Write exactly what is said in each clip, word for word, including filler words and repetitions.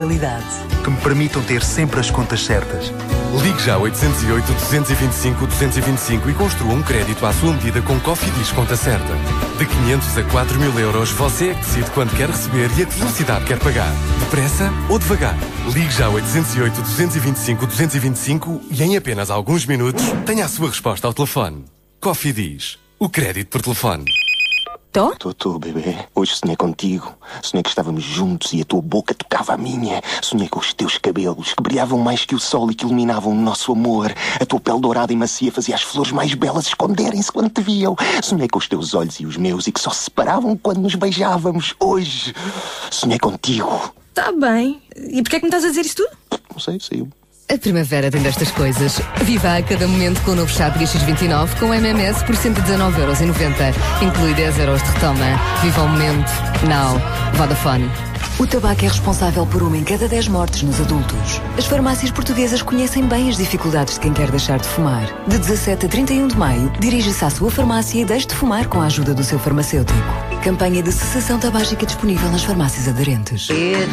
que me permitam ter sempre as contas certas. Ligue já oitocentos e oito, duzentos e vinte e cinco, duzentos e vinte e cinco e construa um crédito à sua medida com Cofidis Conta Certa. De quinhentos a quatro mil euros, você é que decide quando quer receber e a que velocidade quer pagar. Depressa ou devagar? Ligue já oitocentos e oito, duzentos e vinte e cinco, duzentos e vinte e cinco e em apenas alguns minutos tenha a sua resposta ao telefone. Cofidis, o crédito por telefone. Tô? Tô, tô, bebê. Hoje sonhei contigo. Sonhei que estávamos juntos e a tua boca tocava a minha. Sonhei com os teus cabelos, que brilhavam mais que o sol e que iluminavam o nosso amor. A tua pele dourada e macia fazia as flores mais belas esconderem-se quando te viam. Sonhei com os teus olhos e os meus e que só se separavam quando nos beijávamos. Hoje, sonhei contigo. Tá bem. E porquê é que me estás a dizer isso tudo? Não sei, saiu. A primavera tem destas coisas. Viva a cada momento com o novo chá X vinte e nove com M M S por cento e dezanove euros e noventa. Inclui dez euros de retoma. Viva o momento. Now. Vodafone. O tabaco é responsável por uma em cada dez mortes nos adultos. As farmácias portuguesas conhecem bem as dificuldades de quem quer deixar de fumar. De dezassete a trinta e um de maio, dirija-se à sua farmácia e deixe de fumar com a ajuda do seu farmacêutico. Campanha de cessação tabágica disponível nas farmácias aderentes.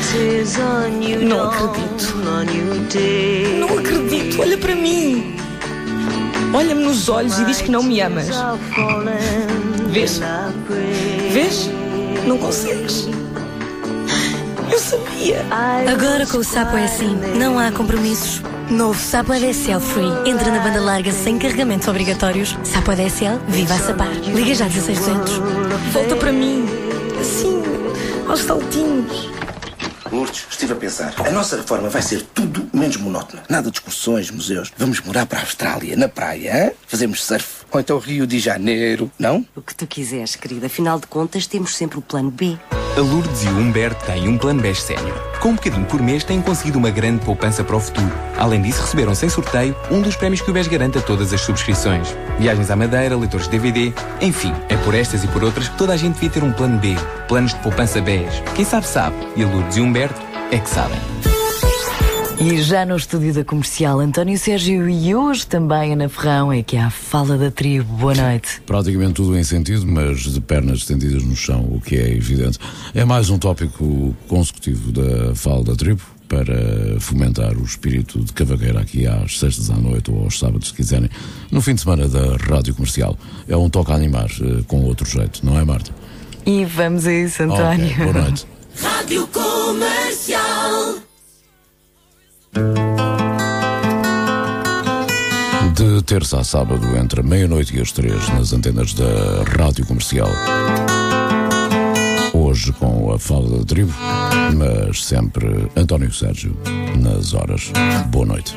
Não acredito. Não acredito. Olha para mim. Olha-me nos olhos e diz que não me amas. Vês? Vês? Não consegues. Eu sabia. Agora com o Sapo é assim, não há compromissos. Novo Sapo A D S L Free. Entra na banda larga sem carregamentos obrigatórios. Sapo A D S L, viva a sapar. Liga já dezasseis duzentos. Volta para mim. Assim, aos saltinhos. Lourdes, estive a pensar. A nossa reforma vai ser tudo menos monótona. Nada de excursões, museus. Vamos morar para a Austrália, na praia, hein? Fazemos surf. Ou então Rio de Janeiro, não? O que tu quiseres, querida. Afinal de contas, temos sempre o plano B. A Lourdes e o Humberto têm um plano B E S sénior. Com um bocadinho por mês têm conseguido uma grande poupança para o futuro. Além disso, receberam sem sorteio um dos prémios que o B E S garante a todas as subscrições. Viagens à Madeira, leitores de D V D... Enfim, é por estas e por outras que toda a gente devia ter um plano B. Planos de poupança B E S. Quem sabe, sabe. E a Lourdes e o Humberto é que sabem. E já no estúdio da Comercial, António Sérgio, e hoje também Ana Ferrão, é que há a fala da tribo. Boa noite. Praticamente tudo em sentido, mas de pernas estendidas no chão, o que é evidente. É mais um tópico consecutivo da fala da tribo, para fomentar o espírito de cavaqueira aqui às sextas à noite ou aos sábados, se quiserem, no fim de semana da Rádio Comercial. É um toque a animar, com outro jeito, não é, Marta? E vamos a isso, António. Okay, boa noite. Rádio Comercial. De terça a sábado, entre a meia-noite e as três, nas antenas da Rádio Comercial. Hoje com a fala da tribo, mas sempre António Sérgio, nas horas. Boa noite.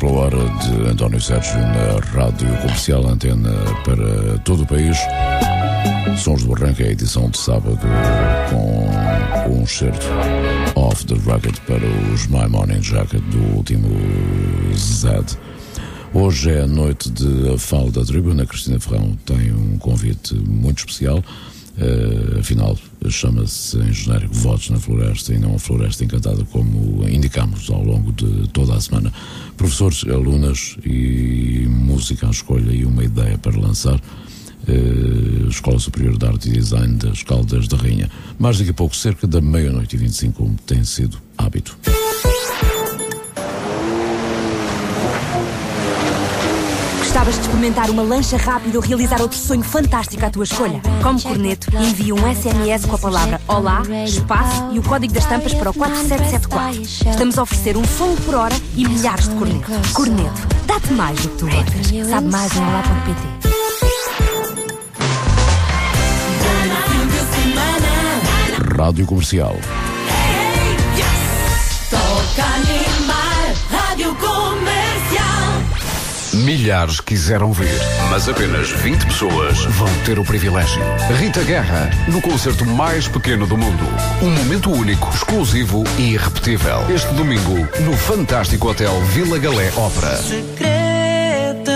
tripla hora de António Sérgio na Rádio Comercial, antena para todo o país. Sons do Barranco, é a edição de sábado com um certo Off the Record para os My Morning Jacket do último Zed. Hoje é a noite de Fala da Tribo. A Cristina Ferrão tem um convite muito especial. Uh, afinal, chama-se em genérico Votos na Floresta e não a Floresta Encantada, como indicamos ao longo de toda a semana. Professores, alunas e música à escolha e uma ideia para lançar. Uh, Escola Superior de Arte e Design das Caldas da Rainha. Mais daqui a pouco, cerca da meia-noite e vinte e cinco, como tem sido hábito. Gostavas de experimentar uma lancha rápida ou realizar outro sonho fantástico à tua escolha? Como Corneto, envia um S M S com a palavra Olá, espaço e o código das tampas para o quatro sete sete quatro. Estamos a oferecer um solo por hora e milhares de cornetos. Corneto, dá-te mais do que tu gostas. Sabe mais em olá ponto pt. Rádio Comercial. Toca animar, Rádio Comercial. Milhares quiseram vir, mas apenas vinte pessoas vão ter o privilégio. Rita Guerra, no concerto mais pequeno do mundo. Um momento único, exclusivo e irrepetível. Este domingo, no fantástico Hotel Vila Galé Ópera. Secretamente,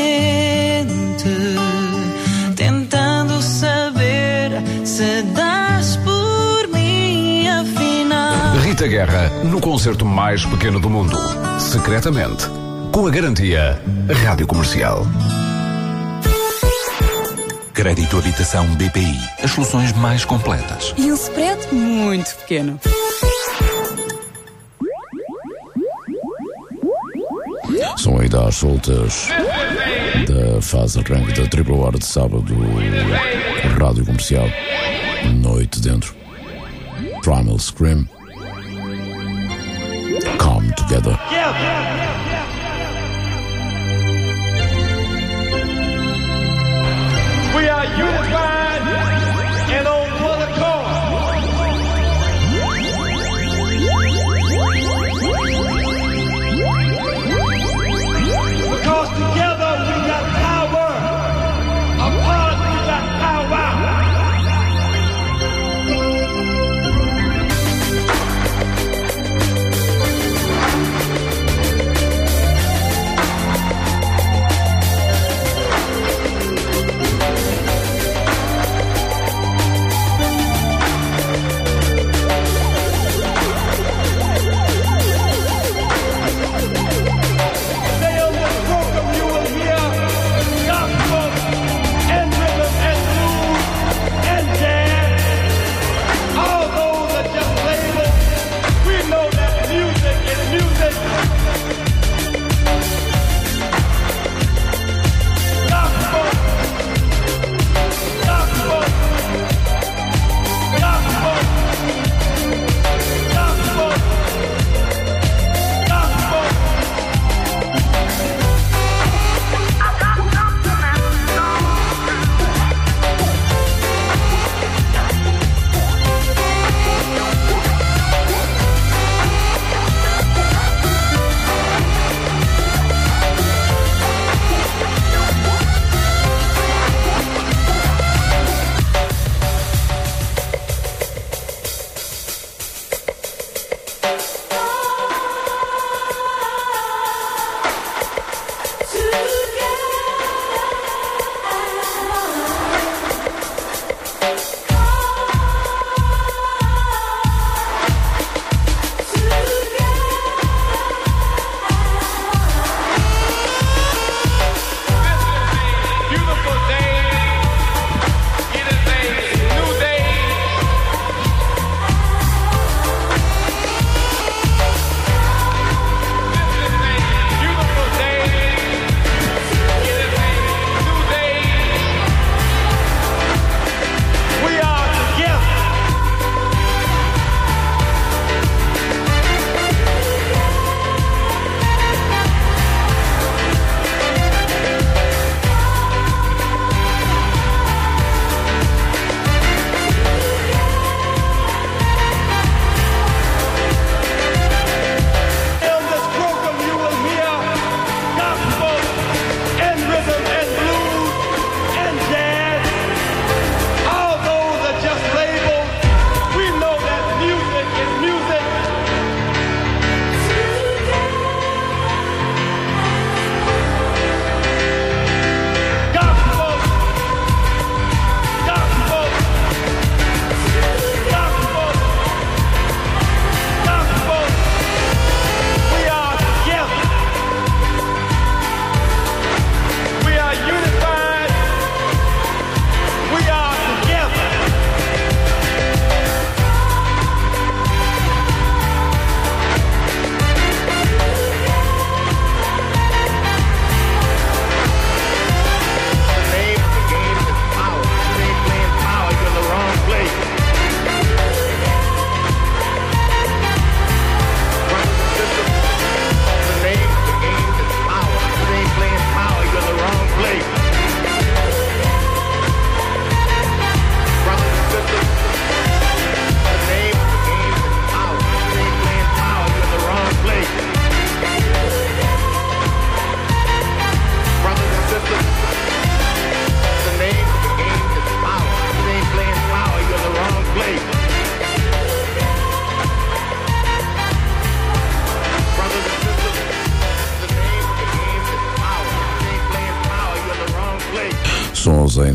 tentando saber se das por mim afinal. Rita Guerra, no concerto mais pequeno do mundo. Secretamente. Com a garantia Rádio Comercial. Crédito Habitação B P I. As soluções mais completas. E um spread muito pequeno. São aí das soltas da fase arranque da tripla hora de sábado. Rádio Comercial. Noite dentro. Primal Scream. Come Together. We are unified and on one accord. Because together we got power. Apart we got power.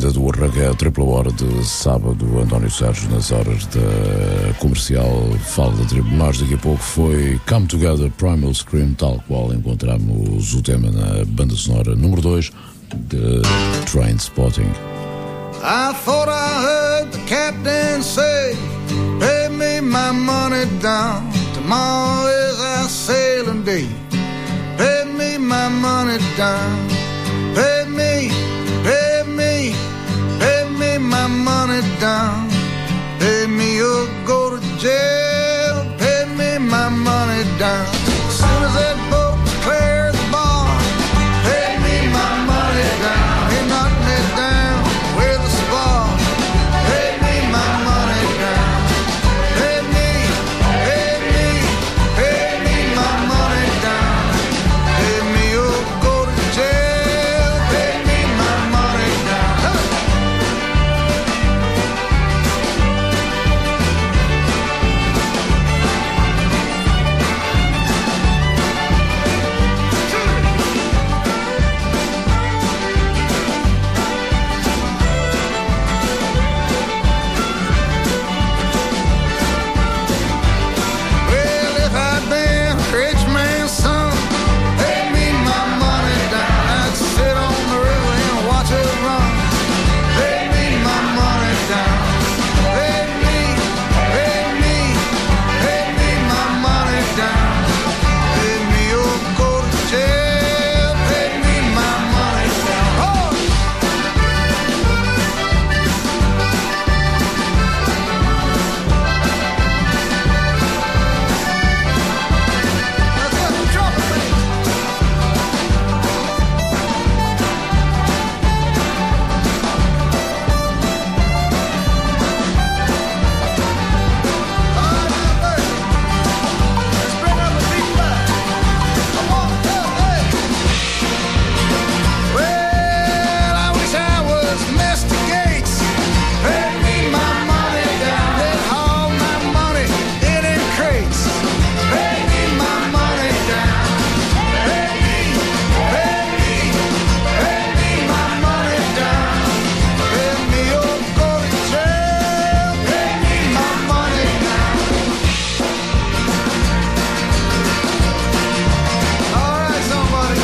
ainda do Reggae, tripla hora de sábado, António Sérgio nas horas da comercial Fala da Tribo. Nós daqui a pouco foi Come Together, Primal Scream, tal qual encontramos o tema na banda sonora número dois de Trainspotting. I thought I heard the captain say, pay me my money down, tomorrow is our sailing day. Pay me my money down, pay me, pay me, pay me my money down. Pay me or go to jail, pay me my money down. As soon as that boat clears the bar, pay me my money down. He knocked me down with a spar, pay me my money down. Pay me, pay me, pay me my money down. Pay me or go to jail, pay me my money down. Well, if I'd been a rich man's son, pay me my money down. I'd sit on the river and watch it run. Pay me my money down. Pay me, pay me, pay me my money down. Pay me or go to jail. Pay me my money down. Oh! Well, I wish I was Mister Gates. Pay me my money down. They haul my money in in crates. Pay me my money down. Pay me, pay me, pay me my money down. Pay me or go to jail. Pay me my money down. All right, somebody.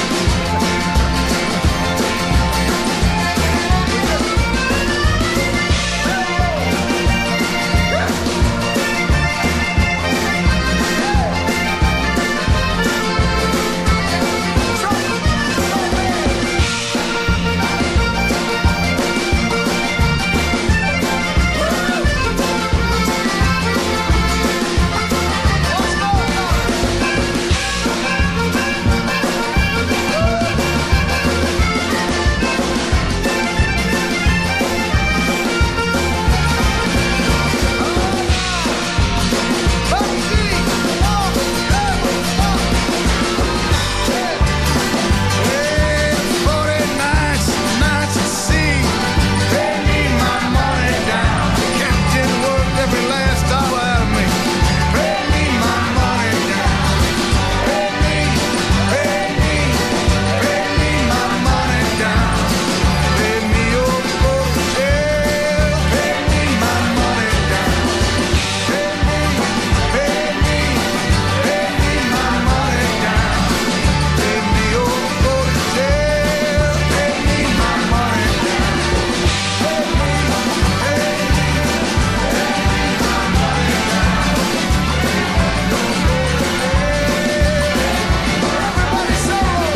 forty nights, nights at sea. Pay me my money down. Captain worked every last dollar out of me. Pay me my money down. Pay me, pay me, pay me my money down. Pay me or go to jail. Pay me my money down. Pay me, pay me, pay me my money down. Pay me or go to jail. Pay me my money down. Pay me, pay me, pay me my money down. Everybody solo.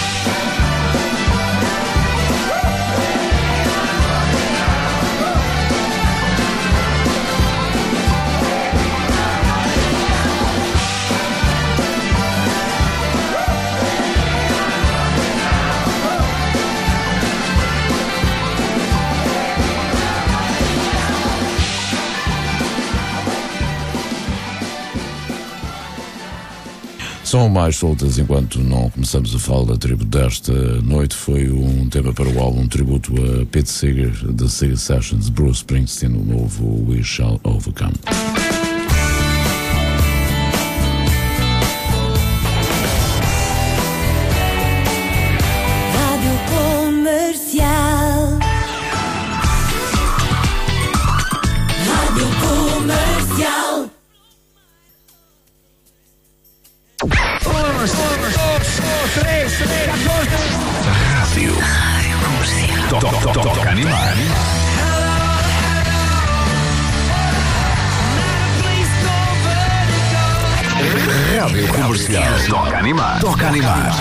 São mais soltas enquanto não começamos a falar da tribo desta noite. Foi um tema para o álbum tributo a Pete Seeger, da Seeger Sessions, Bruce Springsteen, o novo We Shall Overcome. Rádio Comercial. Comercial. Toca animar. Toca animar.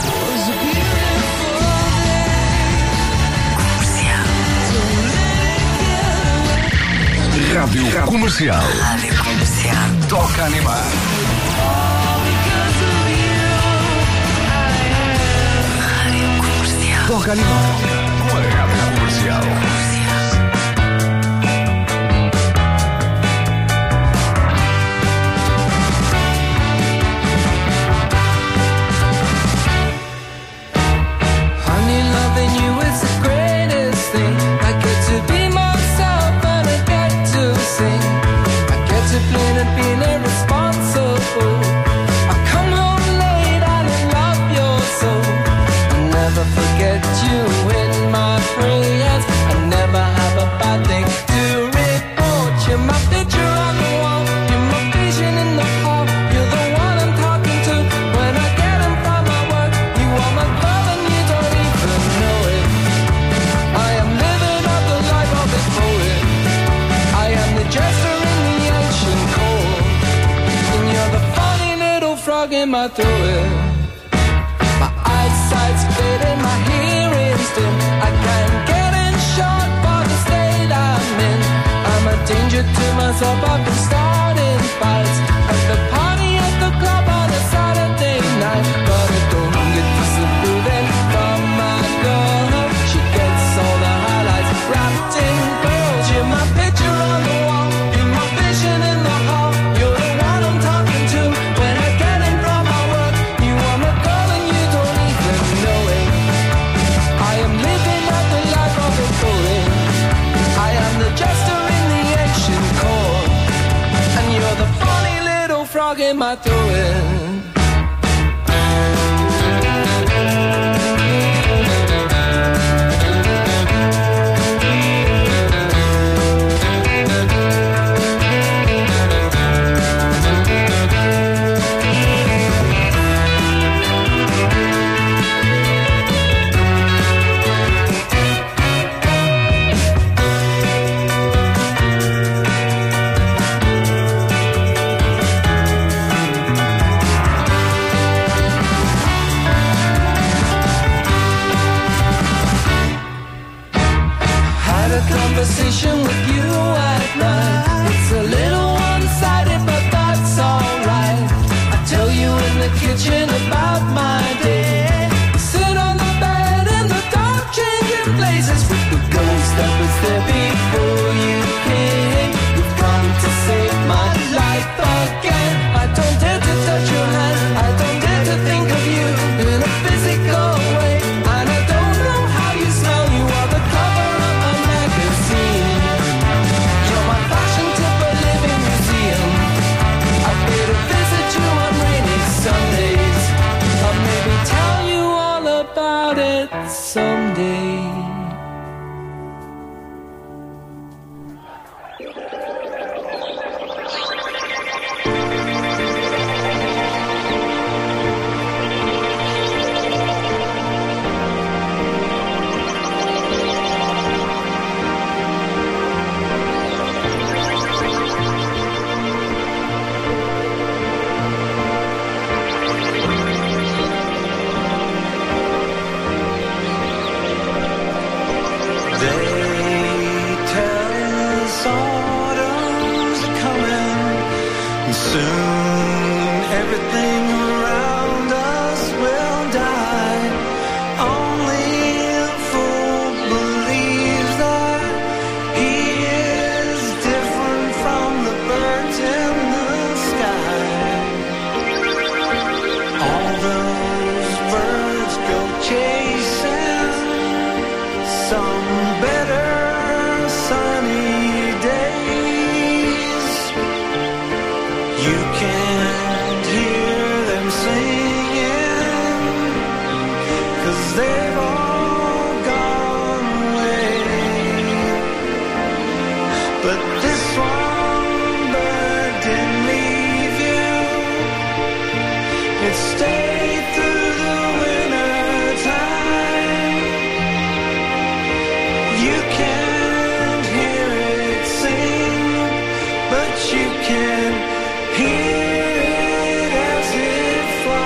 Rádio Comercial. Rádio Comercial. Toca animar. Rádio Comercial. Toca animar. Com a Rádio Comercial. My through it. My eyesight's fading, my hearing's dim. I can't get in short for the state I'm in. I'm a danger to myself, I've been starting fights at the party at the club on a Saturday night. But I don't get disapproving from my girl. She gets all the highlights wrapped in pearls. You're my picture on the wall, you're my vision in the hall. You're the one I'm talking to when I get in my throat. Conversation with you at night. It's a little one-sided, but that's alright. I tell you in the kitchen about my day. Sit on the bed in the dark, changing places with the ghost that was there before you came. You've come to save my life again. I don't dare to touch your hand, I don't dare to think of you in a physical way. And I don't know how you smell, you are the cover of my magazine. You're my fashion tip, a living museum. I pay to visit you on rainy Sundays. I'll maybe tell you all about it someday. Soon everything around us will die. Only a fool believes that he is different from the birds in the sky. All those birds go chasing some better sunny days. You can't hear them singing, 'cause they've all gone away. But this one bird didn't leave you, it stayed through the winter time. You can't hear it sing, but you can hear it as it flies.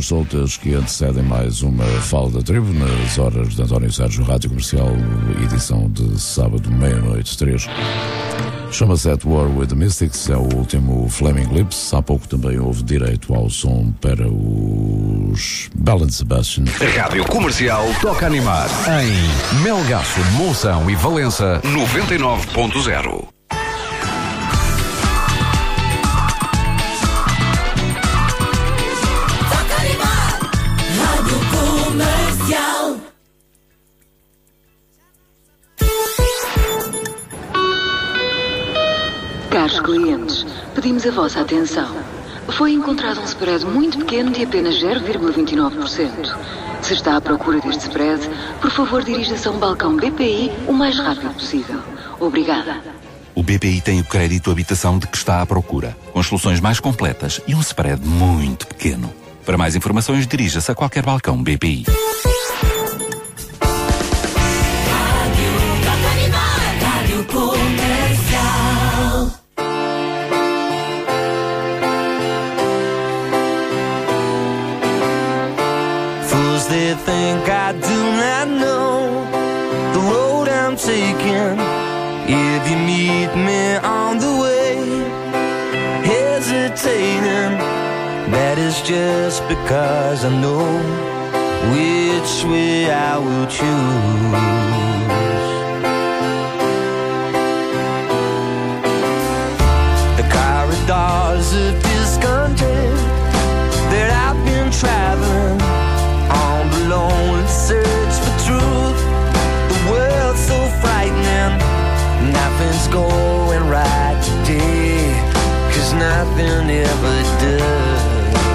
soltas que antecedem mais uma Fala da Tribo, nas horas de António Sérgio, Rádio Comercial, edição de sábado, meia-noite, três. Chama-se At War with the Mystics, é o último Flaming Lips. Há pouco também houve direito ao som para os Bell and Sebastian. Rádio Comercial toca animar em Melgaço, Monção e Valença noventa e nove ponto zero. Caros clientes, pedimos a vossa atenção. Foi encontrado um spread muito pequeno de apenas zero vírgula vinte e nove por cento. Se está à procura deste spread, por favor dirija-se a um balcão B P I o mais rápido possível. Obrigada. O B P I tem o crédito habitação de que está à procura, com as soluções mais completas e um spread muito pequeno. Para mais informações, dirija-se a qualquer balcão B P I. Rádio Comercial. Fools they think I do not know the road I'm taking. If you meet me on the way, hesitating, that is just because I know which way I will choose. Corridors of discontent that I've been traveling on the lonely search for truth. The world's so frightening, nothing's going right today, 'cause nothing ever does.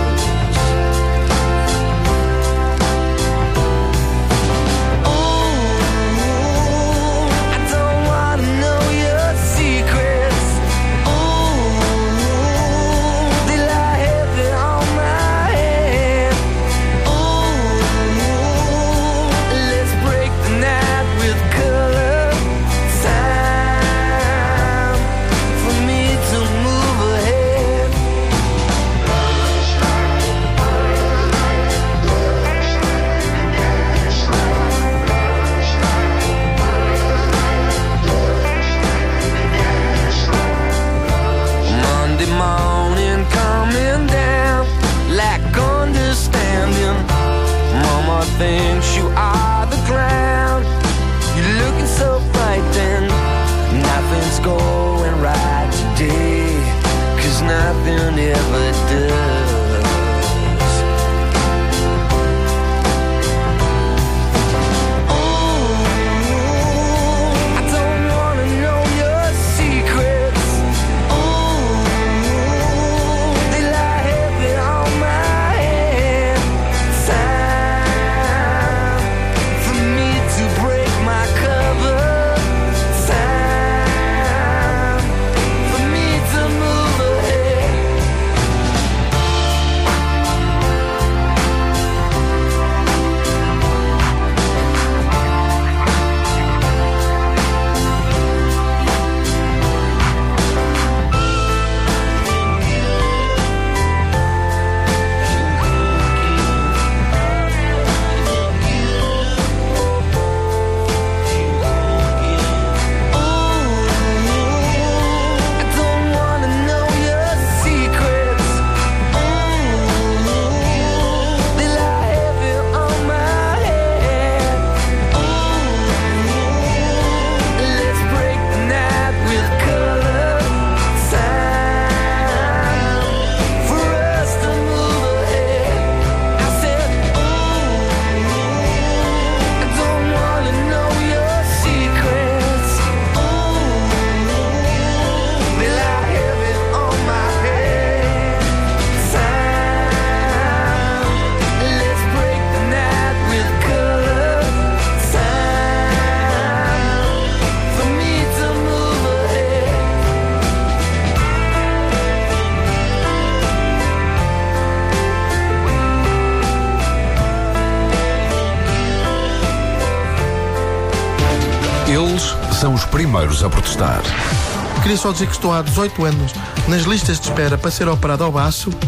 Thinks you are the ground. You're looking so frightened. Nothing's going right today, 'cause nothing ever does. Eles são os primeiros a protestar. Queria só dizer que estou há dezoito anos nas listas de espera para ser operado ao baço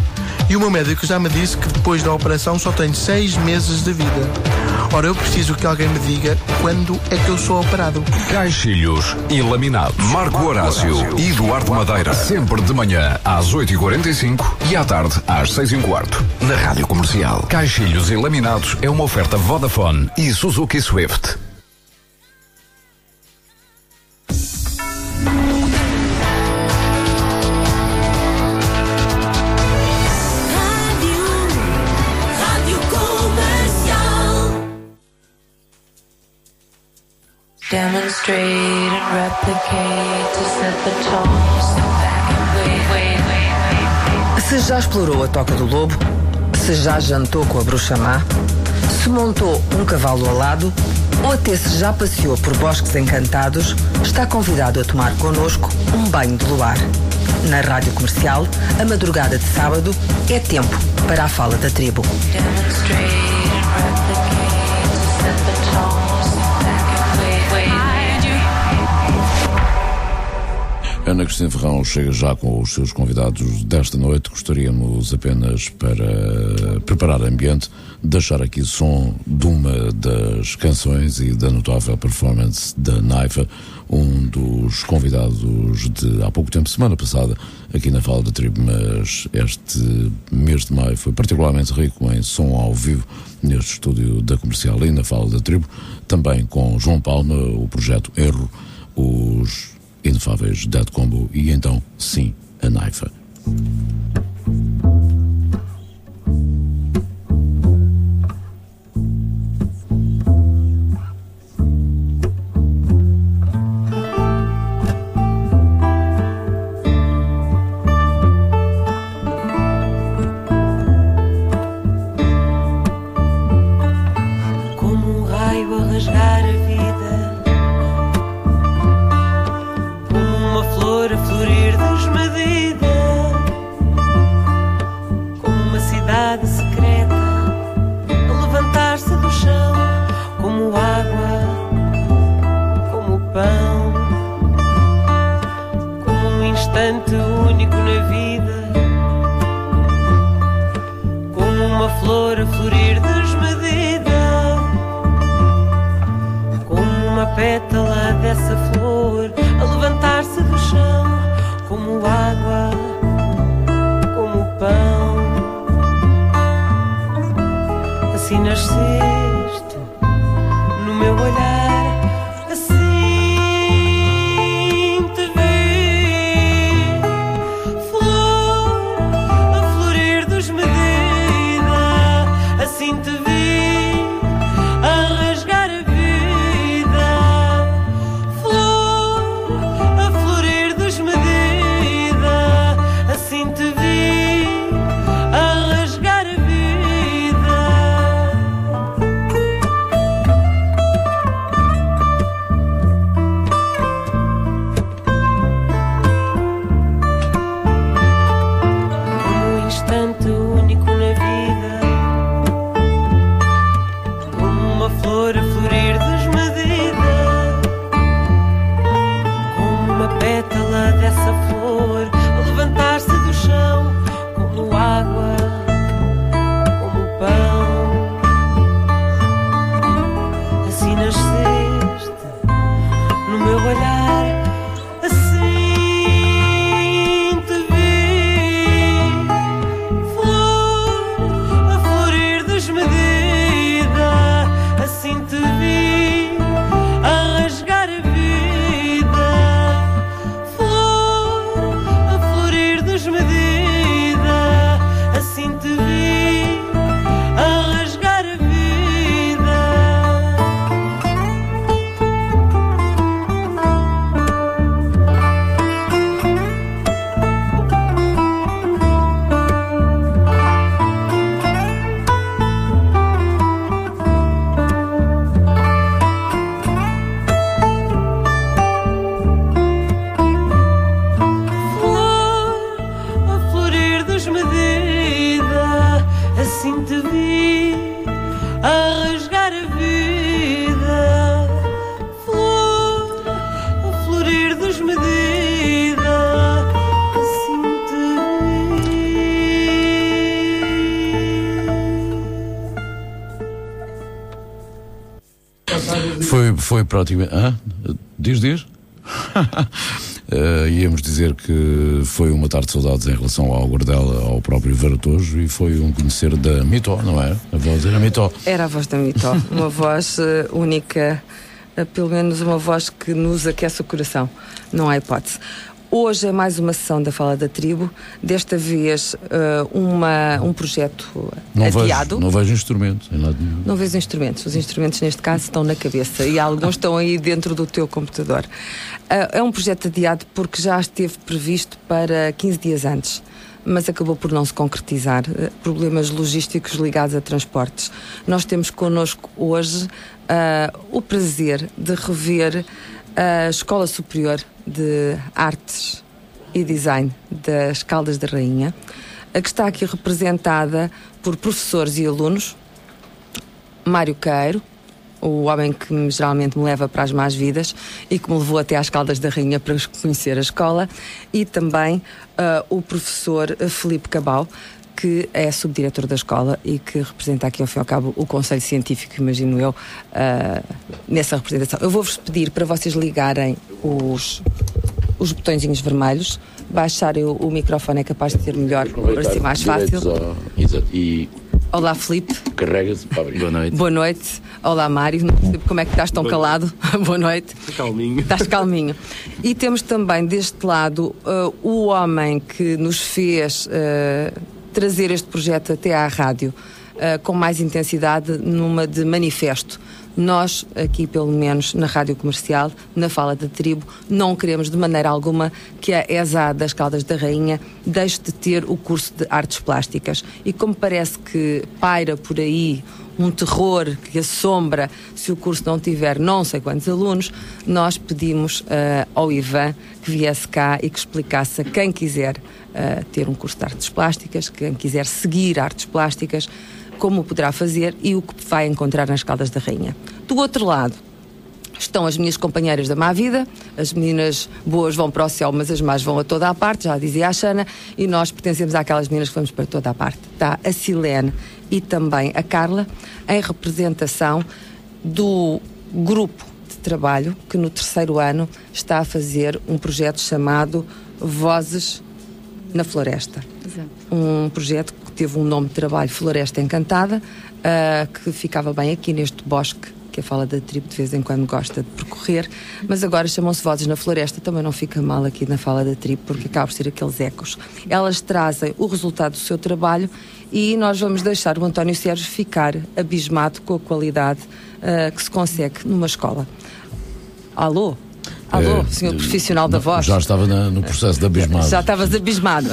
E o meu médico já me disse que depois da operação só tenho seis meses de vida. Ora, eu preciso que alguém me diga quando é que eu sou operado. Caixilhos e laminados. Marco Horácio e Eduardo Madeira. Sempre de manhã às oito e quarenta e cinco e à tarde às seis e um quarto. Na Rádio Comercial. Caixilhos e laminados é uma oferta Vodafone e Suzuki Swift. Demonstrate and replicate to set the tones back and wait, wait, wait, wait. Se já explorou a Toca do Lobo, se já jantou com a bruxa má, se montou um cavalo alado ou até se já passeou por bosques encantados, está convidado a tomar connosco um banho de luar. Na Rádio Comercial, a madrugada de sábado é tempo para a fala da tribo. Demonstrate and replicate to set the tones back and wait, wait, wait. Ana Cristina Ferrão chega já com os seus convidados desta noite. Gostaríamos apenas, para preparar ambiente, deixar aqui som de uma das canções e da notável performance da Naifa, um dos convidados de há pouco tempo, semana passada, aqui na Fala da Tribo, mas este mês de maio foi particularmente rico em som ao vivo neste estúdio da Comercial e na Fala da Tribo, também com João Palma, o projeto Erro, os Inefáveis Dead Combo e então, sim, a Naifa. Como um raio a rasgar a vida, a florir desmedida, como uma cidade secreta a levantar-se do chão, como água, como pão, como um instante único na vida, como uma flor a florir desmedida, como uma pétala dessa flor a levantar-se do chão, como água, como pão. Assim nasceste no meu olhar, assim te vi, flor a florir desmedida, assim te vi a rasgar a vida, flor a florir desmedida, assim te vi a rasgar a vida. Como um instante único na vida, como uma flor a florir desmedida, como uma pétala dessa flor a levantar-se do chão, como água, como pão. Assim nasceste no meu olhar, assim te vi, flor a florir desmedida, assim te vi a rasgar a vida, flor a florir desmedida, assim te vi a rasgar a vida. Foi, foi praticamente. Ah, diz, diz? uh, íamos dizer que foi uma tarde de saudades em relação ao Gordela, ao próprio Varatojo, e foi um conhecer da Mitó, não é? A voz era Mitó. Era a voz da Mitó, uma voz uh, única, uh, pelo menos uma voz que nos aquece o coração, não há hipótese. Hoje é mais uma sessão da Fala da Tribo, desta vez uh, uma, um projeto não adiado. Vejo, não vejo instrumentos em lado nenhum. Não vejo instrumentos, os instrumentos neste caso estão na cabeça e alguns estão aí dentro do teu computador. Uh, é um projeto adiado porque já esteve previsto para quinze dias antes, mas acabou por não se concretizar. Uh, problemas logísticos ligados a transportes. Nós temos connosco hoje uh, o prazer de rever a Escola Superior de Artes e Design das Caldas da Rainha, a que está aqui representada por professores e alunos. Mário Queiro, o homem que me, geralmente me leva para as más vidas e que me levou até às Caldas da Rainha para conhecer a escola, e também uh, o professor Filipe Cabal, que é subdiretor da escola e que representa aqui ao fim e ao cabo o Conselho Científico, imagino eu, uh, nessa representação. Eu vou-vos pedir para vocês ligarem os, os botõezinhos vermelhos, baixarem o, o microfone, é capaz de ser melhor, para ser mais fácil. Ao... Exato. E... Olá, Filipe. Carrega-se para abrir. Boa noite. Boa noite. Olá, Mário. Não percebo como é que estás tão Boa calado. Boa noite. Calminho. Estás calminho. E temos também deste lado uh, o homem que nos fez uh, trazer este projeto até à rádio uh, com mais intensidade, numa de manifesto. Nós, aqui pelo menos na Rádio Comercial, na Fala da Tribo, não queremos de maneira alguma que a E S A das Caldas da Rainha deixe de ter o curso de artes plásticas. E como parece que paira por aí um terror que assombra se o curso não tiver não sei quantos alunos, nós pedimos uh, ao Ivan que viesse cá e que explicasse a quem quiser uh, ter um curso de artes plásticas, quem quiser seguir artes plásticas, como o poderá fazer e o que vai encontrar nas Caldas da Rainha. Do outro lado estão as minhas companheiras da má vida, as meninas boas vão para o céu, mas as más vão a toda a parte, já dizia a Xana, e nós pertencemos àquelas meninas que vamos para toda a parte. Está a Silene e também a Carla, em representação do grupo de trabalho que no terceiro ano está a fazer um projeto chamado Vozes na Floresta. Exato. Um projeto que teve um nome de trabalho, Floresta Encantada, uh, que ficava bem aqui neste bosque que a Fala da Tribo de vez em quando gosta de percorrer, mas agora chamam-se Vozes na Floresta, também não fica mal aqui na Fala da Tribo, porque acaba por ser aqueles ecos. Elas trazem o resultado do seu trabalho e nós vamos deixar o António Sérgio ficar abismado com a qualidade uh, que se consegue numa escola. Alô? Alô, é, senhor profissional da voz. Já estava na, no processo de abismado. Já estavas abismado.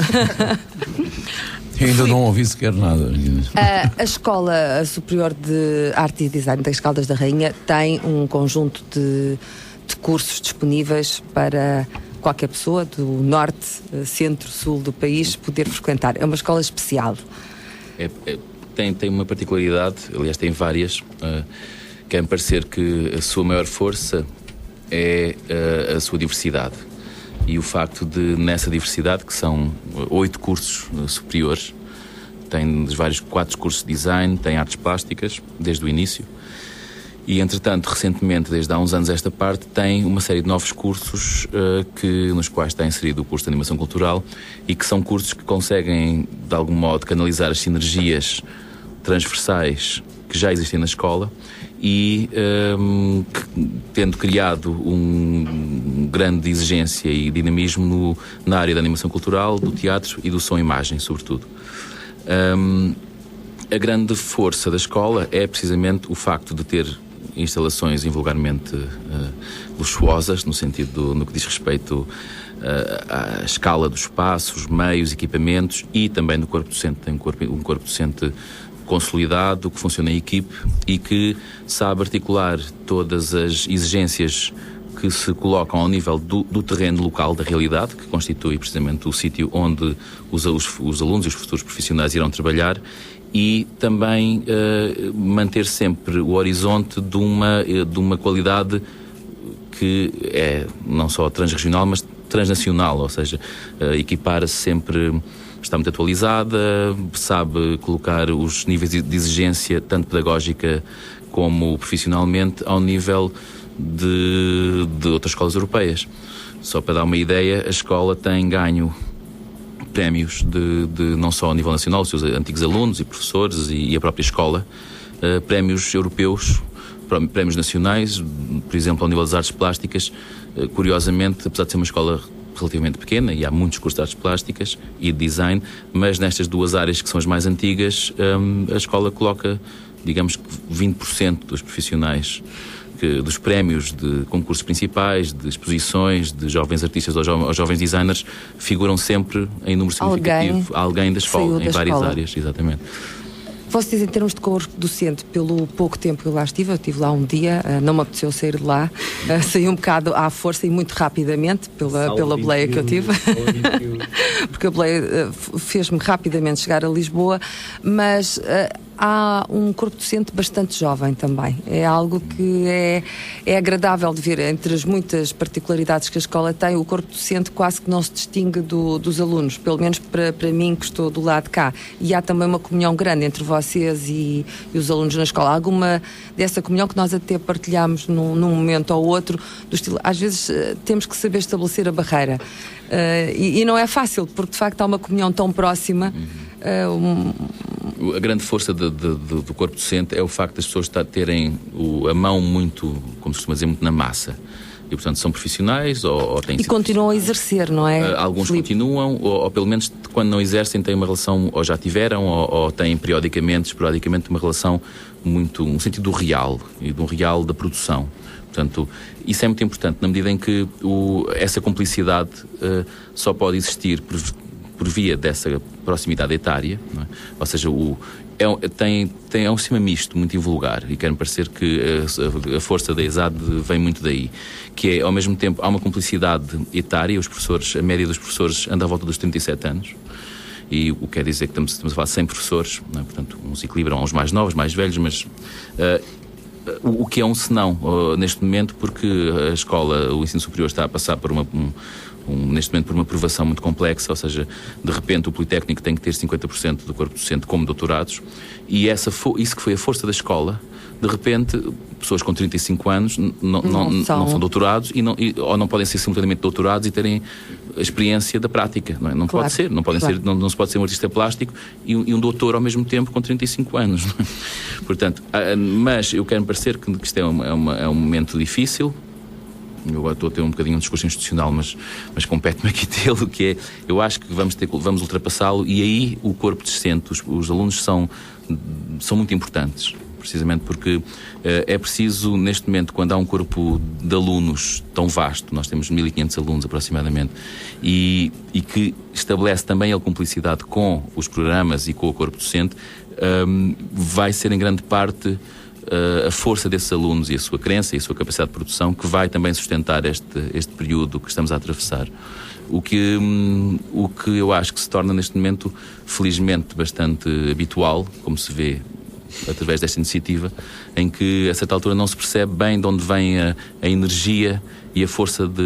Ainda não ouvi sequer nada. A, a Escola Superior de Arte e Design das Caldas da Rainha tem um conjunto de, de cursos disponíveis para qualquer pessoa do norte, centro, sul do país poder frequentar. É uma escola especial. É, é, tem, tem uma particularidade, aliás tem várias, uh, que é me parecer que a sua maior força é uh, a sua diversidade. E o facto de, nessa diversidade, que são oito cursos uh, superiores, tem vários, quatro cursos de design, tem artes plásticas, desde o início, e, entretanto, recentemente, desde há uns anos esta parte, tem uma série de novos cursos uh, que, nos quais está inserido o curso de animação cultural, e que são cursos que conseguem, de algum modo, canalizar as sinergias transversais que já existem na escola, e um, que, tendo criado um grande exigência e dinamismo no, na área da animação cultural, do teatro e do som-imagem, sobretudo. Um, a grande força da escola é precisamente o facto de ter instalações invulgarmente uh, luxuosas, no sentido do, no que diz respeito uh, à escala dos espaços, meios, equipamentos, e também do corpo docente. Tem um corpo, um corpo docente consolidado, que funciona em equipe e que sabe articular todas as exigências que se colocam ao nível do, do terreno local da realidade, que constitui precisamente o sítio onde os, os, os alunos e os futuros profissionais irão trabalhar, e também uh, manter sempre o horizonte de uma, de uma qualidade que é não só transregional, mas transnacional, ou seja, uh, equipara-se sempre está muito atualizada, sabe colocar os níveis de exigência, tanto pedagógica como profissionalmente, ao nível de, de outras escolas europeias. Só para dar uma ideia, a escola tem ganho prémios de, de não só a nível nacional, os seus antigos alunos e professores e, e a própria escola, uh, prémios europeus, prémios nacionais, por exemplo, ao nível das artes plásticas. Uh, curiosamente, apesar de ser uma escola relativamente pequena, e há muitos cursos de artes plásticas e de design, mas nestas duas áreas que são as mais antigas, um, a escola coloca, digamos que vinte por cento dos profissionais dos prémios de concursos principais, de exposições, de jovens artistas ou, jo ou jovens designers, figuram sempre em número significativo. Alguém, alguém da escola, em da várias escola. áreas, exatamente. Vocês, em termos de corpo docente, pelo pouco tempo que eu lá estive, eu estive lá um dia, não me apeteceu sair de lá, saí um bocado à força e muito rapidamente pela, pela boleia que eu tive, porque a boleia fez-me rapidamente chegar a Lisboa, mas há um corpo docente bastante jovem também. É algo que é, é agradável de ver. Entre as muitas particularidades que a escola tem, o corpo docente quase que não se distingue do, dos alunos, pelo menos para, para mim, que estou do lado de cá. E há também uma comunhão grande entre vocês e, e os alunos na escola. Alguma dessa comunhão que nós até partilhamos num, num momento ou outro, do estilo, às vezes temos que saber estabelecer a barreira. Uh, e, e não é fácil, porque de facto há uma comunhão tão próxima. Uh, um... A grande força de, de, de, do corpo docente é o facto das pessoas terem o, a mão muito, como se costuma dizer, muito na massa. E, portanto, são profissionais ou, ou têm... E continuam a exercer, não é? Uh, alguns Filipe? continuam, ou, ou pelo menos quando não exercem têm uma relação, ou já tiveram, ou, ou têm periodicamente, esporadicamente, uma relação muito, um sentido do real, e do real da produção. Portanto, isso é muito importante, na medida em que o, essa cumplicidade uh, só pode existir por, por via dessa proximidade etária, não é? Ou seja, o, é, tem, tem, é um sistema misto, muito invulgar, e quer-me parecer que a, a força da ESAD vem muito daí, que é, ao mesmo tempo, há uma cumplicidade etária, os professores, a média dos professores anda à volta dos trinta e sete anos, e o que quer dizer que estamos, estamos a falar de cem professores, não é? Portanto, uns equilibram aos mais novos, mais velhos, mas... Uh, O que é um senão uh, neste momento, porque a escola, o ensino superior está a passar por uma, um, um, neste momento por uma provação muito complexa, ou seja, de repente o Politécnico tem que ter cinquenta por cento do corpo docente como doutorados, e essa isso que foi a força da escola, de repente pessoas com trinta e cinco anos não, não, não, são. não são doutorados e não, e, ou não podem ser simultaneamente doutorados e terem a experiência da prática, não é? Não claro, pode ser, não, podem claro. ser não, não se pode ser um artista plástico e um, e um doutor ao mesmo tempo com trinta e cinco anos, não é? Portanto, mas eu quero parecer que isto é, uma, é, uma, é um momento difícil. Eu agora estou a ter um bocadinho um discurso institucional, mas, mas compete-me aqui tê-lo, que é, eu acho que vamos, ter, vamos ultrapassá-lo, e aí o corpo docente, os, os alunos são, são muito importantes, precisamente porque uh, é preciso, neste momento, quando há um corpo de alunos tão vasto, nós temos mil e quinhentos alunos aproximadamente, e, e que estabelece também a cumplicidade com os programas e com o corpo docente, um, vai ser em grande parte Uh, a força desses alunos e a sua crença e a sua capacidade de produção que vai também sustentar este, este período que estamos a atravessar. O que, um, o que eu acho que se torna neste momento, felizmente, bastante habitual, como se vê através desta iniciativa, em que a certa altura não se percebe bem de onde vem a, a energia e a força de,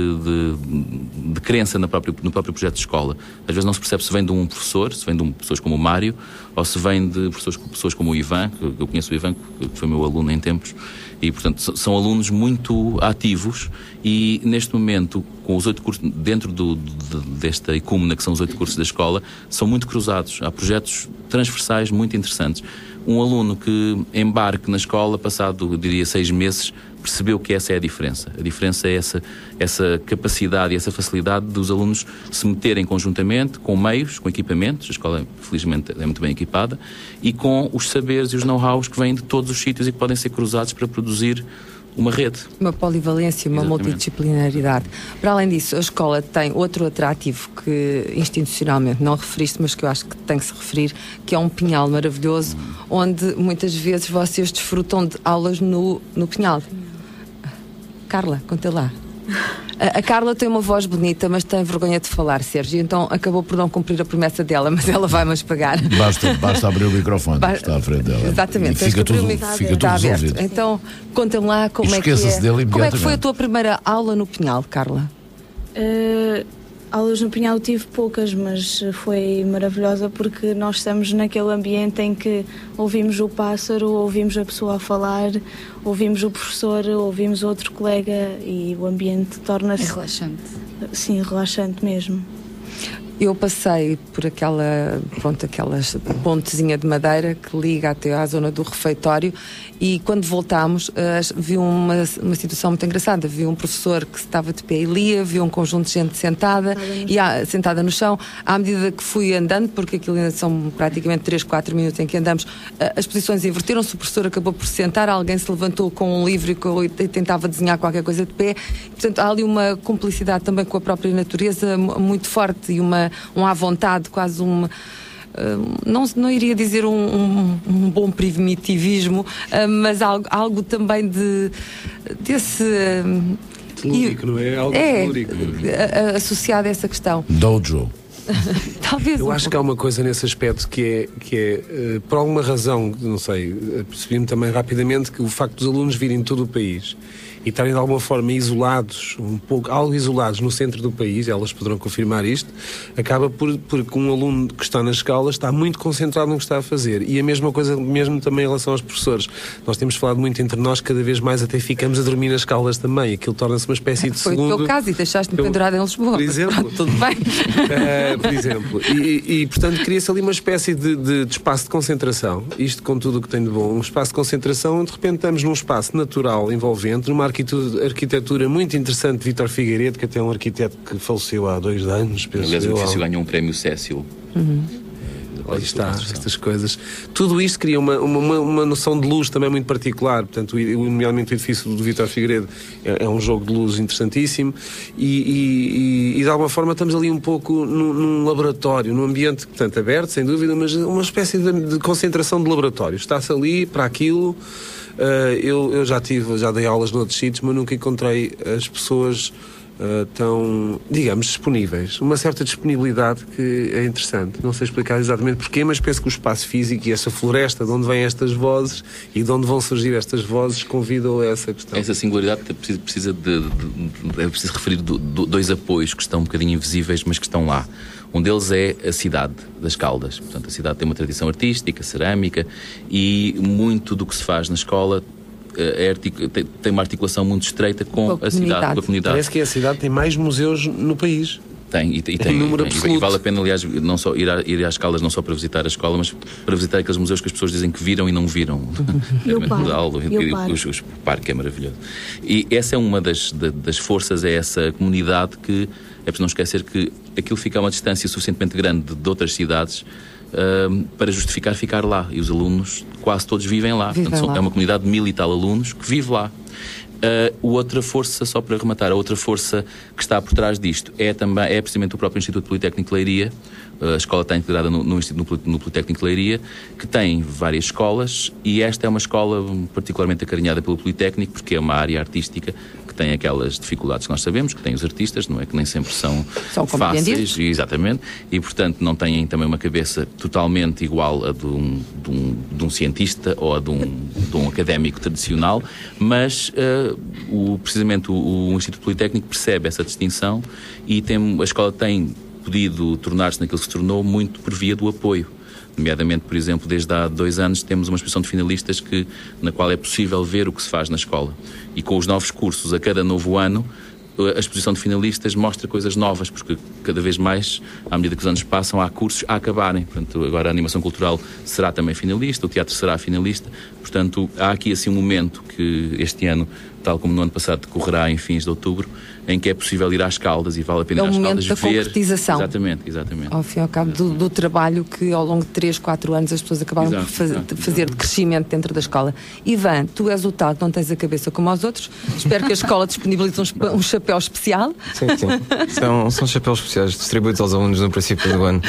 de, de crença no próprio, no próprio projeto de escola. Às vezes não se percebe se vem de um professor, se vem de um, pessoas como o Mário, ou se vem de pessoas, pessoas como o Ivan, que eu conheço o Ivan, que foi meu aluno em tempos, e portanto são alunos muito ativos, e neste momento, com os oito cursos, dentro do, de, desta ecúmena que são os oito cursos da escola, são muito cruzados, há projetos transversais muito interessantes. Um aluno que embarque na escola, passado, eu diria, seis meses, percebeu que essa é a diferença. A diferença é essa, essa capacidade e essa facilidade dos alunos se meterem conjuntamente, com meios, com equipamentos, a escola, felizmente, é muito bem equipada, e com os saberes e os know-hows que vêm de todos os sítios e que podem ser cruzados para produzir uma rede. Uma polivalência, uma Exatamente. multidisciplinaridade. Para além disso, a escola tem outro atrativo que institucionalmente não referiste, mas que eu acho que tem que se referir, que é um pinhal maravilhoso, hum. onde muitas vezes vocês desfrutam de aulas no, no pinhal. Carla, conta lá. A, a Carla tem uma voz bonita, mas tem vergonha de falar, Sérgio, então acabou por não cumprir a promessa dela, mas ela vai-nos pagar. Basta, basta abrir o microfone, ba está à frente dela. Exatamente. E fica tudo, fica tudo resolvido. Então, conta-me lá como é que é. Dele Como é que foi a tua primeira aula no Pinhal, Carla? Uh, Aulas no Pinhal tive poucas, mas foi maravilhosa porque nós estamos naquele ambiente em que ouvimos o pássaro, ouvimos a pessoa a falar, ouvimos o professor, ouvimos outro colega e o ambiente torna-se... É relaxante. Sim, relaxante mesmo. Eu passei por aquela, pronto, aquela pontezinha de madeira que liga até à zona do refeitório e quando voltámos uh, vi uma, uma situação muito engraçada. Vi um professor que estava de pé e lia, vi um conjunto de gente sentada, e à, sentada no chão. À medida que fui andando, porque aquilo ainda são praticamente três, quatro minutos em que andamos, uh, as posições inverteram-se, o professor acabou por se sentar, alguém se levantou com um livro e, e tentava desenhar qualquer coisa de pé. E, portanto, há ali uma cumplicidade também com a própria natureza muito forte e uma um à vontade, quase um, uh, não, não iria dizer um, um, um bom primitivismo, uh, mas algo, algo também de desse uh, telúrico, não é? Algo é, telúrico. Uh, associado a essa questão. Dojo. Talvez. Eu um acho pouco. que há uma coisa nesse aspecto que é, que é uh, por alguma razão, não sei, percebi-me também rapidamente que o facto dos alunos virem de todo o país e estarem de alguma forma isolados, um pouco, algo isolados no centro do país, elas poderão confirmar isto, acaba por, por um aluno que está na escola está muito concentrado no que está a fazer. E a mesma coisa mesmo também em relação aos professores. Nós temos falado muito entre nós, cada vez mais até ficamos a dormir nas escolas também. Aquilo torna-se uma espécie de Foi segundo... Foi o teu caso e deixaste-me pendurado em Lisboa. Por exemplo. Pronto, tudo bem. Uh, por exemplo. E, e portanto, cria-se ali uma espécie de, de, de espaço de concentração. Isto com tudo o que tem de bom. Um espaço de concentração onde de repente estamos num espaço natural, envolvente, numa arquitetura, arquitetura muito interessante de Vítor Figueiredo, que até é um arquiteto que faleceu há dois anos. Penso Aliás, o eu, edifício ganhou um prémio Cécil. Uhum. Aí está, estas coisas. Tudo isto cria uma, uma, uma noção de luz também muito particular. Portanto, o, nomeadamente o edifício do Vítor Figueiredo é, é um jogo de luz interessantíssimo e, e, e, e de alguma forma estamos ali um pouco num, num laboratório, num ambiente, portanto, aberto, sem dúvida, mas uma espécie de, de concentração de laboratório. Está-se ali para aquilo. Uh, eu, eu já tive, já dei aulas noutros sítios, mas nunca encontrei as pessoas Uh, tão, digamos, disponíveis. Uma certa disponibilidade que é interessante. Não sei explicar exatamente porquê, mas penso que o espaço físico e essa floresta de onde vêm estas vozes e de onde vão surgir estas vozes convidam a essa questão. Essa singularidade precisa, precisa de, de, de... É preciso referir do, do, dois apoios que estão um bocadinho invisíveis, mas que estão lá. Um deles é a cidade das Caldas. Portanto, a cidade tem uma tradição artística, cerâmica, e muito do que se faz na escola É artic... tem uma articulação muito estreita com a, a cidade, com a comunidade. Parece que a cidade tem mais museus no país. Tem, e, e, tem, número tem e vale a pena, aliás, não só ir, a, ir às Caldas não só para visitar a escola, mas para visitar aqueles museus que as pessoas dizem que viram e não viram. E o parque. o, o, o, o parque é maravilhoso. E essa é uma das, das forças, é essa comunidade que é preciso não esquecer que aquilo fica a uma distância suficientemente grande de outras cidades Uh, para justificar ficar lá. E os alunos, quase todos vivem lá. Vivem Portanto, são, lá. É uma comunidade de mil e tal alunos que vive lá. Uh, outra força, só para rematar, a outra força que está por trás disto é também, é precisamente o próprio Instituto Politécnico de Leiria. Uh, a escola está integrada no, no, no, no Politécnico de Leiria, que tem várias escolas, e esta é uma escola particularmente acarinhada pelo Politécnico, porque é uma área artística que tem aquelas dificuldades que nós sabemos, que tem os artistas, não é? Que nem sempre são, são fáceis, exatamente, e portanto não têm também uma cabeça totalmente igual a de um, de um, de um cientista ou a de um, de um académico tradicional, mas uh, o, precisamente o, o Instituto Politécnico percebe essa distinção e tem, a escola tem podido tornar-se naquilo que se tornou muito por via do apoio. Nomeadamente, por exemplo, desde há dois anos temos uma exposição de finalistas que, na qual é possível ver o que se faz na escola. E com os novos cursos, a cada novo ano, a exposição de finalistas mostra coisas novas, porque cada vez mais, à medida que os anos passam, há cursos a acabarem. Portanto, agora a animação cultural será também finalista, o teatro será finalista. Portanto, há aqui assim um momento que este ano, tal como no ano passado, decorrerá em fins de outubro, em que é possível ir às Caldas e vale a pena é ir às momento Caldas da ver. Concretização. Exatamente, exatamente. Ao fim e ao cabo do, do trabalho que ao longo de três, quatro anos as pessoas acabaram Exato, por faz, exato, fazer exato. de crescimento dentro da escola. Ivan, tu és o tal que não tens a cabeça como aos outros. Espero que a escola disponibilize um, um chapéu especial. Sim, sim. São, são chapéus especiais distribuídos aos alunos no princípio do ano.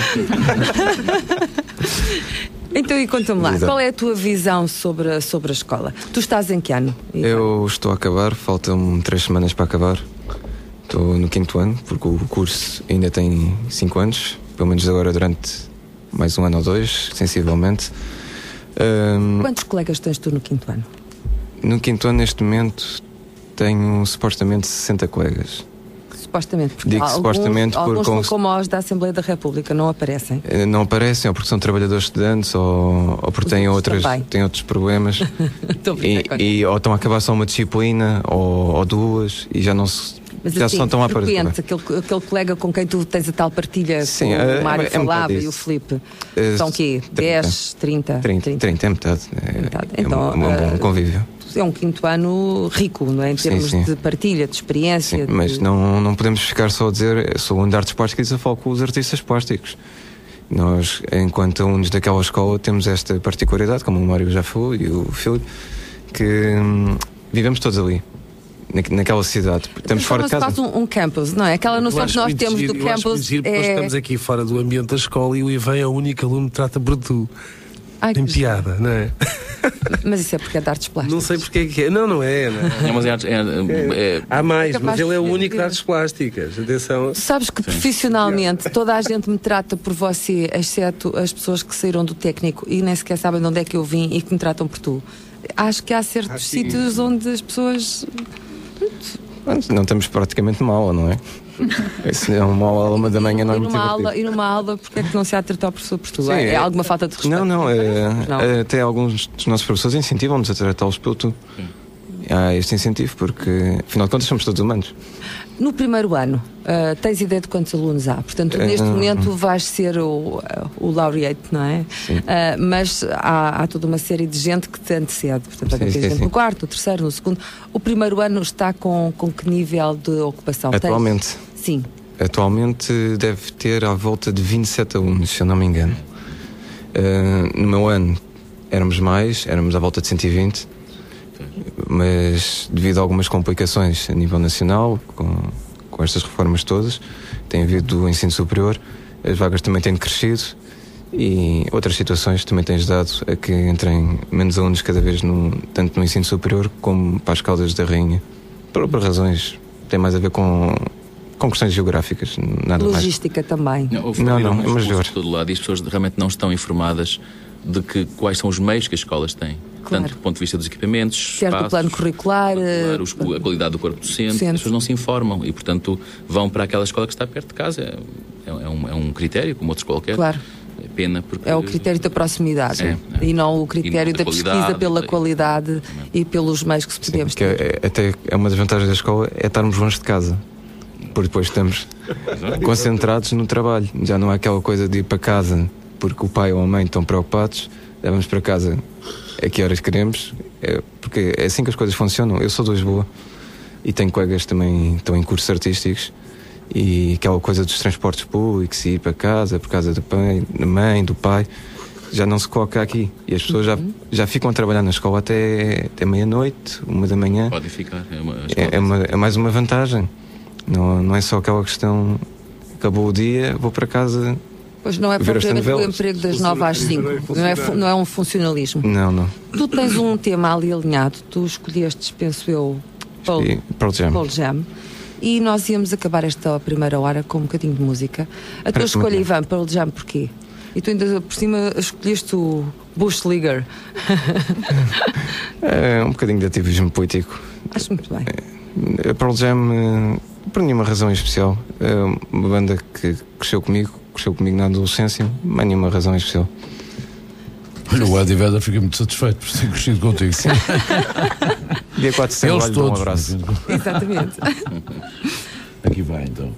Então, e conta-me lá, Exato. qual é a tua visão sobre a, sobre a escola? Tu estás em que ano? Ivan? Eu estou a acabar, faltam três semanas para acabar. Estou no quinto ano, porque o curso ainda tem cinco anos, pelo menos agora durante mais um ano ou dois, sensivelmente. Um, Quantos colegas tens tu no quinto ano? no quinto ano, neste momento, tenho supostamente sessenta colegas. supostamente, porque Digo alguns, supostamente alguns porque são como os da Assembleia da República, não aparecem. Não aparecem, ou porque são trabalhadores estudantes, ou, ou porque têm, outras, têm outros problemas. e, e, ou estão a acabar só uma disciplina, ou, ou duas, e já não se. Mas já assim, são tão à aquele, aquele colega com quem tu tens a tal partilha, sim, com é, o Mário é falava e o Filipe, é, são o quê? dez, trinta? trinta, trinta é metade. É, metade. É então, um, um bom uh, convívio. É um quinto ano rico, não é? Em termos sim, sim. de partilha, de experiência. Sim, mas de... não, não podemos ficar só a dizer sou um de artes plásticas e eu falo com os artistas plásticos. Nós, enquanto alunos daquela escola, temos esta particularidade, como o Mário já falou e o Filipe, que hum, vivemos todos ali. Naquela cidade, estamos fora de casa. Faz um, um campus, não é? Aquela noção que nós temos giro, do campus. Giro, porque é... nós estamos aqui fora do ambiente da escola e o Ivan é o único aluno que trata por tu. Ai, tem que... piada, não é? Mas isso é porque é de artes plásticas. Não sei porque é que é. Não, não é. Não é. Não, mas é, é, é... Há mais, é mas ele é o único de... de artes plásticas. Atenção. Sabes que Sim. profissionalmente toda a gente me trata por você, exceto as pessoas que saíram do técnico e nem sequer sabem de onde é que eu vim e que me tratam por tu. Acho que há certos Acho sítios que... onde as pessoas. Não estamos praticamente mal, não é? Isso é uma aula uma da manhã, não é e muito numa divertido. aula, E numa aula, porque é que não se há de tratar o professor por tu? Sim, é, é, é alguma falta de respeito? Não, não, é, não. Até alguns dos nossos professores incentivam-nos a tratá-los pelo tu. Sim. Há este incentivo, porque afinal de contas somos todos humanos. No primeiro ano, uh, tens ideia de quantos alunos há? Portanto, neste uh, momento vais ser o, o laureate, não é? Uh, mas há, há toda uma série de gente que te antecede. Portanto, há gente no quarto, no terceiro, no segundo. O primeiro ano está com, com que nível de ocupação? Atualmente? Tens? Sim. Atualmente deve ter à volta de vinte e sete alunos, se eu não me engano. Uh, no meu ano éramos mais, éramos à volta de cento e vinte. Mas devido a algumas complicações a nível nacional, com, com estas reformas todas, tem havido o ensino superior, as vagas também têm crescido e outras situações também têm ajudado a que entrem menos alunos cada vez, no, tanto no ensino superior como para as Caldas da Rainha. Por, por razões, tem mais a ver com, com questões geográficas, nada Logística mais. também. Não, não, não, é major. De todo lado, e as pessoas realmente não estão informadas de que, quais são os meios que as escolas têm. Claro. Tanto do ponto de vista dos equipamentos, certo, espaços, o plano curricular, curricular os, a qualidade do corpo docente, docente, as pessoas não se informam e, portanto, vão para aquela escola que está perto de casa. É, é, um, é um critério, como outros qualquer. Claro. É pena porque... É o critério da proximidade é, é. e não o critério não da, da pesquisa pela é. qualidade e pelos meios que se podemos Sim, ter. É, até é uma das vantagens da escola é estarmos longe de casa. Porque depois estamos concentrados no trabalho. Já não há aquela coisa de ir para casa porque o pai ou a mãe estão preocupados. Já vamos para casa a que horas queremos, é, porque é assim que as coisas funcionam. Eu sou de Lisboa e tenho colegas também que estão em cursos artísticos e aquela coisa dos transportes públicos e ir para casa por causa da mãe, do pai, já não se coloca aqui e as pessoas já, já ficam a trabalhar na escola até, até meia-noite, uma da manhã. Podem ficar, é, uma, é, é, uma, é mais uma vantagem, não, não é só aquela questão, acabou o dia, vou para casa. Pois não é propriamente o emprego das nove às cinco, não é, não é um funcionalismo. Não, não. Tu tens um tema ali alinhado, tu escolheste, penso eu, Pearl, Pearl Jam. Pearl Jam. E nós íamos acabar esta primeira hora com um bocadinho de música. A tua escolha, Ivan, Pearl Jam, porquê? E tu ainda por cima escolheste o Bush Leaguer. É um bocadinho de ativismo político. Acho muito bem. A Pearl Jam, por nenhuma razão em especial, é uma banda que cresceu comigo, cresceu comigo na adolescência, mas nenhuma razão em especial. Olha, o Eddie Vedder fica muito satisfeito por ter crescido contigo. Sim. Dia quatro de setembro, eles todos. Um abraço. Exatamente. Aqui vai então.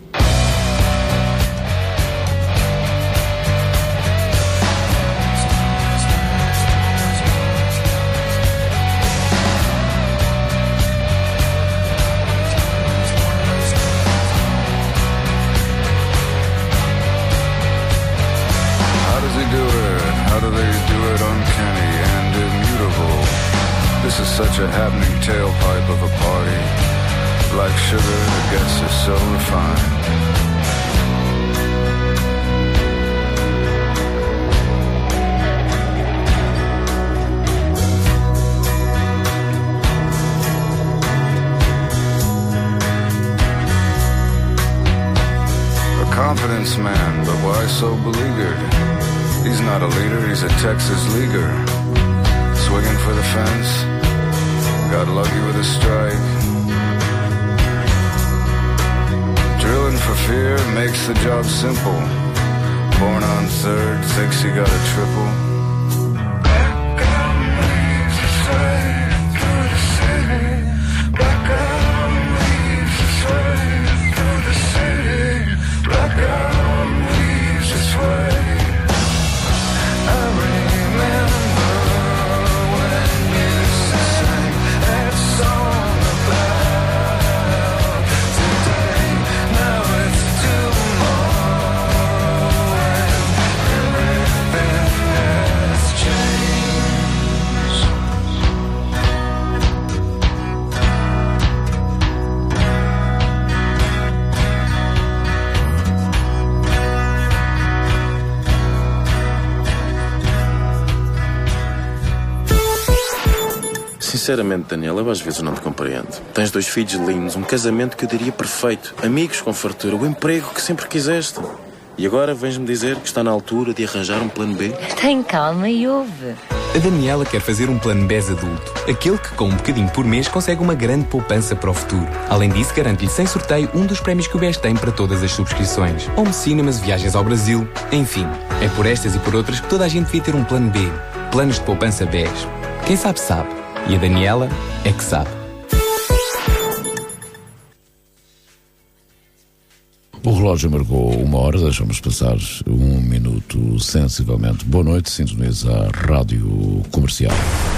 This is such a happening tailpipe of a party. Like sugar, the guests are so refined. A confidence man, but why so beleaguered? He's not a leader, he's a Texas leaguer. Swinging for the fence, got lucky with a strike. makes the job simple. Born on third, thinks he got a triple. Sinceramente, Daniela, eu às vezes não te compreendo. Tens dois filhos lindos, um casamento que eu diria perfeito, amigos com fartura, o emprego que sempre quiseste. E agora vens-me dizer que está na altura de arranjar um plano B? Tem calma e ouve. A Daniela quer fazer um plano B E S adulto. Aquele que, com um bocadinho por mês, consegue uma grande poupança para o futuro. Além disso, garante-lhe sem sorteio um dos prémios que o B E S tem para todas as subscrições. Home cinemas, viagens ao Brasil, enfim. É por estas e por outras que toda a gente devia ter um plano B. Planos de poupança B E S. Quem sabe, sabe. E a Daniela é que sabe. O relógio marcou uma hora, deixamos passar um minuto sensivelmente. Boa noite, sintoniza a Rádio Comercial.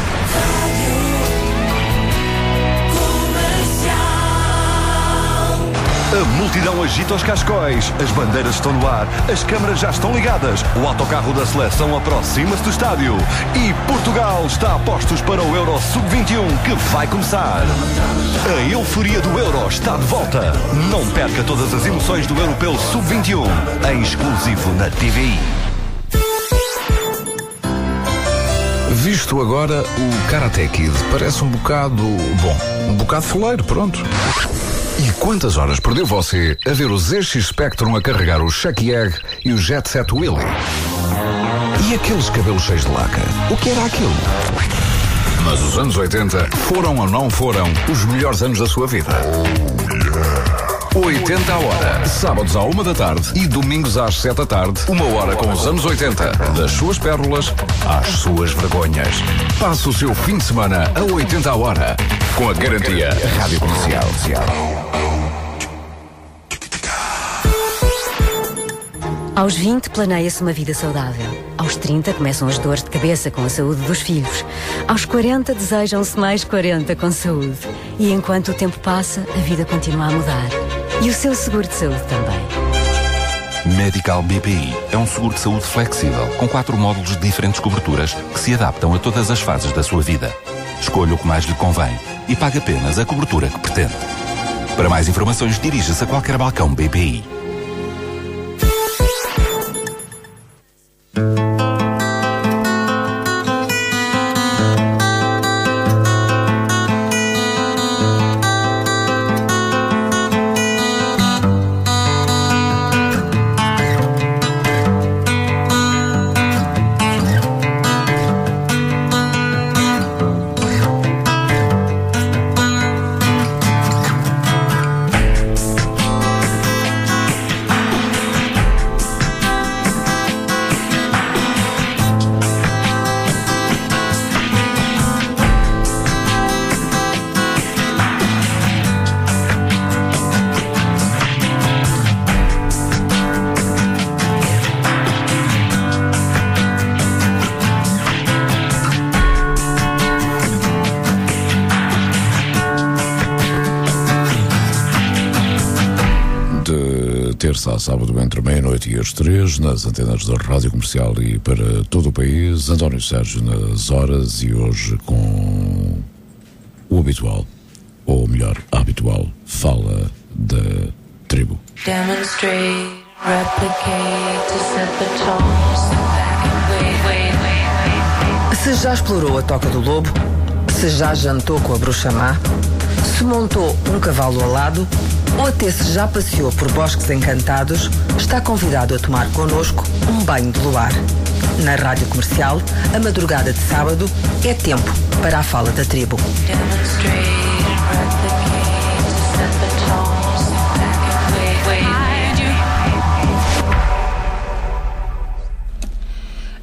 A multidão agita os cascóis, as bandeiras estão no ar, as câmaras já estão ligadas, o autocarro da seleção aproxima-se do estádio e Portugal está a postos para o Euro sub vinte e um que vai começar. A euforia do Euro está de volta. Não perca todas as emoções do Europeu sub vinte e um, em exclusivo na T V I. Visto agora, o Karate Kid parece um bocado, bom, um bocado foleiro, pronto. E quantas horas perdeu você a ver o Z X Spectrum a carregar o Chucky Egg e o Jet Set Willy? E aqueles cabelos cheios de laca? O que era aquilo? Mas os anos oitenta foram ou não foram os melhores anos da sua vida? oitenta a hora. Sábados à uma da tarde e domingos às sete da tarde. Uma hora com os anos oitenta. Das suas pérolas às suas vergonhas. Passe o seu fim de semana a oitenta a hora. Com a garantia Rádio Comercial. Aos vinte planeia-se uma vida saudável. Aos trinta começam as dores de cabeça com a saúde dos filhos. Aos quarenta desejam-se mais quarenta com saúde. E enquanto o tempo passa, a vida continua a mudar. E o seu seguro de saúde também. Medical B P I é um seguro de saúde flexível, com quatro módulos de diferentes coberturas que se adaptam a todas as fases da sua vida. Escolha o que mais lhe convém e pague apenas a cobertura que pretende. Para mais informações, dirija-se a qualquer balcão B P I. Terça a sábado entre meia-noite e as três, nas antenas da Rádio Comercial e para todo o país. António Sérgio nas horas e hoje com o habitual, ou melhor, a habitual fala da tribo. Demonstrate, replicate, set the tone, step back and wait, wait, wait, wait. Se já explorou a Toca do Lobo, se já jantou com a bruxa má, se montou um cavalo alado ou até se já passeou por bosques encantados, está convidado a tomar connosco um banho de luar. Na Rádio Comercial, a madrugada de sábado é tempo para a fala da tribo.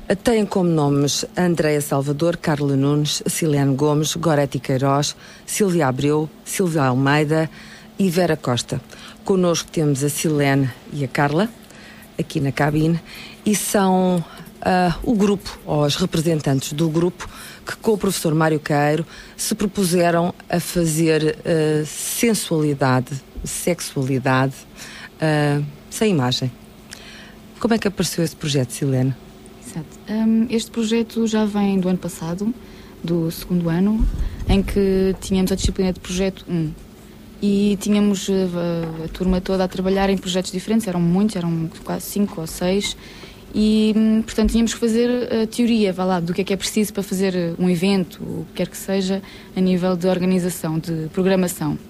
Têm como nomes Andréia Salvador, Carla Nunes, Silene Gomes, Gorete Queiroz, Silvia Abreu, Silvia Almeida e Vera Costa. Connosco temos a Silene e a Carla, aqui na cabine, e são uh, o grupo, ou os representantes do grupo, que com o professor Mário Queiro se propuseram a fazer uh, sensualidade, sexualidade, uh, sem imagem. Como é que apareceu esse projeto, Silene? Exato. Um, este projeto já vem do ano passado, do segundo ano, em que tínhamos a disciplina de projeto um. E tínhamos a, a turma toda a trabalhar em projetos diferentes, eram muitos, eram quase cinco ou seis. E, portanto, tínhamos que fazer a teoria, vá lá, do que é que é preciso para fazer um evento, o que quer que seja, a nível de organização, de programação.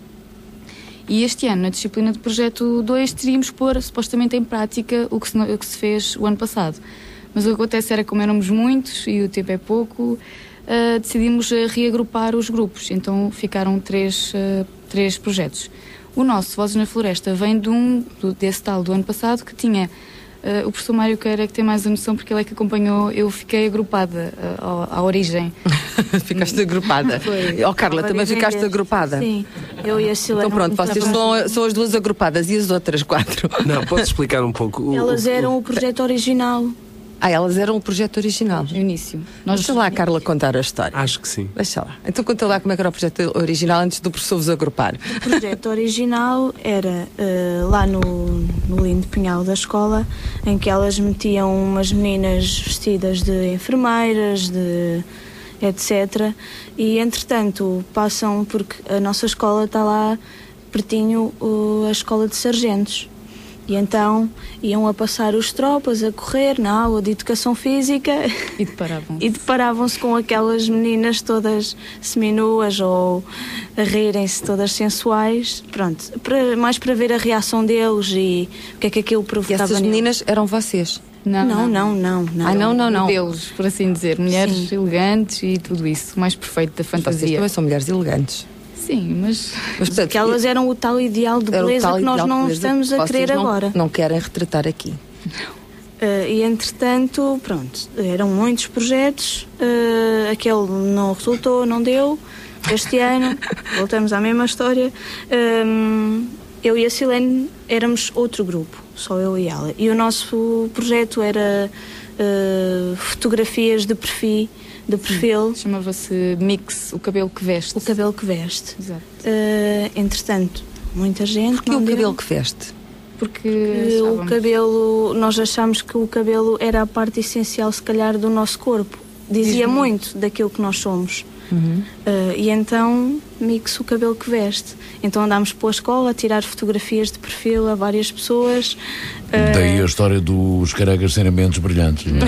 E este ano, na disciplina de projeto dois, teríamos que pôr, supostamente, em prática o que se, o que se fez o ano passado. Mas o que acontece era, como éramos muitos e o tempo é pouco, uh, decidimos uh, reagrupar os grupos. Então ficaram três, uh, três projetos. O nosso, Vozes na Floresta, vem de um, do, desse tal do ano passado, que tinha uh, o professor Mário Queiro, que tem mais a noção, porque ele é que acompanhou. Eu fiquei agrupada uh, à, à origem. Ficaste agrupada. Foi. Oh, Carla, também ficaste deste. agrupada? Sim, eu e a Silene. Então pronto, vocês são, são as duas agrupadas e as outras quatro? Não, podes explicar um pouco? O, Elas eram o projeto original. Ah, elas eram o projeto original. No início. Nós... Deixa lá a Carla contar a história. Acho que sim. Deixa lá. Então conta lá como é que era o projeto original antes do professor vos agrupar. O projeto original era uh, lá no, no lindo pinhal da escola, em que elas metiam umas meninas vestidas de enfermeiras, de etcétera. E entretanto passam, porque a nossa escola está lá pertinho uh, a escola de sargentos. E então iam a passar os tropas a correr na aula de educação física e deparavam-se e deparavam-se com aquelas meninas todas seminuas ou a rirem-se todas sensuais, pronto, para, mais para ver a reação deles e o que é que aquilo provocava. E essas meninas eram vocês? Não, não, não, não, não. Ah, não, não, não. Modelos, por assim dizer, mulheres Sim. elegantes e tudo isso, o mais perfeito da fantasia. Vocês também são mulheres elegantes. Sim, mas... mas portanto, que elas eram o tal ideal de beleza que nós não estamos a querer não, agora. Não querem retratar aqui. Não. Uh, e entretanto, pronto, eram muitos projetos, uh, aquele não resultou, não deu. Este ano, voltamos à mesma história. Um, eu e a Silene éramos outro grupo, só eu e ela. E o nosso projeto era uh, fotografias de perfil. De perfil. Chamava-se Mix, o cabelo que veste. O cabelo que veste. Exato. Uh, entretanto, muita gente. Porquê o cabelo que veste? Porque, Porque o cabelo, nós achamos que o cabelo era a parte essencial, se calhar, do nosso corpo. Dizia Diz muito daquilo que nós somos. Uhum. Uh, e então, Mix, o cabelo que veste. Então andámos pela escola a tirar fotografias de perfil a várias pessoas. Uh... Daí a história dos carecas serem mentes brilhantes, não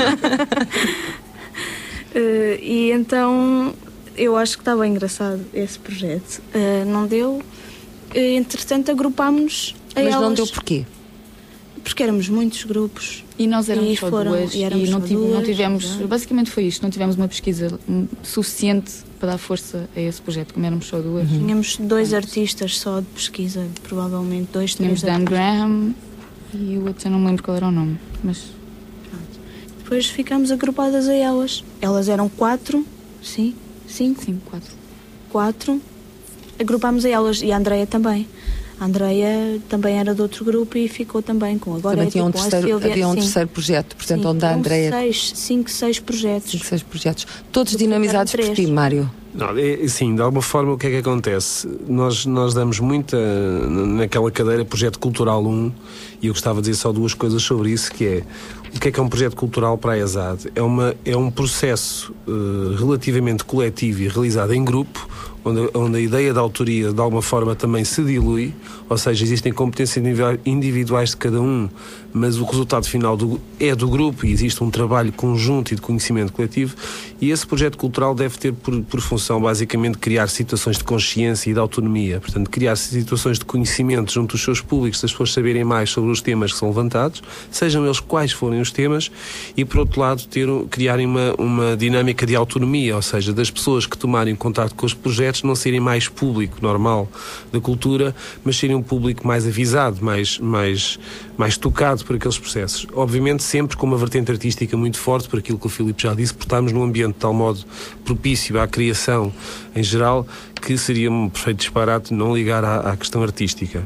é? Uh, e então eu acho que está bem engraçado esse projeto. Uh, não deu. Uh, entretanto, agrupámos-nos a Mas elas. não deu porquê? Porque éramos muitos grupos. E nós éramos e só foram, duas. E, éramos e não, só tive, duas, não tivemos. é? Basicamente foi isto. Não tivemos uma pesquisa suficiente para dar força a esse projeto, como éramos só duas. Uhum. Tínhamos dois artistas só de pesquisa, provavelmente dois, Tínhamos três. Dan Graham e o outro, eu não me lembro qual era o nome. Mas. Depois ficámos agrupadas a elas. Elas eram quatro, sim, cinco? Sim, quatro. Quatro. Agrupámos a elas e a Andreia também. A Andreia também era de outro grupo e ficou também com agora. Também tinha um tipo, terceiro, Silvia, havia um sim. terceiro projeto, portanto, sim, onde a Andreia. Seis, cinco, seis projetos. Cinco, seis projetos. Todos dinamizados por ti, Mário. Não, é, sim, de alguma forma o que é que acontece? Nós, nós damos muita, naquela cadeira, projeto cultural um, e eu gostava de dizer só duas coisas sobre isso, que é, o que é que é um projeto cultural para a ESAD? É, uma, é um processo uh, relativamente coletivo e realizado em grupo, onde, onde a ideia da autoria de alguma forma também se dilui, ou seja, existem competências individuais de cada um, mas o resultado final do, é do grupo e existe um trabalho conjunto e de conhecimento coletivo, e esse projeto cultural deve ter por, por função basicamente criar situações de consciência e de autonomia, portanto criar situações de conhecimento junto dos seus públicos, das pessoas saberem mais sobre os temas que são levantados, sejam eles quais forem os temas, e por outro lado ter, criarem uma, uma dinâmica de autonomia, ou seja, das pessoas que tomarem contato com os projetos projetos não serem mais público normal da cultura, mas serem um público mais avisado, mais, mais, mais tocado por aqueles processos. Obviamente sempre com uma vertente artística muito forte, por aquilo que o Filipe já disse, porque estamos num ambiente de tal modo propício à criação em geral, que seria um perfeito disparate não ligar à, à questão artística.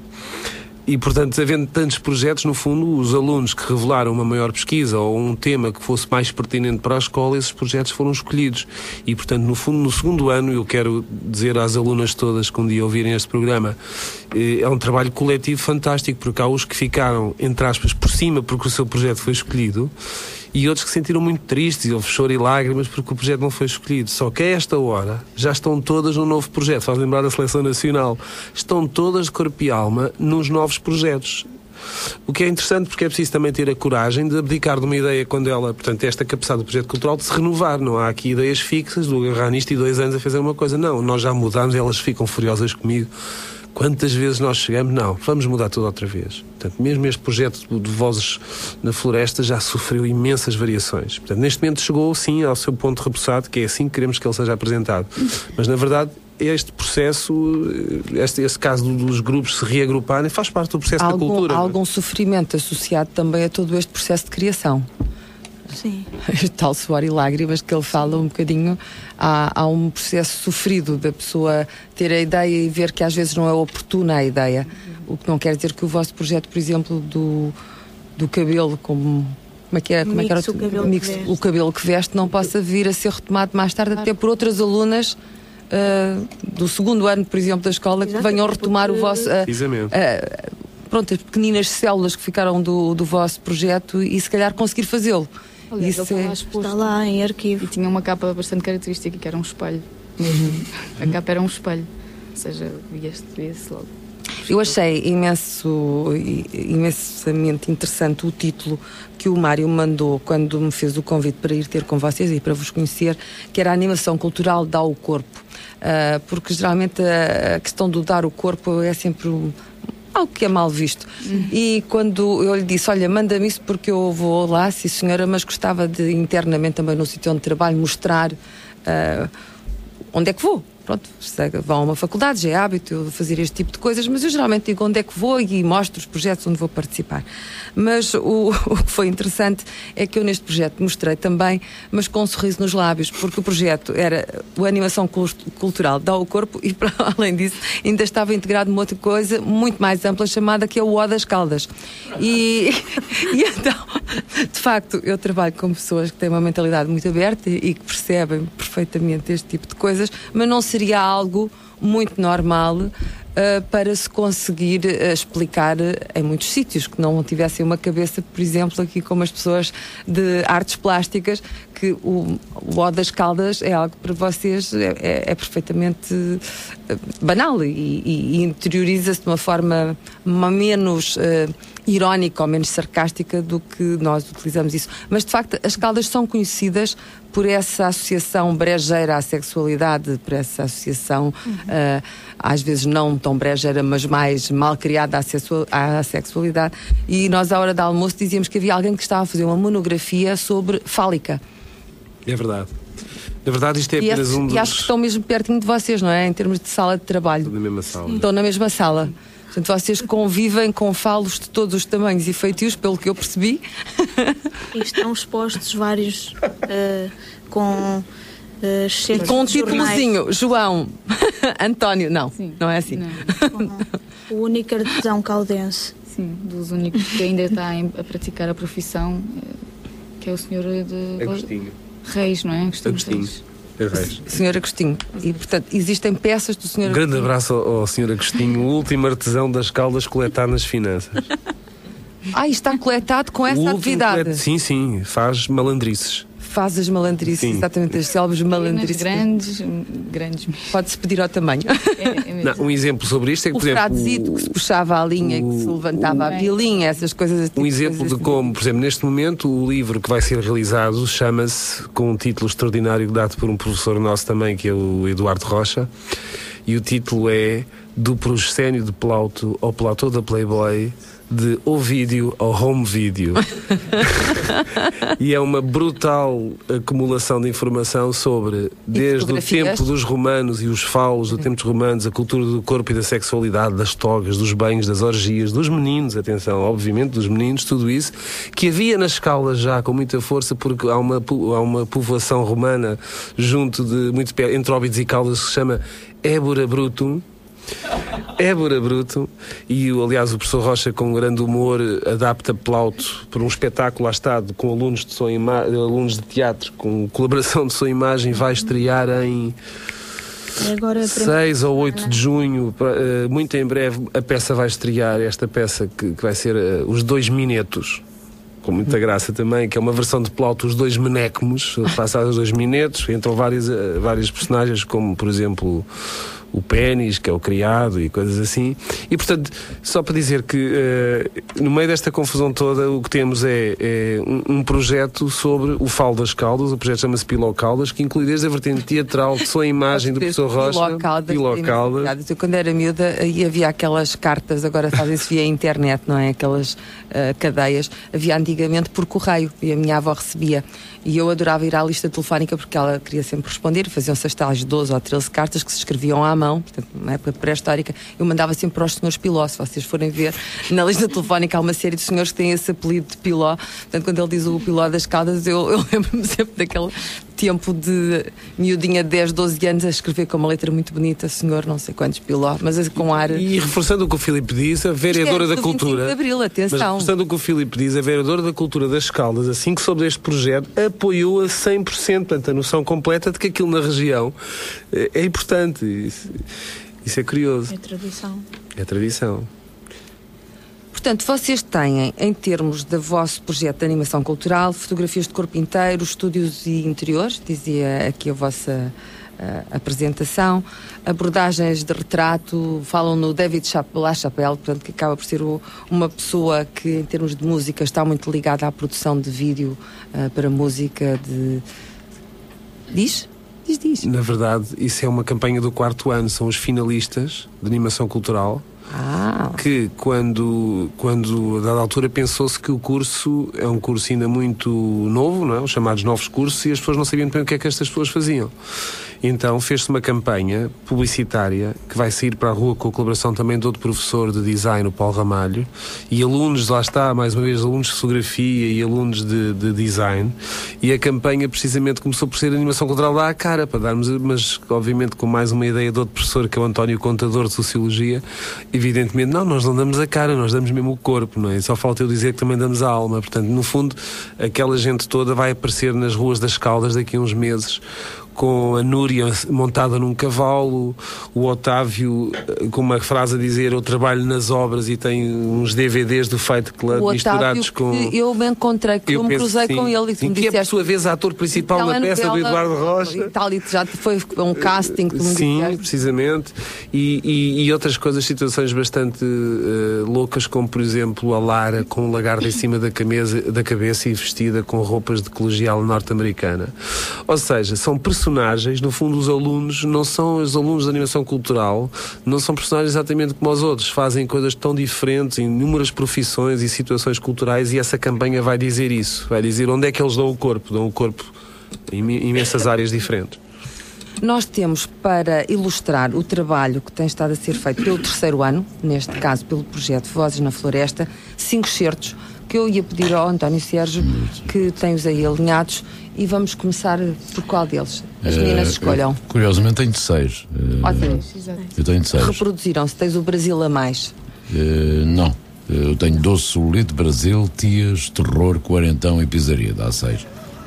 E, portanto, havendo tantos projetos, no fundo, os alunos que revelaram uma maior pesquisa ou um tema que fosse mais pertinente para a escola, esses projetos foram escolhidos. E, portanto, no fundo, no segundo ano, eu quero dizer às alunas todas que um dia ouvirem este programa, é um trabalho coletivo fantástico, porque há os que ficaram, entre aspas, por cima porque o seu projeto foi escolhido, e outros que se sentiram muito tristes, e houve choro e lágrimas porque o projeto não foi escolhido. Só que a esta hora já estão todas no novo projeto. Faz lembrar da Seleção Nacional. Estão todas de corpo e alma nos novos projetos. O que é interessante, porque é preciso também ter a coragem de abdicar de uma ideia quando ela, portanto, esta capacidade do projeto cultural de se renovar. Não há aqui ideias fixas, do agarrar nisto e dois anos a fazer uma coisa. Não, nós já mudámos e elas ficam furiosas comigo. Quantas vezes nós chegamos? Não, vamos mudar tudo outra vez. Portanto, mesmo este projeto de Vozes na Floresta já sofreu imensas variações. Portanto, neste momento chegou, sim, ao seu ponto repousado, que é assim que queremos que ele seja apresentado. Mas, na verdade, este processo, este, este caso dos grupos se reagruparem, faz parte do processo algum, da cultura. Há algum sofrimento associado também a todo este processo de criação. Sim. O tal suor e lágrimas que ele fala um bocadinho, há, há um processo sofrido da pessoa ter a ideia e ver que às vezes não é oportuna a ideia. O que não quer dizer que o vosso projeto, por exemplo, do, do cabelo, como, como é que era? Como é que era o, o, cabelo mix, que o cabelo que veste, não possa vir a ser retomado mais tarde, claro. Até por outras alunas uh, do segundo ano, por exemplo, da escola, Exato, que venham retomar porque... o vosso... Uh, uh, pronto, as pequeninas células que ficaram do, do vosso projeto e se calhar conseguir fazê-lo. Aliás, Isso ele é... está lá em arquivo. E tinha uma capa bastante característica, que era um espelho. Mesmo. A capa era um espelho. Ou seja, via-se via logo. Eu achei imenso, imensamente interessante o título que o Mário mandou quando me fez o convite para ir ter com vocês e para vos conhecer, que era a animação cultural Dá o Corpo. Uh, porque geralmente a, a questão do dar o corpo é sempre um, algo que é mal visto. Uhum. E quando eu lhe disse, olha, manda-me isso porque eu vou lá, sim senhora, mas gostava de internamente também no sítio onde trabalho mostrar uh, onde é que vou. Pronto, vão a uma faculdade, já é hábito eu fazer este tipo de coisas, mas eu geralmente digo onde é que vou e mostro os projetos onde vou participar. Mas o, o que foi interessante é que eu neste projeto mostrei também, mas com um sorriso nos lábios, porque o projeto era a animação cultural Dá o Corpo e, para além disso, ainda estava integrado numa outra coisa muito mais ampla chamada que é o O das Caldas. E, e então, de facto, eu trabalho com pessoas que têm uma mentalidade muito aberta e que percebem perfeitamente este tipo de coisas, mas não seria algo muito normal uh, para se conseguir uh, explicar uh, em muitos sítios, que não tivessem uma cabeça, por exemplo, aqui como as pessoas de artes plásticas, que o, o O das Caldas é algo para vocês é, é, é perfeitamente uh, banal e, e, e interioriza-se de uma forma menos uh, irónica ou menos sarcástica do que nós utilizamos isso. Mas, de facto, as Caldas são conhecidas por essa associação brejeira à sexualidade, por essa associação, uhum. uh, às vezes não tão brejeira, mas mais mal criada à, sexu- à sexualidade. E nós, à hora do almoço, dizíamos que havia alguém que estava a fazer uma monografia sobre fálica. É verdade. Na verdade, isto é e apenas esse, um dos... E acho que estão mesmo pertinho de vocês, não é? Em termos de sala de trabalho. Estão na mesma sala. Sim. Estão na mesma sala. Portanto, vocês convivem com falos de todos os tamanhos e feitios, pelo que eu percebi. E estão expostos vários uh, com uh, com um títulozinho, João, António, não, Sim. não é assim. Não. O único artesão caldense. Sim, dos únicos que ainda está a praticar a profissão, que é o senhor de Agostinho. Reis, não é? Agostinho. Agostinho. O senhor Agostinho. E, portanto, existem peças do senhor Um grande Agostinho. abraço ao, ao senhor Agostinho, o último artesão das Caldas coletar nas finanças. Ah, e está coletado com essa atividade? Colet... Sim, sim, faz malandrices. Faz as malandrices, sim. Exatamente, as célebres malandrices. Grandes, grandes. Pode-se pedir ao tamanho. É, é Não, um exemplo sobre isto é que, o por exemplo... fradesito que se puxava a linha, o... que se levantava o... a pilinha, essas coisas... Um exemplo de como, por exemplo, neste momento, o livro que vai ser realizado chama-se, com um título extraordinário dado por um professor nosso também, que é o Eduardo Rocha, e o título é Do Proscénio de Plauto ao Platô da Playboy, de Ovídio ao Home Video. E é uma brutal acumulação de informação sobre, desde o tempo dos romanos e os faulos do tempo dos romanos, a cultura do corpo e da sexualidade, das togas, dos banhos, das orgias, dos meninos, atenção, obviamente, dos meninos, tudo isso, que havia nas Caldas já com muita força, porque há uma, há uma povoação romana junto de, muito perto, entre Óbidos e Caldas, que se chama Ébora Brutum. Ébora Brutum, e aliás o professor Rocha, com grande humor, adapta Plauto para um espetáculo, lá está, com alunos de, som e ima- alunos de teatro, com colaboração de som e imagem, vai estrear em seis ou oito de junho, muito em breve a peça vai estrear, esta peça que, que vai ser uh, Os Dois Minetos, com muita graça também, que é uma versão de Plauto, Os Dois Menécmos, passados os dois minetos, entram várias, uh, várias personagens, como por exemplo o Pénis, que é o criado e coisas assim. E portanto, só para dizer que uh, no meio desta confusão toda o que temos é, é um, um projeto sobre o Falo das Caldas. O projeto chama-se Piló Caldas, que inclui desde a vertente teatral, que só a imagem do professor Rocha. Piló Caldas. Piló Caldas. Eu, quando era miúda, aí havia aquelas cartas, agora fazem-se via internet, não é? Aquelas uh, cadeias. Havia antigamente por correio e a minha avó recebia. E eu adorava ir à lista telefónica porque ela queria sempre responder. Faziam-se as tais doze ou treze cartas que se escreviam à mão, portanto, na época pré-histórica. Eu mandava sempre para os senhores Piló. Se vocês forem ver, na lista telefónica há uma série de senhores que têm esse apelido de Piló. Portanto, quando ele diz o Piló das Caldas, eu, eu lembro-me sempre daquele tempo de miudinha de dez, doze anos a escrever com uma letra muito bonita, senhor não sei quantos Piló, mas com ar... E reforçando o que o Filipe diz, a vereadora é da Cultura... de Abril, atenção. Mas reforçando o que o Filipe diz, a vereadora da Cultura das Caldas, assim que soube deste projeto, apoiou a cem por cento, portanto, a noção completa de que aquilo na região é, é importante. Isso, isso é curioso. É tradição. É tradição. Portanto, vocês têm, em termos do vosso projeto de animação cultural, fotografias de corpo inteiro, estúdios e interiores, dizia aqui a vossa uh, apresentação, abordagens de retrato, falam no David LaChapelle, portanto, que acaba por ser o, uma pessoa que, em termos de música, está muito ligada à produção de vídeo uh, para música de... Diz? Diz, diz. Na verdade, isso é uma campanha do quarto ano, são os finalistas de animação cultural. Ah. Que quando, quando a dada altura pensou-se que o curso é um curso ainda muito novo, não é? Os chamados novos cursos, e as pessoas não sabiam bem o que é que estas pessoas faziam. Então fez-se uma campanha publicitária que vai sair para a rua com a colaboração também de outro professor de design, o Paulo Ramalho, e alunos, lá está, mais uma vez, alunos de fotografia e alunos de, de design, e a campanha precisamente começou por ser a animação cultural lá à cara, para darmos, mas obviamente com mais uma ideia de outro professor, que é o António Contador, de Sociologia. Evidentemente, não, nós não damos a cara, nós damos mesmo o corpo, não é? Só falta eu dizer que também damos a alma. Portanto, no fundo, aquela gente toda vai aparecer nas ruas das Caldas daqui a uns meses, com a Núria montada num cavalo, o Otávio com uma frase a dizer: eu trabalho nas obras, e tem uns D V Ds do Fight Club o misturados Otávio, com... que eu me encontrei, que eu, eu me cruzei sim, com ele e sim, me que disseste... é por sua vez ator principal na peça do Eduardo Rocha e tal, e já foi um casting que me sim, disseste. Precisamente, e, e, e outras coisas, situações bastante uh, loucas, como por exemplo a Lara com um lagarto em cima da, camisa, da cabeça e vestida com roupas de colegial norte-americana. Ou seja, são personagens, no fundo os alunos não são os alunos de animação cultural, não são personagens exatamente como os outros, fazem coisas tão diferentes em inúmeras profissões e situações culturais, e essa campanha vai dizer isso, vai dizer onde é que eles dão o corpo, dão o corpo em imensas áreas diferentes. Nós temos, para ilustrar o trabalho que tem estado a ser feito pelo terceiro ano, neste caso pelo projeto Vozes na Floresta, cinco certos que eu ia pedir ao António Sérgio, que tem-os aí alinhados, e vamos começar por qual deles? As meninas uh, escolham. Eu, curiosamente tenho de seis. Uh, Ótimo. Eu tenho de seis. Reproduziram-se. Tens o Brasil a mais? Uh, não. Eu tenho Doce, Solito, Brasil, Tias, Terror, Quarentão e Pizzaria. Dá seis.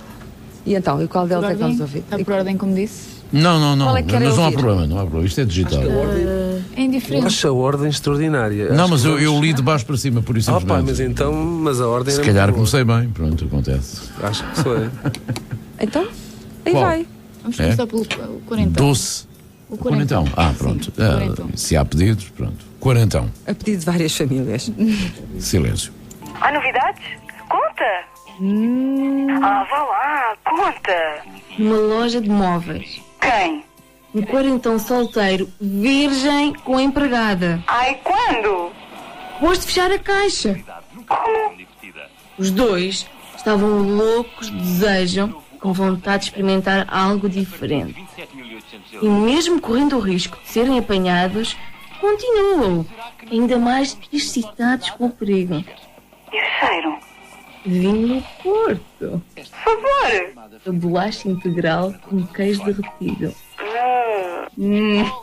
E então, e qual deles é que vamos ouvir? Está por ordem, como disse? Não, não, não. É que mas não há ouvir? problema, não há problema. Isto é digital. Uh, é indiferente. Acho a ordem extraordinária. Não, Acho mas eu, vamos... eu li de baixo para cima, por isso oh, pá, mas então, mas a ordem se era calhar muito comecei bem, pronto, acontece. Acho que sou eu. Então, aí Qual? vai. Vamos É? começar pelo quarentão. Doce. O quarentão. Ah, pronto. Sim, Ah, quarentão. se há pedidos, pronto. Quarentão. A pedido de várias famílias. Silêncio. Há novidades? Conta! Ah, vá lá, conta! Numa loja de móveis. Quem? Um quarentão solteiro, virgem com empregada. Ai, quando? Depois de fechar a caixa. Como? Os dois estavam loucos de desejo, com vontade de experimentar algo diferente. E mesmo correndo o risco de serem apanhados, continuam, ainda mais excitados com o perigo. E o cheiro? Vinho no Porto. Por favor! A bolacha integral com queijo derretido. Hum. Hum.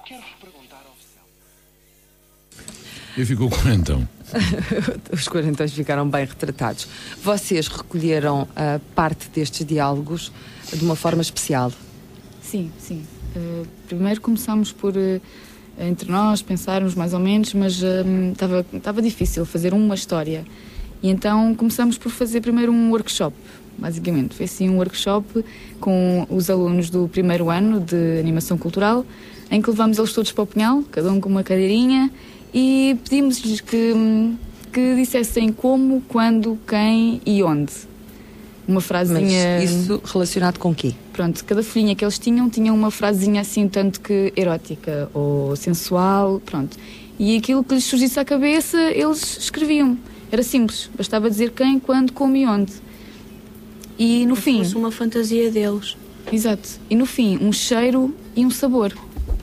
E ficou quarentão. Os quarentões ficaram bem retratados. Vocês recolheram a parte destes diálogos de uma forma especial? Sim, sim. Uh, primeiro começámos por, uh, entre nós, pensarmos mais ou menos, mas estava uh, difícil fazer uma história. E então começamos por fazer primeiro um workshop, basicamente. Foi assim um workshop com os alunos do primeiro ano de animação cultural, em que levamos eles todos para o Pinhal, cada um com uma cadeirinha, e pedimos-lhes que, que dissessem como, quando, quem e onde. Uma frasezinha... Mas isso relacionado com o quê? Pronto, cada folhinha que eles tinham tinha uma frasezinha assim, tanto que erótica ou sensual, pronto. E aquilo que lhes surgisse à cabeça, eles escreviam. Era simples, bastava dizer quem, quando, como e onde. E no fim... fosse uma fantasia deles. Exato. E no fim, um cheiro e um sabor.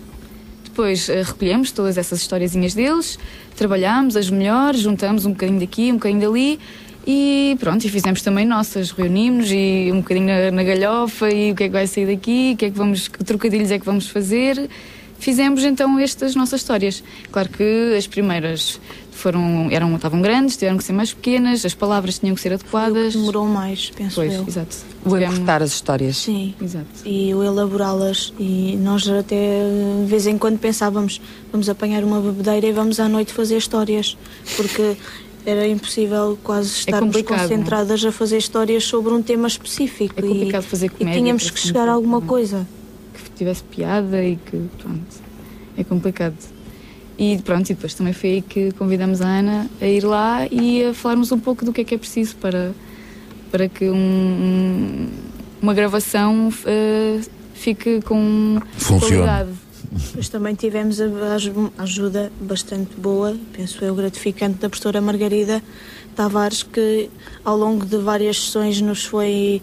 Depois uh, recolhemos todas essas historiazinhas deles, trabalhámos as melhores, juntamos um bocadinho daqui, um bocadinho dali e pronto, e fizemos também nossas, reunimos e um bocadinho na, na galhofa e o que é que vai sair daqui, o que é que vamos, que trocadilhos é que vamos fazer. Fizemos então estas nossas histórias. Claro que as primeiras foram, eram, estavam grandes, tiveram que ser mais pequenas, as palavras tinham que ser adequadas. Demorou mais, penso pois, eu. Exato. O encurtar as histórias. Sim. Exato. E o elaborá-las. E nós até de vez em quando pensávamos, vamos apanhar uma bebedeira e vamos à noite fazer histórias. Porque era impossível quase estarmos é concentradas a fazer histórias sobre um tema específico. É complicado e, fazer comédia. E tínhamos que chegar a alguma coisa. Que tivesse piada e que, pronto, é complicado. E pronto, e depois também foi aí que convidamos a Ana a ir lá e a falarmos um pouco do que é que é preciso para, para que um, um, uma gravação uh, fique com qualidade. Depois também tivemos a, a ajuda bastante boa, penso eu, gratificante, da professora Margarida Tavares, que ao longo de várias sessões nos foi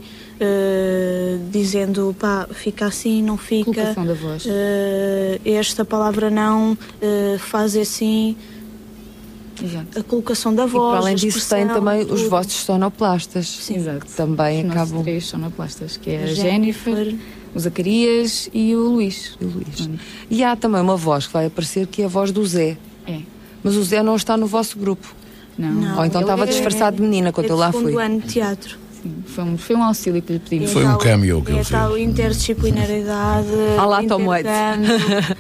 uh, dizendo, pá, fica assim, não fica. Colocação da voz. Uh, esta palavra não, uh, faz assim. Exato. A colocação da voz. E para além disso tem também tudo. Os vossos sonoplastas. Sim. Exato. Que também Os acabam. nossos três sonoplastas, que é a, A Jennifer, Jennifer, o Zacarias e o Luís. E, o Luís. Hum. E há também uma voz que vai aparecer, que é a voz do Zé. É. Mas o Zé não está no vosso grupo. Não. Não. Ou então estava é, disfarçado de menina quando é eu lá segundo fui. ano de teatro. Sim, foi um, foi um auxílio que lhe pedimos. Foi um cameo que ele É fez. tal interdisciplinaridade, Ah lá, o Tom intercâmbio,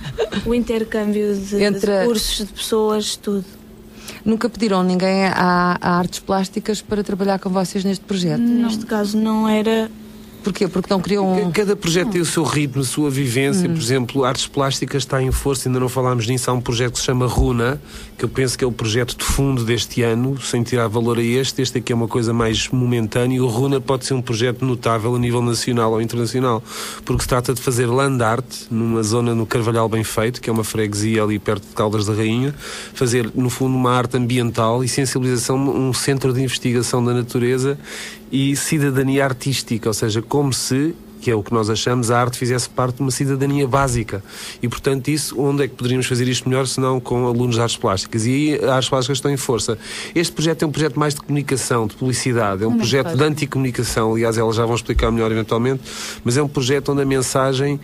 o intercâmbio de, Entre... de cursos, de pessoas, tudo. Nunca pediram ninguém a, a artes plásticas para trabalhar com vocês neste projeto? Não. Neste caso não era... Porquê? Porque não queriam... Um... Cada projeto tem o seu ritmo, a sua vivência. Hum. Por exemplo, Artes Plásticas está em força, ainda não falámos nisso. Há um projeto que se chama Runa, que eu penso que é o projeto de fundo deste ano, sem tirar valor a este. Este aqui é uma coisa mais momentânea. O Runa pode ser um projeto notável a nível nacional ou internacional, porque se trata de fazer land art numa zona no Carvalhal Bem Feito, que é uma freguesia ali perto de Caldas da Rainha. Fazer, no fundo, uma arte ambiental e sensibilização, um centro de investigação da natureza e cidadania artística, ou seja, como se, que é o que nós achamos, a arte fizesse parte de uma cidadania básica. E, portanto, isso, onde é que poderíamos fazer isto melhor se não com alunos de artes plásticas? E aí as artes plásticas estão em força. Este projeto é um projeto mais de comunicação, de publicidade, é um Não projeto faz. de anticomunicação, aliás, elas já vão explicar melhor eventualmente, mas é um projeto onde a mensagem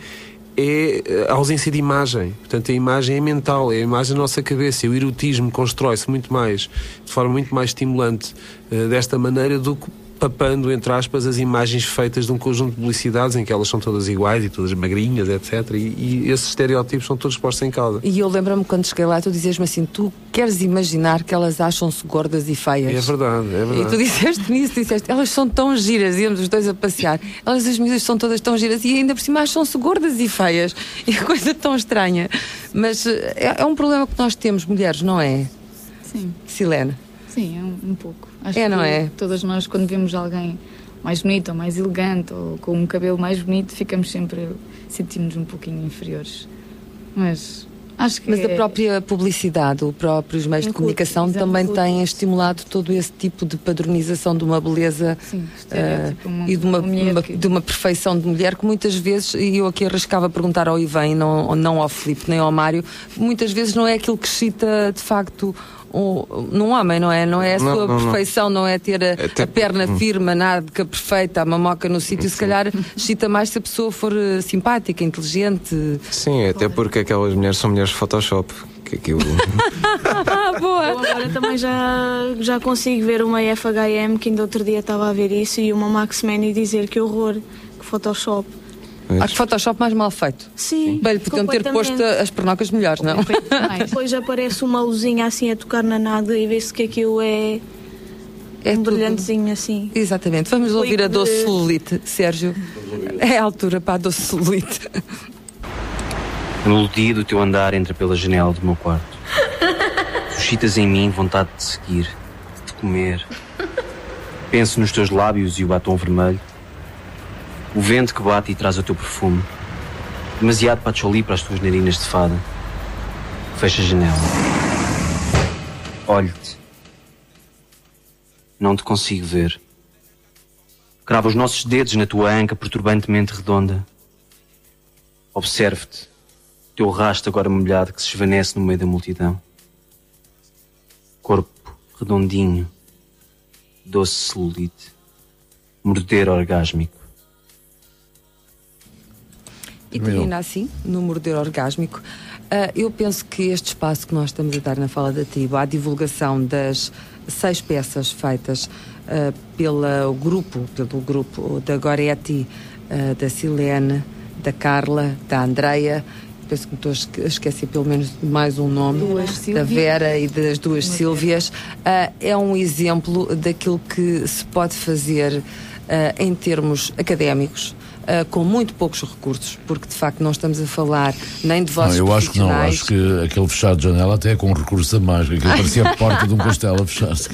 é a ausência de imagem. Portanto, a imagem é mental, é a imagem da nossa cabeça. O erotismo constrói-se muito mais, de forma muito mais estimulante, uh, desta maneira do que papando, entre aspas, as imagens feitas de um conjunto de publicidades em que elas são todas iguais e todas magrinhas, etcétera. E, e esses estereótipos são todos postos em causa. E eu lembro-me quando cheguei lá, tu dizias-me assim, tu queres imaginar que elas acham-se gordas e feias? É verdade, é verdade. E tu disseste-me isso, disseste, elas são tão giras, íamos os dois a passear, elas, as miúdas, são todas tão giras e ainda por cima acham-se gordas e feias. E a coisa tão estranha. Mas é, é um problema que nós temos, mulheres, não é? Sim. Silene? Sim, é um, um pouco. Acho é, não que é? todas nós, quando vemos alguém mais bonita ou mais elegante ou com um cabelo mais bonito, ficamos sempre, sentimos um pouquinho inferiores. Mas acho que Mas é... a própria publicidade, os próprios meios de comunicação também têm estimulado todo esse tipo de padronização de uma beleza Sim, uh, uma, e de uma, uma, que... de uma perfeição de mulher que muitas vezes, e eu aqui arriscava a perguntar ao Ivan, não, não ao Filipe nem ao Mário, muitas vezes não é aquilo que excita de facto um, num homem, não é? Não é a não, sua não, perfeição, não, não é ter a, Até... a perna hum. firme, a nádega perfeita, a mamoca no sítio, se calhar excita mais se a pessoa for uh, simpática, inteligente. Sim, até porque aquelas mulheres são mulheres de Photoshop. Que aquilo... Boa. Eu agora também já, já consigo ver uma F H M, que ainda outro dia estava a ver isso, e uma Max Mani dizer que horror, que Photoshop. Acho que Photoshop mais mal feito. Sim. Bem, podiam ter posto as pernocas melhores, não? Depois aparece uma luzinha assim a tocar na nada e vê-se que aquilo é, é um tudo. Brilhantezinho assim. Exatamente. Vamos Foi ouvir a doce de... celulite, Sérgio. É a altura para a doce celulite. A melodia do teu andar entra pela janela do meu quarto. Suscitas em mim vontade de seguir, de comer. Penso nos teus lábios e o batom vermelho. O vento que bate e traz o teu perfume. Demasiado patchouli para as tuas narinas de fada. Fecha a janela. Olho-te. Não te consigo ver. Cravo os nossos dedos na tua anca perturbantemente redonda. Observo-te. Teu rasto agora molhado que se esvanece no meio da multidão. Corpo redondinho. Doce celulite. Morder orgásmico. E termina assim, no morder orgásmico. Uh, eu penso que este espaço que nós estamos a dar na Fala da Tribo, à divulgação das seis peças feitas uh, pelo grupo, pelo grupo da Goretti, uh, da Silene, da Carla, da Andreia, penso que estou a esquecer pelo menos mais um nome, da Vera e das duas Sílvias, uh, é um exemplo daquilo que se pode fazer uh, em termos académicos, Uh, com muito poucos recursos, porque de facto não estamos a falar nem de vozes não, eu acho que não, profissionais. acho que aquele fechado de janela até é com recurso a mais, que aquilo parecia a porta de um castelo a fechar-se.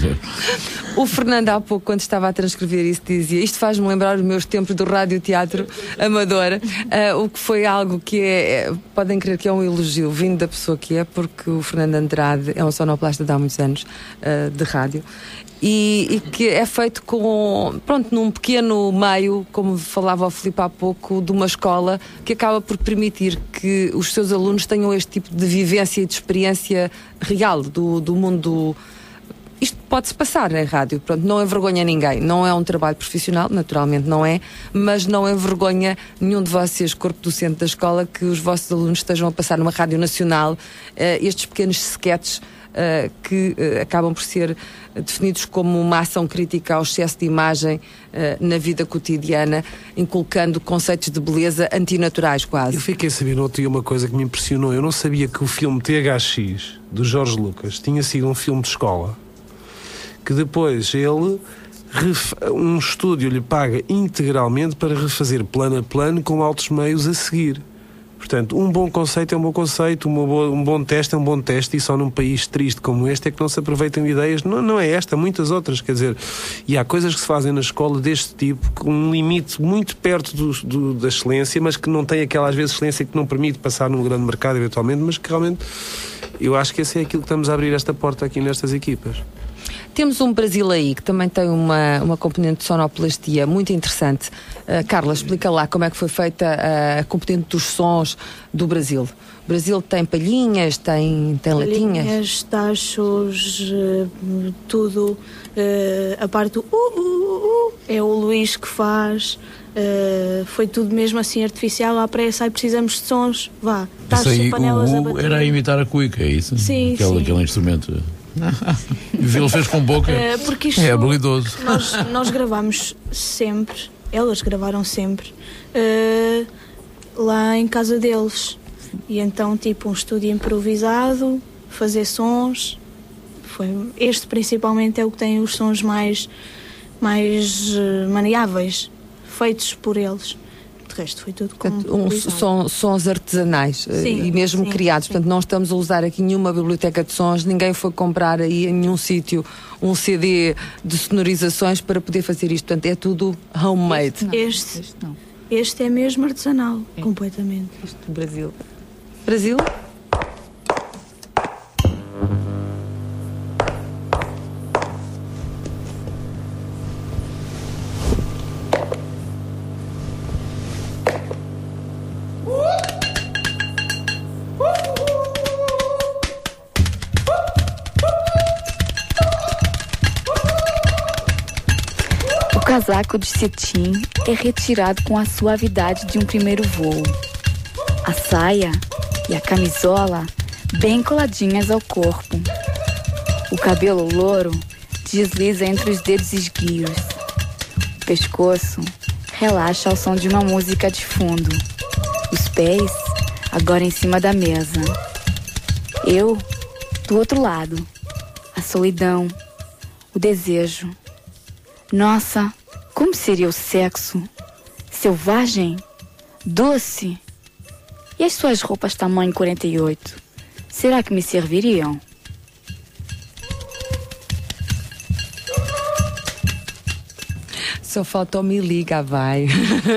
O Fernando há pouco, quando estava a transcrever isso, dizia, isto faz-me lembrar os meus tempos do rádio-teatro amador, uh, o que foi algo que é, é, podem crer que é um elogio vindo da pessoa que é, porque o Fernando Andrade é um sonoplasta de há muitos anos uh, de rádio. E, e que é feito com, pronto, num pequeno meio, como falava o Filipe há pouco, de uma escola que acaba por permitir que os seus alunos tenham este tipo de vivência e de experiência real do, do mundo. Isto pode-se passar em rádio, pronto, não envergonha ninguém, não é um trabalho profissional, naturalmente não é, mas não envergonha nenhum de vocês, corpo docente da escola, que os vossos alunos estejam a passar numa rádio nacional uh, estes pequenos sketches Uh, que uh, acabam por ser definidos como uma ação crítica ao excesso de imagem uh, na vida cotidiana, inculcando conceitos de beleza antinaturais quase. Eu fiquei a saber ontem uma coisa que me impressionou. Eu não sabia que o filme T H X, do Jorge Lucas, tinha sido um filme de escola, que depois ele, um estúdio lhe paga integralmente para refazer plano a plano com altos meios a seguir. Portanto, um bom conceito é um bom conceito, uma boa, um bom teste é um bom teste, e só num país triste como este é que não se aproveitam ideias. Não, não é esta, muitas outras, quer dizer, e há coisas que se fazem na escola deste tipo, com um limite muito perto do, do, da excelência, mas que não tem aquela, às vezes, excelência que não permite passar num grande mercado, eventualmente, mas que realmente, eu acho que esse é aquilo que estamos a abrir esta porta aqui nestas equipas. Temos um Brasil aí que também tem uma, uma componente de sonoplastia muito interessante. Uh, Carla, explica lá como é que foi feita a, a componente dos sons do Brasil. O Brasil tem palhinhas, tem, tem latinhas? Palhinhas, tachos, uh, tudo. Uh, a parte do uh, uh, uh, uh, é o Luís que faz. Uh, foi tudo mesmo assim artificial, à pressa, aí precisamos de sons, vá. Tachos e panelas a bater. Era a imitar a cuica, é isso? Sim, aquele, sim. Aquele instrumento... Ele fez com boca. Uh, porque isto, é habilidoso. Nós, nós gravamos sempre, elas gravaram sempre uh, lá em casa deles. E então, tipo, um estúdio improvisado, fazer sons. Foi, este principalmente é o que tem os sons mais, mais uh, maniáveis, feitos por eles. De resto foi tudo como Portanto, um, som, sons artesanais Sim, e mesmo sim, criados. sim. Portanto, não estamos a usar aqui nenhuma biblioteca de sons, ninguém foi comprar aí em nenhum sítio um C D de sonorizações para poder fazer isto. Portanto, é tudo homemade. Este, este, não. Este é mesmo artesanal, é. completamente. Este do Brasil. Brasil? O casaco de cetim é retirado com a suavidade de um primeiro voo. A saia e a camisola bem coladinhas ao corpo. O cabelo louro desliza entre os dedos esguios. O pescoço relaxa ao som de uma música de fundo. Os pés agora em cima da mesa. Eu, do outro lado. A solidão, o desejo. Nossa, como seria o sexo? Selvagem? Doce? E as suas roupas tamanho quarenta e oito? Será que me serviriam? Só falta o Me Liga, vai.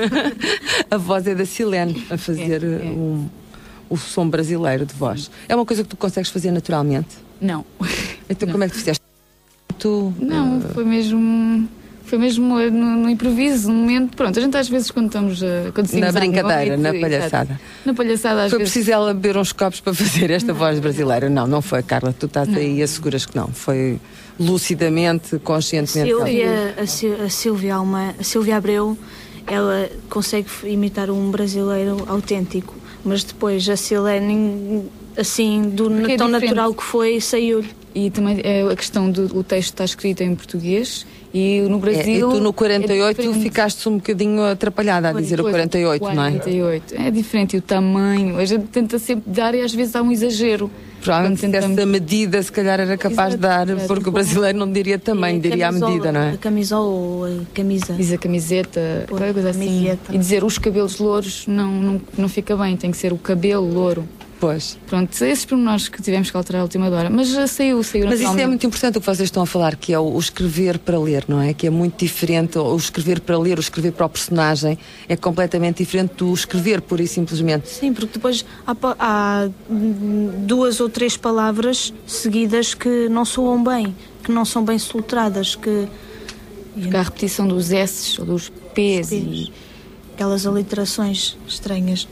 A voz é da Silene a fazer é, é. Um, o som brasileiro de voz. É uma coisa que tu consegues fazer naturalmente? Não. Então não. Como é que tu fizeste? Tu, não, uh... foi mesmo... Foi mesmo no, no improviso, no momento. Pronto, a gente às vezes quando estamos a. Quando na brincadeira, noite, na palhaçada. Exato. Na palhaçada, às foi vezes. Foi preciso ela beber uns copos para fazer esta não. voz brasileira? Não, não foi, Carla. Tu estás não. aí e asseguras que não. Foi lucidamente, conscientemente. Silvia, a, Sil, a, Silvia Alma, a Silvia Abreu, ela consegue imitar um brasileiro autêntico, mas depois a Silene, assim, do é tão natural que foi, saiu-lhe. E também é a questão do o texto está escrito em português. E no Brasil. É, e tu no quarenta e oito é ficaste um bocadinho atrapalhada a dizer o quarenta e oito, não é? quarenta e oito. É diferente, e o tamanho. A gente tenta sempre dar e às vezes há um exagero. Provavelmente se tentamos... essa medida, se calhar era capaz exato, de dar, exato, porque o brasileiro não diria tamanho, diria a medida, não é? A camisola ou a camisa. Diz a camiseta, qualquer coisa assim. E dizer os cabelos louros não, não, não fica bem, tem que ser o cabelo louro. Pois. Pronto, esses pormenores que tivemos que alterar à última hora. Mas já saiu, saiu Mas isso é muito importante o que vocês estão a falar, que é o, o escrever para ler, não é? Que é muito diferente, o escrever para ler, o escrever para o personagem é completamente diferente do escrever pura e simplesmente. Sim, porque depois há, há duas ou três palavras seguidas que não soam bem, que não são bem soletradas, que... Porque há a repetição dos S's ou dos P's, P's. E... aquelas aliterações estranhas.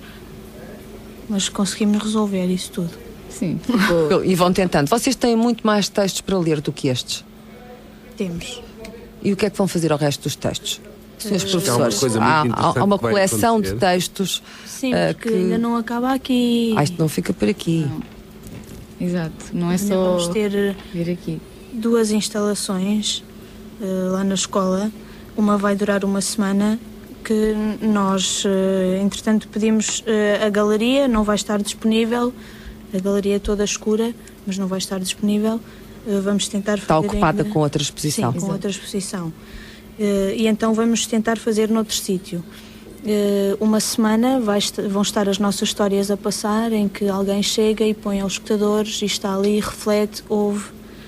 Mas conseguimos resolver isso tudo. Sim. E vão tentando. Vocês têm muito mais textos para ler do que estes? Temos. E o que é que vão fazer ao resto dos textos? Senhores é professores, há, há uma coleção de textos. Sim, uh, porque que... ainda não acaba aqui. Ah, isto não fica por aqui. Não. Exato, não é ainda só vamos ter vir aqui. Duas instalações uh, lá na escola. Uma vai durar uma semana, que nós, entretanto, pedimos a galeria, não vai estar disponível, a galeria é toda escura, mas não vai estar disponível. Vamos tentar fazer... Está ocupada ainda... com outra exposição. Sim, com Exato. outra exposição. E então vamos tentar fazer noutro sítio. Uma semana vai est- vão estar as nossas histórias a passar, em que alguém chega e põe aos escutadores e está ali, reflete, ouve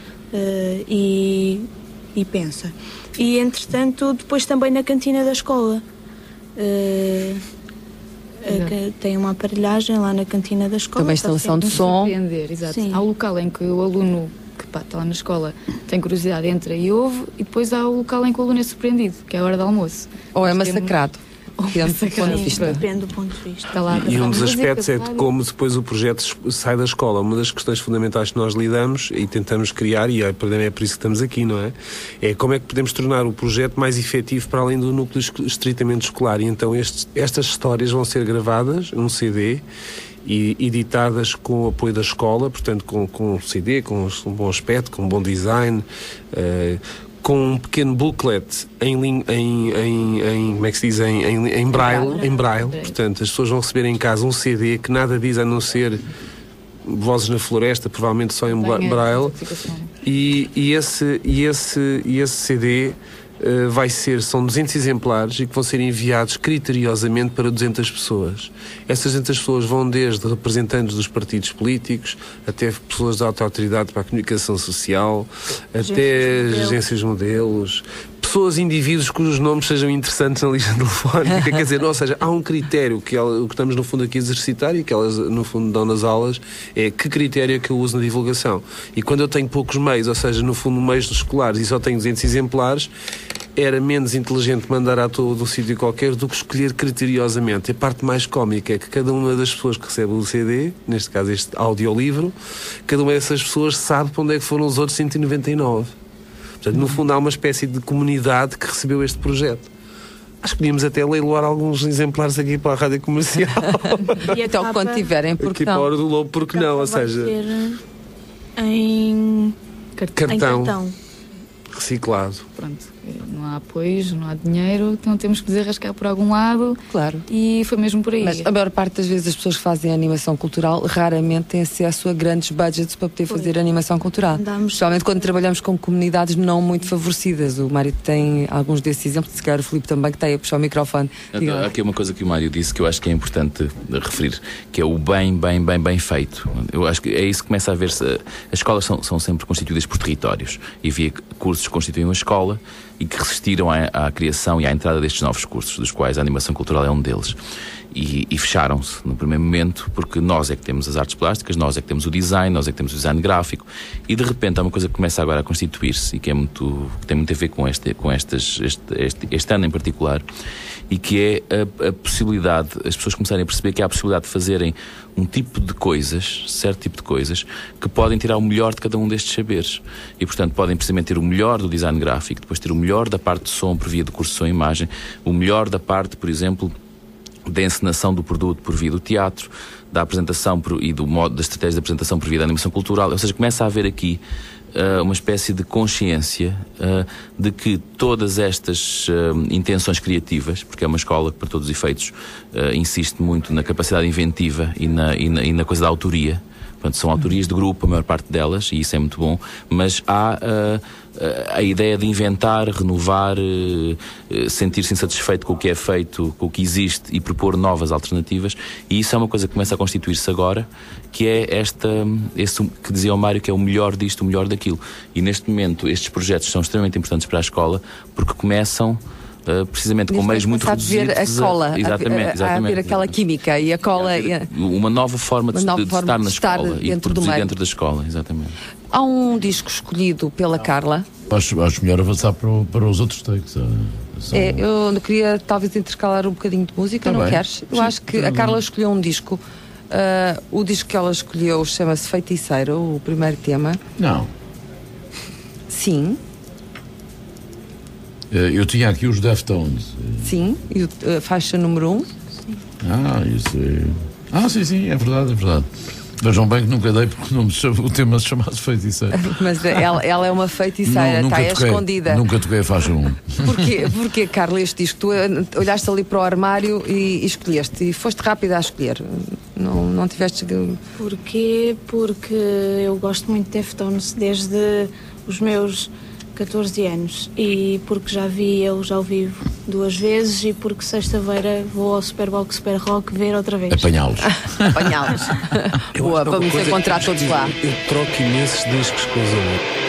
e, e pensa. E, entretanto, depois também na cantina da escola. Uh, uh, tem uma aparelhagem lá na cantina da escola. Também instalação de som. Exato. Há o local em que o aluno que pá, está lá na escola tem curiosidade, entra e ouve, e depois há o local em que o aluno é surpreendido, que é a hora do almoço. Ou é massacrado. Depende do ponto de vista. Depende do ponto de vista. Está lá, e um dos aspectos é de como depois o projeto sai da escola. Uma das questões fundamentais que nós lidamos e tentamos criar, e é por isso que estamos aqui, não é? É como é que podemos tornar o projeto mais efetivo para além do núcleo estritamente escolar. E então estes, estas histórias vão ser gravadas num C D e editadas com o apoio da escola, portanto com, com um C D, com um bom aspecto, com um bom design, uh, com um pequeno booklet em, em, em, em como é que se diz, em, em, em braille, em braille. Portanto, as pessoas vão receber em casa um C D que nada diz a não ser Vozes na Floresta, provavelmente só em braille, e, e, esse, e, esse, e esse C D uh, vai ser, são duzentos exemplares e que vão ser enviados criteriosamente para duzentas pessoas. Essas duzentas pessoas vão desde representantes dos partidos políticos até pessoas da alta autoridade para a comunicação social, até agências modelos, pessoas, indivíduos cujos nomes sejam interessantes na lista telefónica. Quer dizer, ou seja, há um critério que ela, o que estamos no fundo aqui a exercitar e que elas no fundo dão nas aulas é que critério é que eu uso na divulgação. E quando eu tenho poucos meios, ou seja, no fundo meios escolares e só tenho duzentos exemplares, era menos inteligente mandar à toa de um sítio qualquer do que escolher criteriosamente. A parte mais cómica é que cada uma das pessoas que recebe o C D, neste caso este audiolivro, cada uma dessas pessoas sabe para onde é que foram os outros cento e noventa e nove. Portanto, no fundo há uma espécie de comunidade que recebeu este projeto. Acho que podíamos até leiloar alguns exemplares aqui para a rádio comercial. E então, quando tiverem, porque aqui não? Para a Hora do Lobo, porque não? Ou seja, em cartão, em cartão reciclado. Pronto, não há apoios, não há dinheiro, então temos que desarrascar por algum lado. Claro. E foi mesmo por aí. Mas a maior parte das vezes as pessoas que fazem animação cultural raramente têm acesso a grandes budgets para poder fazer animação cultural. Andamos... Especialmente quando trabalhamos com comunidades não muito favorecidas. O Mário tem alguns desses exemplos, se calhar o Filipe também, que tem a puxar o microfone. Então, há aqui uma coisa que o Mário disse que eu acho que é importante referir, que é o bem, bem, bem, bem feito. Eu acho que é isso que começa a ver-se. As escolas são, são sempre constituídas por territórios e havia cursos que constituem uma escola e que resistiram à, à criação e à entrada destes novos cursos, dos quais a animação cultural é um deles. E, e fecharam-se no primeiro momento, porque nós é que temos as artes plásticas, nós é que temos o design, nós é que temos o design gráfico, e de repente há uma coisa que começa agora a constituir-se e que, é muito, que tem muito a ver com, este, com estas, este, este, este ano em particular, e que é a, a possibilidade, as pessoas começarem a perceber que há a possibilidade de fazerem um tipo de coisas, certo tipo de coisas, que podem tirar o melhor de cada um destes saberes. E, portanto, podem precisamente ter o melhor do design gráfico, depois ter o melhor da parte de som por via do curso de som e imagem, o melhor da parte, por exemplo, da encenação do produto por via do teatro, da apresentação por, e do modo da estratégia de apresentação por via da animação cultural. Ou seja, começa a haver aqui uh, uma espécie de consciência uh, de que todas estas uh, intenções criativas, porque é uma escola que para todos os efeitos uh, insiste muito na capacidade inventiva e na, e na, e na coisa da autoria. Portanto, são autorias de grupo, a maior parte delas, e isso é muito bom, mas há uh, a ideia de inventar, renovar, uh, sentir-se insatisfeito com o que é feito, com o que existe e propor novas alternativas, e isso é uma coisa que começa a constituir-se agora, que é esta, esse que dizia o Mário, que é o melhor disto, o melhor daquilo. E neste momento estes projetos são extremamente importantes para a escola, porque começam Uh, precisamente com meios muito reduzidos. A ver a cola, a, exatamente, a, exatamente, a ver aquela química e a cola. Uma nova forma, de, nova de, forma estar de na estar escola e de produzir dentro da escola, exatamente. Há um disco escolhido pela Carla. Acho, acho melhor avançar para, o, para os outros takes. São... É, eu queria talvez intercalar um bocadinho de música, tá não bem. Queres? Eu Sim, acho que a Carla escolheu um disco. Uh, o disco que ela escolheu chama-se Feiticeiro, o primeiro tema. Não. Sim. Eu tinha aqui os Deftones. Sim, e a faixa número um. Sim. Ah, isso é... Ah, sim, sim, é verdade, é verdade. Vejam bem que nunca dei porque não me chamo, o tema se chamasse Feiticeira. Mas ela, ela é uma feiticeira, está aí escondida. Nunca toquei a faixa um. Porquê, Porquê, Carla, este disco? Tu olhaste ali para o armário e, e escolheste, e foste rápida a escolher. Não, não tiveste... Porquê? Porque eu gosto muito de Deftones desde os meus catorze anos, e porque já vi eles ao vivo duas vezes, e porque sexta-feira vou ao Superbox Super Rock ver outra vez. Apanhá-los. Apanhá-los. Boa, vamos encontrar todos lá. Eu troco imensos discos com os outros.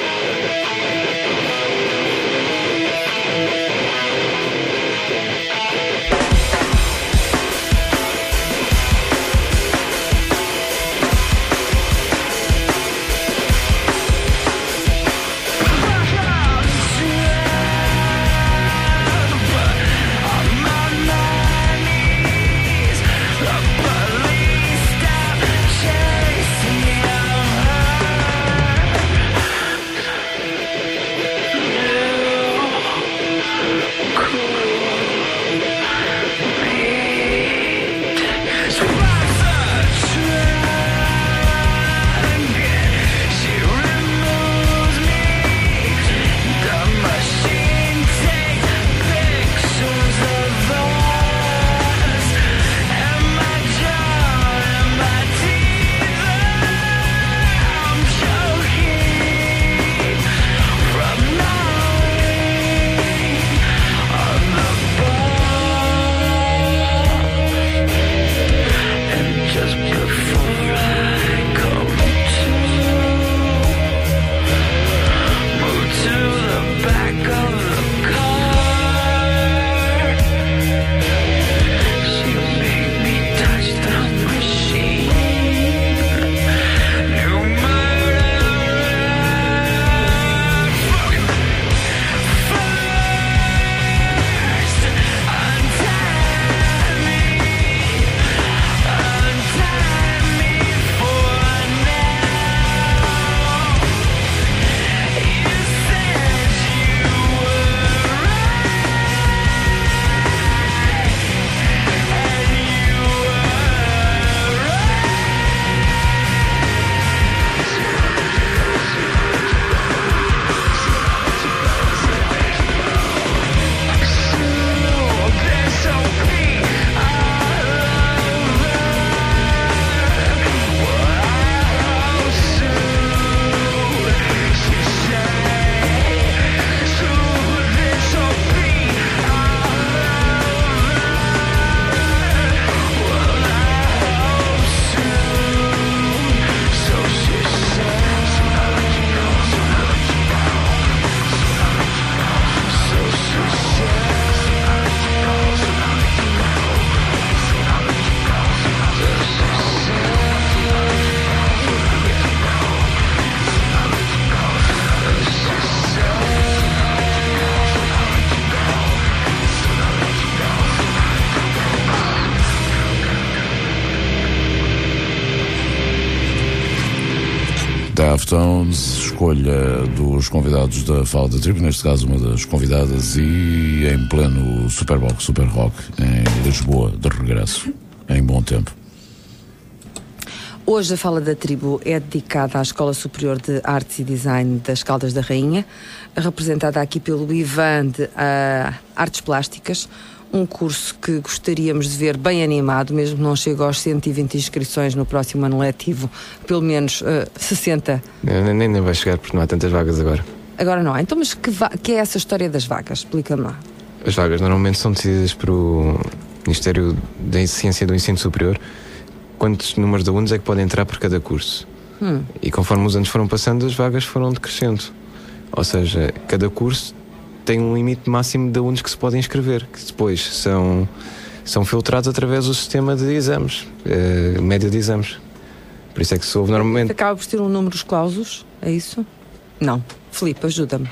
Stones, escolha dos convidados da Fala da Tribo, neste caso uma das convidadas, e em pleno Superbox, Super Rock, em Lisboa, de regresso, em bom tempo. Hoje a Fala da Tribo é dedicada à Escola Superior de Artes e Design das Caldas da Rainha, representada aqui pelo Ivan de uh, Artes Plásticas, um curso que gostaríamos de ver bem animado, mesmo que não chegue aos cento e vinte inscrições no próximo ano letivo, pelo menos uh, sessenta. Nem, nem, nem vai chegar porque não há tantas vagas agora. Agora não há. Então, mas que, va- que é essa história das vagas? Explica-me lá. As vagas normalmente são decididas pelo Ministério da Ciência e do Ensino Superior. Quantos números de alunos é que podem entrar por cada curso? Hum. E conforme os anos foram passando, as vagas foram decrescendo. Ou seja, cada curso tem um limite máximo de alunos que se podem inscrever, que depois são, são filtrados através do sistema de exames, uh, média de exames. Por isso é que se ouve normalmente... Acaba por ter um número de clausos, é isso? Não. Filipe, ajuda-me.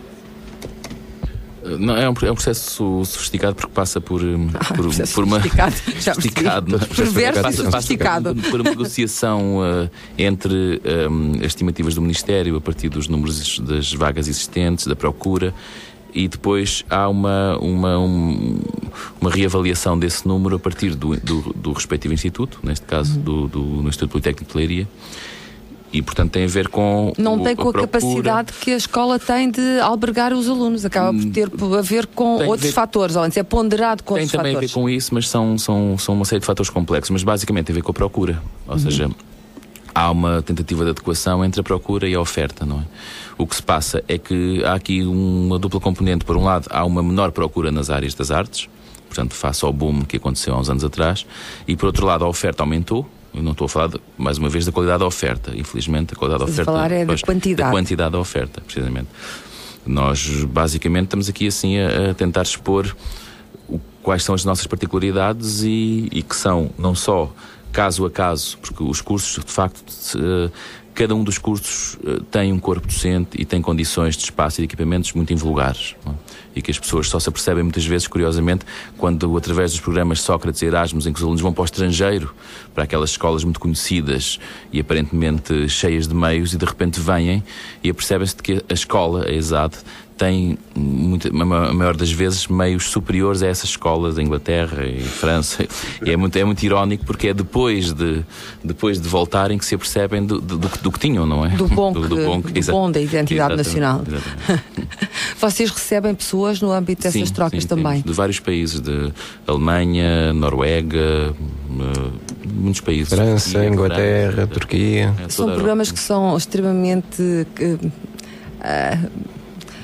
Não, é um, é um processo sofisticado porque passa por, ah, por, por uma sofisticado, já sofisticado, perverso passa, passa sofisticado. por uma negociação uh, entre um, as estimativas do Ministério a partir dos números das vagas existentes, da procura, e depois há uma, uma, um, uma reavaliação desse número a partir do, do, do respectivo instituto, neste caso do, do, no Instituto Politécnico de Leiria. E, portanto, tem a ver com... Não o, tem com a, a capacidade que a escola tem de albergar os alunos. Acaba por ter a ver com tem outros ver... fatores, ou antes é ponderado com tem outros fatores. Tem também a ver com isso, mas são, são, são uma série de fatores complexos. Mas, basicamente, tem a ver com a procura. Ou uhum. seja, há uma tentativa de adequação entre a procura e a oferta, não é? O que se passa é que há aqui uma dupla componente. Por um lado, há uma menor procura nas áreas das artes, portanto, face ao boom que aconteceu há uns anos atrás. E, por outro lado, a oferta aumentou. Eu não estou a falar, de, mais uma vez, da qualidade da oferta. Infelizmente, a qualidade da oferta... falar é pois, da quantidade. Da quantidade da oferta, precisamente. Nós, basicamente, estamos aqui, assim, a, a tentar expor o, quais são as nossas particularidades e, e que são, não só caso a caso, porque os cursos, de facto... Se, cada um dos cursos uh, tem um corpo docente e tem condições de espaço e de equipamentos muito invulgares, não é? E que as pessoas só se apercebem muitas vezes, curiosamente, quando através dos programas Sócrates e Erasmus, em que os alunos vão para o estrangeiro, para aquelas escolas muito conhecidas e aparentemente cheias de meios, e de repente vêm e apercebem-se de que a escola, a ESAD, tem, muito, a maior das vezes, meios superiores a essas escolas da Inglaterra e França. E é muito, é muito irónico porque é depois de, depois de voltarem que se apercebem do, do, do, do que tinham, não é? Do bom, que, do, do bom, que, do bom da identidade exatamente, nacional. Exatamente. Vocês recebem pessoas no âmbito dessas sim, trocas sim, também? De vários países, de Alemanha, Noruega, muitos países. França, Turquia, Inglaterra, França, Turquia. É, são programas que são extremamente... Uh, uh,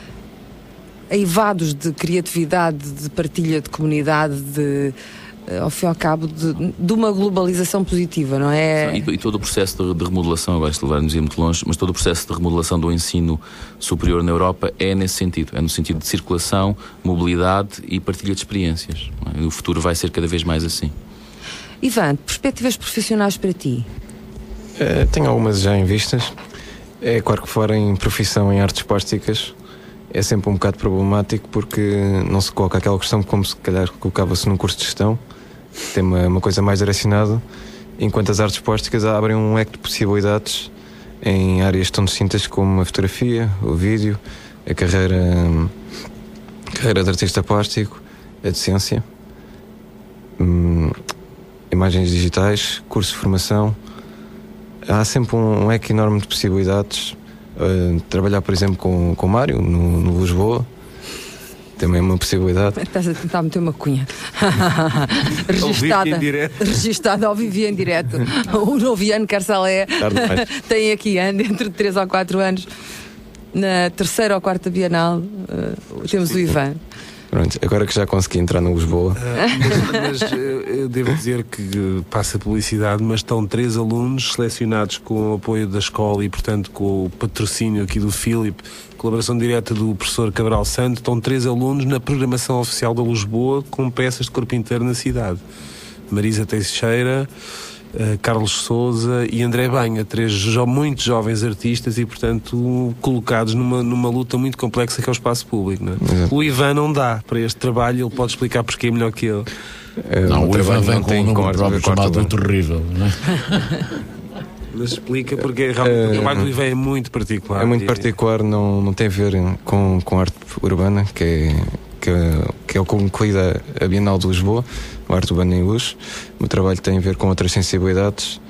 eivados de criatividade, de partilha de comunidade, de, ao fim e ao cabo, de, de uma globalização positiva, não é? E, e todo o processo de, de remodelação, agora se levar-nos muito longe, mas todo o processo de remodelação do ensino superior na Europa é nesse sentido, é no sentido de circulação, mobilidade e partilha de experiências. É? O futuro vai ser cada vez mais assim. Ivan, perspectivas profissionais para ti? Uh, tenho algumas já em vistas. É claro que fora em profissão em artes plásticas é sempre um bocado problemático porque não se coloca aquela questão como se calhar colocava-se num curso de gestão, tem uma, uma coisa mais direcionada, enquanto as artes plásticas abrem um leque de possibilidades em áreas tão distintas como a fotografia, o vídeo, a carreira, a carreira de artista plástico, a docência, hum, imagens digitais, curso de formação. Há sempre um leque enorme de possibilidades. Uh, trabalhar, por exemplo, com, com o Mário no, no Lisboa também é uma possibilidade. Estás a tentar meter uma cunha registada, registada ao vivo e em direto. O novo Ian Carsalé tem aqui dentro de três ou quatro anos, na terceira ou quarta Bienal, uh, temos o Ivan. Pronto, agora que já consegui entrar no Lisboa. Uh, mas, mas eu devo dizer que passa publicidade, mas estão três alunos selecionados com o apoio da escola e, portanto, com o patrocínio aqui do Filipe, colaboração direta do professor Cabral Santo. Estão três alunos na programação oficial da Lisboa com peças de corpo inteiro na cidade. Marisa Teixeira, Uh, Carlos Sousa e André Banha, três jo- muito jovens artistas e, portanto, colocados numa, numa luta muito complexa que é o espaço público, não é? Exato. O Ivan não dá para este trabalho, ele pode explicar porque é melhor que ele. Não, o, o Ivan vem com um número próprio chamado o Terrível, não é? Mas explica, porque realmente uh, o trabalho do Ivan é muito particular. É muito particular, não, não tem a ver com, com arte urbana, que é, que, é, que é o que incluída a Bienal de Lisboa, a arte urbana em luz. O meu trabalho tem a ver com outras sensibilidades.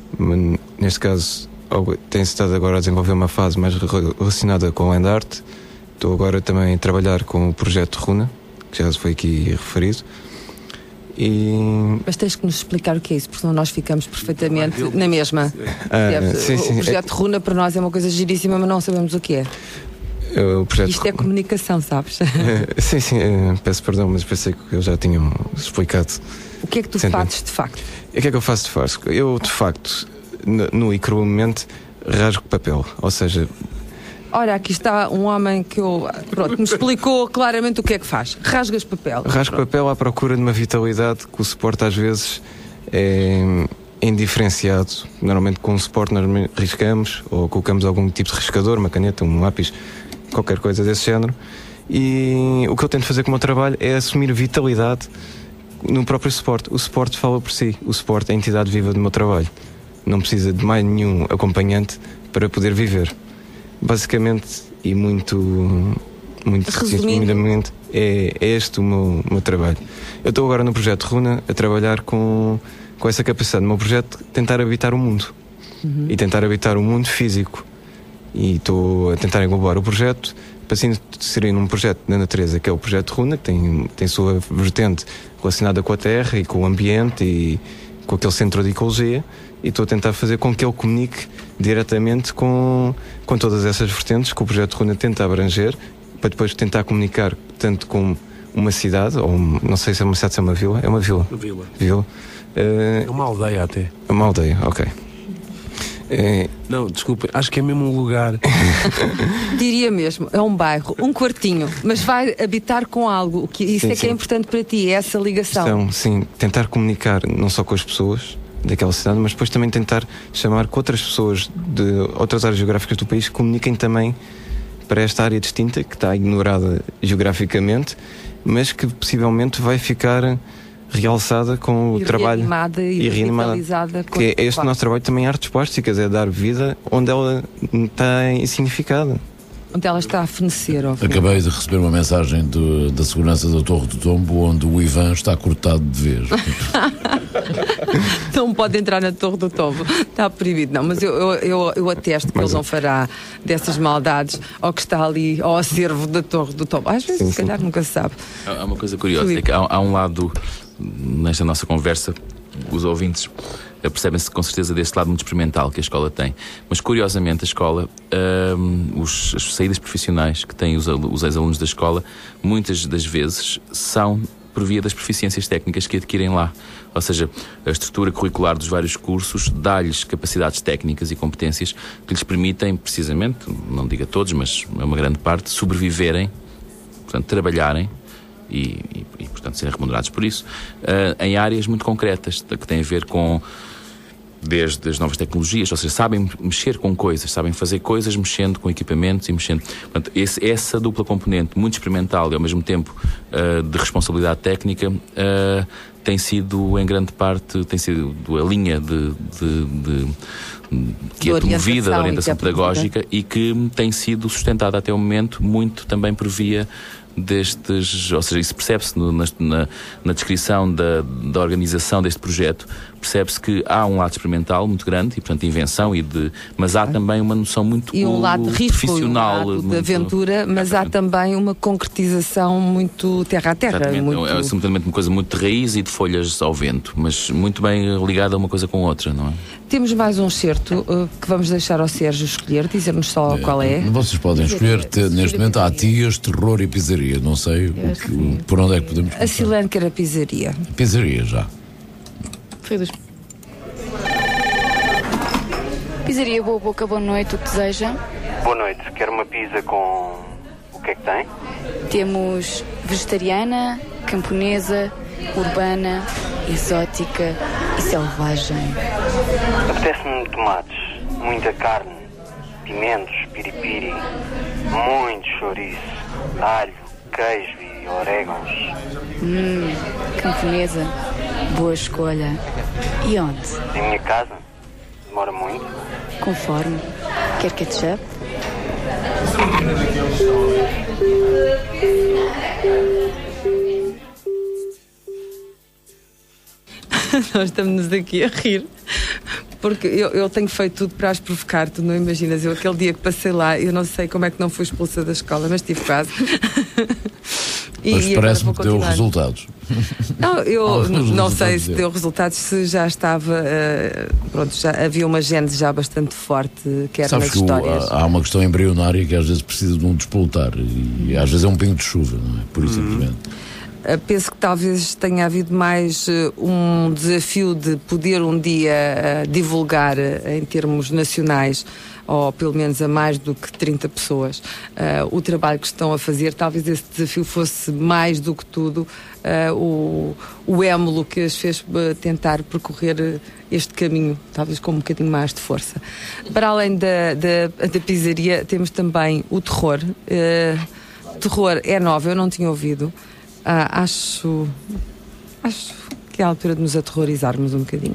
Neste caso, tem-se estado agora a desenvolver uma fase mais relacionada com a land art. Estou agora também a trabalhar com o projeto Runa, que já foi aqui referido. E... Mas tens que nos explicar o que é isso, porque senão nós ficamos perfeitamente na mesma. Ah, sim, sim. O projeto Runa para nós é uma coisa giríssima, mas não sabemos o que é. O projeto... Isto é comunicação, sabes? Sim, sim, peço perdão, mas pensei que eu já tinha explicado. O que é que tu Sempre. fazes de facto? O que é que eu faço de facto? Eu, de facto, no e cruamente, rasgo papel, ou seja... Olha, aqui está um homem que eu, pronto, me explicou claramente o que é que faz. Rasgas papel. Rasgo pronto. papel à procura de uma vitalidade que o suporte às vezes é indiferenciado. Normalmente com o suporte nós riscamos ou colocamos algum tipo de riscador, uma caneta, um lápis, qualquer coisa desse género. E o que eu tento fazer com o meu trabalho é assumir vitalidade no próprio suporte. O suporte fala por si. O suporte é a entidade viva do meu trabalho. Não precisa de mais nenhum acompanhante para poder viver. Basicamente, e muito, muito resumidamente, é, é este o meu, meu trabalho. Eu estou agora no projeto Runa a trabalhar com, com essa capacidade. O meu projeto é tentar habitar o mundo. Uhum. E tentar habitar o mundo físico. E estou a tentar englobar o projeto para se inserir num projeto da natureza, que é o projeto Runa, que tem, tem sua vertente relacionada com a terra e com o ambiente e com aquele centro de ecologia. E estou a tentar fazer com que ele comunique diretamente com, com todas essas vertentes que o projeto Runa tenta abranger, para depois tentar comunicar tanto com uma cidade, ou não sei se é uma cidade, se é uma vila. É uma vila. Uma vila. vila. Uh, é uma aldeia até. É uma aldeia, ok. É... Não, desculpa, acho que é mesmo um lugar. Diria mesmo, é um bairro, um quartinho, mas vai habitar com algo, que isso sim, é que sim. é importante para ti, é essa ligação. Então, sim, tentar comunicar não só com as pessoas daquela cidade, mas depois também tentar chamar que outras pessoas de outras áreas geográficas do país comuniquem também para esta área distinta, que está ignorada geograficamente, mas que possivelmente vai ficar realçada com o e trabalho reanimada e, e revitalizada, que é este nosso trabalho também, artes plásticas, é dar vida onde ela está insignificada, onde ela está a fenecer. Acabei de receber uma mensagem do, da segurança da Torre do Tombo, onde o Ivan está cortado de vez. Não pode entrar na Torre do Tombo, está proibido. Não, mas eu, eu, eu, eu atesto que mas ele não fará dessas maldades ao que está ali, ao acervo da Torre do Tombo. Às vezes, sim, se calhar, sim. nunca se sabe. Há uma coisa curiosa, é que há, há um lado nesta nossa conversa, os ouvintes percebem-se com certeza deste lado muito experimental que a escola tem, mas curiosamente a escola, hum, os, as saídas profissionais que têm os, os ex-alunos da escola, muitas das vezes são por via das proficiências técnicas que adquirem lá. Ou seja, a estrutura curricular dos vários cursos dá-lhes capacidades técnicas e competências que lhes permitem, precisamente, não digo a todos, mas a uma grande parte, sobreviverem, portanto, trabalharem E, e, e, portanto, serem remunerados por isso, uh, em áreas muito concretas, que têm a ver com, desde as novas tecnologias, ou seja, sabem mexer com coisas, sabem fazer coisas mexendo com equipamentos e mexendo. Portanto, esse, essa dupla componente, muito experimental e ao mesmo tempo uh, de responsabilidade técnica, uh, tem sido, em grande parte, tem sido a linha de, de, de, de que é promovida da orientação pedagógica e que tem sido sustentada até o momento muito também por via destes, ou seja, isso percebe-se no, na, na, na descrição da, da organização deste projeto, percebe-se que há um lado experimental muito grande e, portanto, de invenção, e de, mas há também uma noção muito e um lado de risco, profissional, um lado muito, de aventura, mas há também uma concretização muito terra a terra. Muito... É, é simplesmente uma coisa muito de raiz e de folhas ao vento, mas muito bem ligada uma coisa com outra, não é? Temos mais um excerto uh, que vamos deixar ao Sérgio escolher, dizer-nos só é, qual é. Vocês podem escolher, te, neste momento há tias, terror e pizzaria, não sei o que, o, por onde é que podemos começar. A Silene quer a pizzaria. Pizzaria já. Foi dos... Pizzaria Boa Boca, boa noite, o que deseja? Boa noite, quero uma pizza com... o que é que tem? Temos vegetariana, camponesa, urbana, exótica e selvagem. Apetece-me tomates, muita carne, pimentos, piripiri, muito chouriço, alho, queijo e orégãos. Hum, camponesa, boa escolha. E onde? Em minha casa. Demora muito? Conforme. Quer ketchup? Nós estamos aqui a rir porque eu, eu tenho feito tudo para as provocar, tu não imaginas. Eu aquele dia que passei lá, eu não sei como é que não fui expulsa da escola, mas tive quase. E, mas parece-me que deu resultados. Não, eu não sei se deu resultados, se já estava uh, pronto, já havia uma gênese já bastante forte, que era Sabes nas que histórias. O, há uma questão embrionária que às vezes precisa de um despoltar e às vezes é um pingo de chuva, não é? Por isso simplesmente. Uh, penso que talvez tenha havido mais uh, um desafio de poder um dia uh, divulgar uh, em termos nacionais, ou pelo menos a mais do que trinta pessoas, uh, o trabalho que estão a fazer. Talvez esse desafio fosse mais do que tudo uh, o, o émulo que as fez uh, tentar percorrer uh, este caminho, talvez com um bocadinho mais de força. Para além da, da, da pizzaria, temos também o terror. Uh, terror é novo, eu não tinha ouvido. Uh, acho, acho que é a altura de nos aterrorizarmos um bocadinho.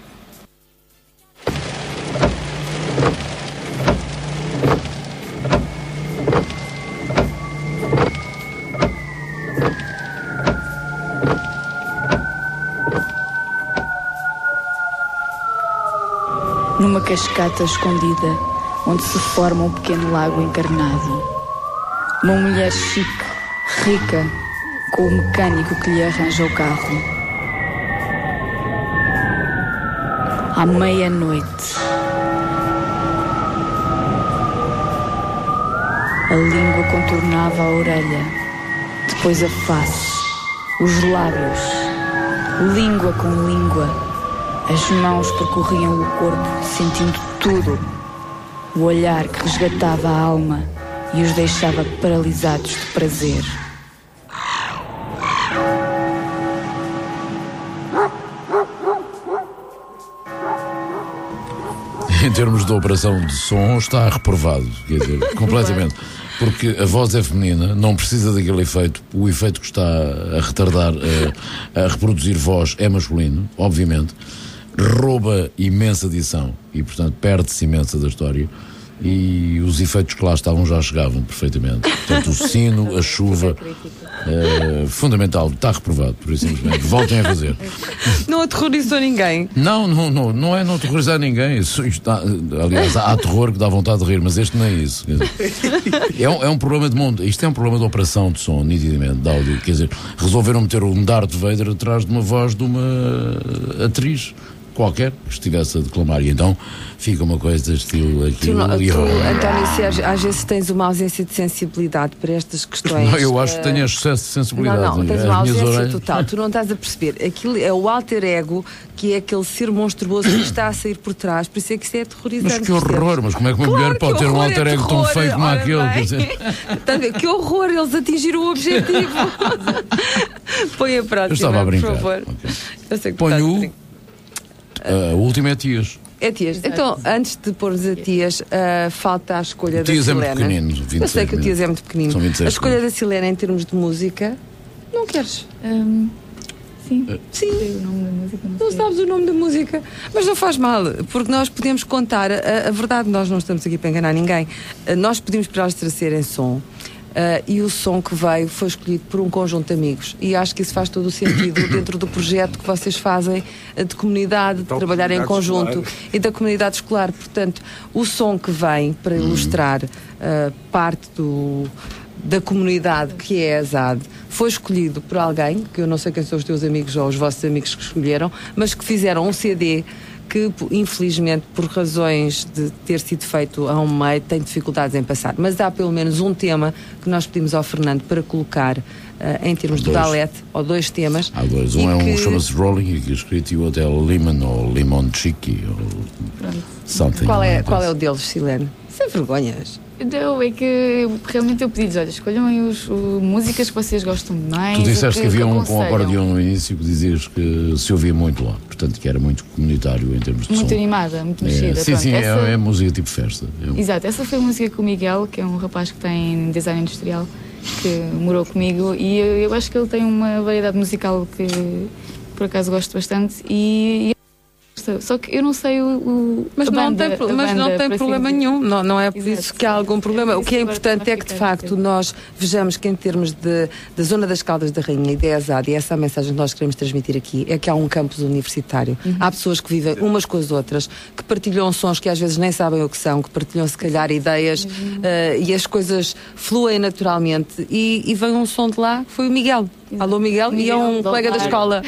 Numa cascata escondida, onde se forma um pequeno lago encarnado. Uma mulher chique, rica, com o mecânico que lhe arranja o carro. À meia-noite, a língua contornava a orelha, depois a face, os lábios, língua com língua. As mãos percorriam o corpo, sentindo tudo. O olhar que resgatava a alma e os deixava paralisados de prazer. Em termos de operação de som, está reprovado, quer dizer, completamente. Porque a voz é feminina, não precisa daquele efeito. O efeito que está a retardar, a, a reproduzir voz é masculino, obviamente. Rouba imensa edição e, portanto, perde-se imensa da história. E os efeitos que lá estavam já chegavam perfeitamente. Portanto, o sino, a chuva, é fundamental, está reprovado, por isso simplesmente. Voltem a fazer. Não aterrorizou ninguém? Não, não, não, não é não aterrorizar ninguém. Isso, isto dá, aliás, há terror que dá vontade de rir, mas este não é isso. É um, é um problema de mundo. Isto é um problema de operação de som, nitidamente, de áudio. Quer dizer, resolveram meter um Darth Vader atrás de uma voz de uma atriz qualquer que estivesse a declamar, e então fica uma coisa estilo aquilo. Tu, e tu, António Sérgio, às vezes tens uma ausência de sensibilidade para estas questões. Não, eu acho que tenho excesso de sensibilidade. Não, não, tens uma ausência orelhas... total. Tu não estás a perceber. Aquilo é o alter ego, que é aquele ser monstruoso que está a sair por trás, por isso é que isso é aterrorizante. Mas que horror, mas como é que uma claro mulher pode ter um alter ego é tão feio como aquele? Quer dizer... Está a ver? Que horror, eles atingiram o objetivo. Põe a próxima, eu estava a brincar. Por favor. Okay. Eu sei que Ponho o... A última é Tias. É Tias. Então, antes de pormos a Tias, uh, falta a escolha da Silena. Tias é muito pequenino. Eu sei que o Tias é muito pequenino. A escolha minutos. da Silena em termos de música, não queres? Um, sim. Uh, sim. O nome da música, não, não sabes o nome da música. Mas não faz mal, porque nós podemos contar a, a verdade, nós não estamos aqui para enganar ninguém. Uh, nós pedimos para elas tracerem som. Uh, e o som que veio foi escolhido por um conjunto de amigos, e acho que isso faz todo o sentido dentro do projeto que vocês fazem de comunidade, de então, trabalhar em conjunto escolar. E da comunidade escolar. Portanto, o som que vem para ilustrar uh, parte do, da comunidade que é a ZAD foi escolhido por alguém, que eu não sei quem são os teus amigos ou os vossos amigos que escolheram, mas que fizeram um C D que, infelizmente, por razões de ter sido feito a um meio, tem dificuldades em passar. Mas há pelo menos um tema que nós pedimos ao Fernando para colocar uh, em termos de ballet, ou dois temas. Há dois. Um é um que... chama-se Rolling, e que é escrito, e o outro é o Lemon, ou Limon Chiqui, ou something. Qual é, qual é o deles, Silene? Sem vergonhas. Não, é que realmente eu pedi-lhes, olha, escolham aí os, o, músicas que vocês gostam mais. Tu disseste que, que havia um com acordeão no início, que dizias que se ouvia muito lá, portanto que era muito comunitário em termos de muito som. animada, muito é, mexida. Sim, pronto, sim, essa... é, é música tipo festa. É um... Exato, essa foi a música com o Miguel, que é um rapaz que tem design industrial, que morou comigo, e eu, eu acho que ele tem uma variedade musical que por acaso gosto bastante, e, e sei, só que eu não sei o. o mas a não banda, tem, pro- mas não banda, tem por problema assim dizer. nenhum, não, não é por Exato. isso que há algum problema. O que é Isso importante agora é que, de fica a facto, nós vejamos que, em termos de, da Zona das Caldas da Rainha e da ESAD, e essa é a mensagem que nós queremos transmitir aqui, é que há um campus universitário. Uhum. Há pessoas que vivem umas com as outras, que partilham sons que às vezes nem sabem o que são, que partilham, se calhar, ideias, Uhum. eh, e as coisas fluem naturalmente. E, e vem um som de lá, que foi o Miguel. Alô, Miguel, e é um Miguel colega da Dolmar. escola.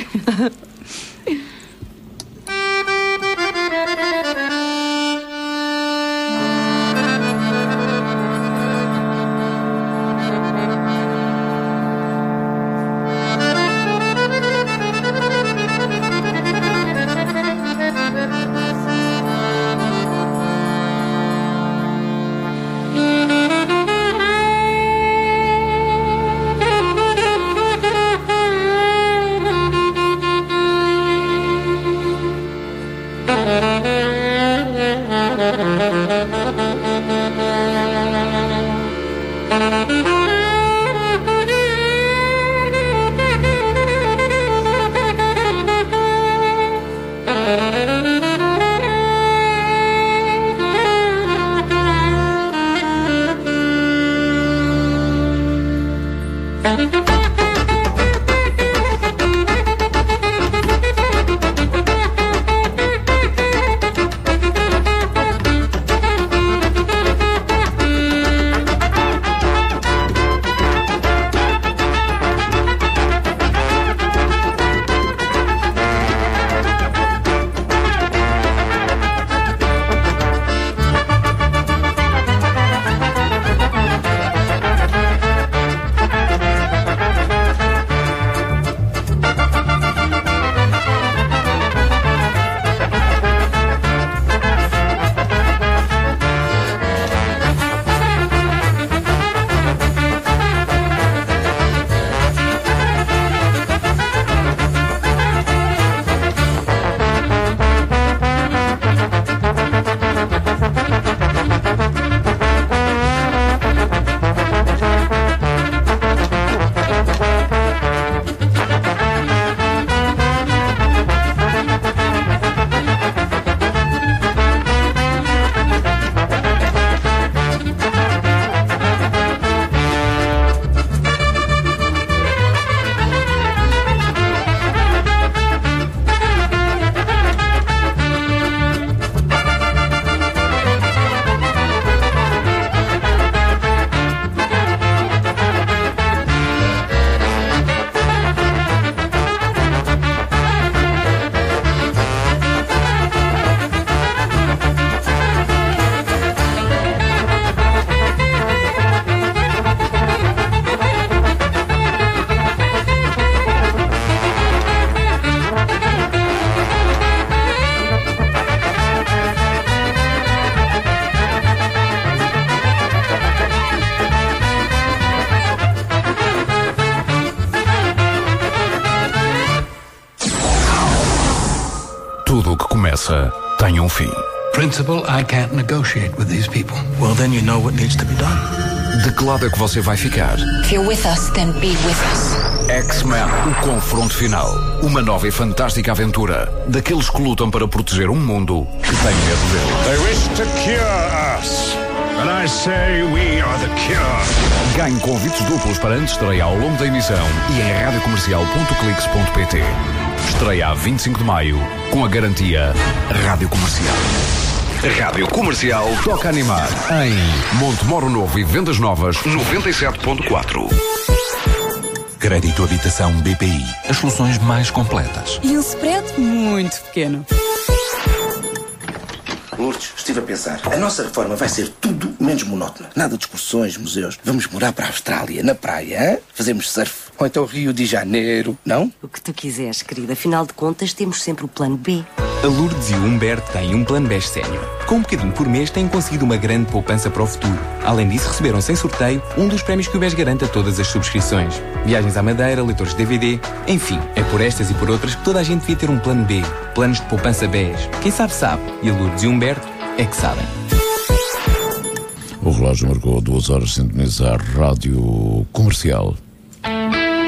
Tudo o que começa tem um fim. Principal, I can't negotiate with these people. Well, then you know what needs to be done. De que lado é que você vai ficar? If you're with us, then be with us. X-Men, o confronto final. Uma nova e fantástica aventura daqueles que lutam para proteger um mundo que tem medo dele. They wish to cure us, and I say we are the cure. Ganhe convites duplos para antes-estreia ao longo da emissão e em radiocomercial ponto clix ponto pt. Estreia a vinte e cinco de maio com a garantia Rádio Comercial. Rádio Comercial toca animar em Montemoro Novo e Vendas Novas noventa e sete ponto quatro. Crédito Habitação B P I. As soluções mais completas. E um spread muito pequeno. Lourdes, estive a pensar. A nossa reforma vai ser tudo menos monótona. Nada de excursões, museus. Vamos morar para a Austrália, na praia, hein? Fazemos surf. Ou então Rio de Janeiro, não? O que tu quiseres, querida. Afinal de contas, temos sempre o plano B. A Lourdes e o Humberto têm um plano B E S Sénior. Com um bocadinho por mês têm conseguido uma grande poupança para o futuro. Além disso, receberam sem sorteio um dos prémios que o B E S garante a todas as subscrições. Viagens à Madeira, leitores de D V D, enfim, é por estas e por outras que toda a gente devia ter um plano B. Planos de poupança B E S. Quem sabe, sabe. E a Lourdes e o Humberto é que sabem. O relógio marcou duas horas de sintonizar Rádio Comercial.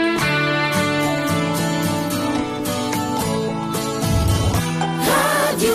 Rádio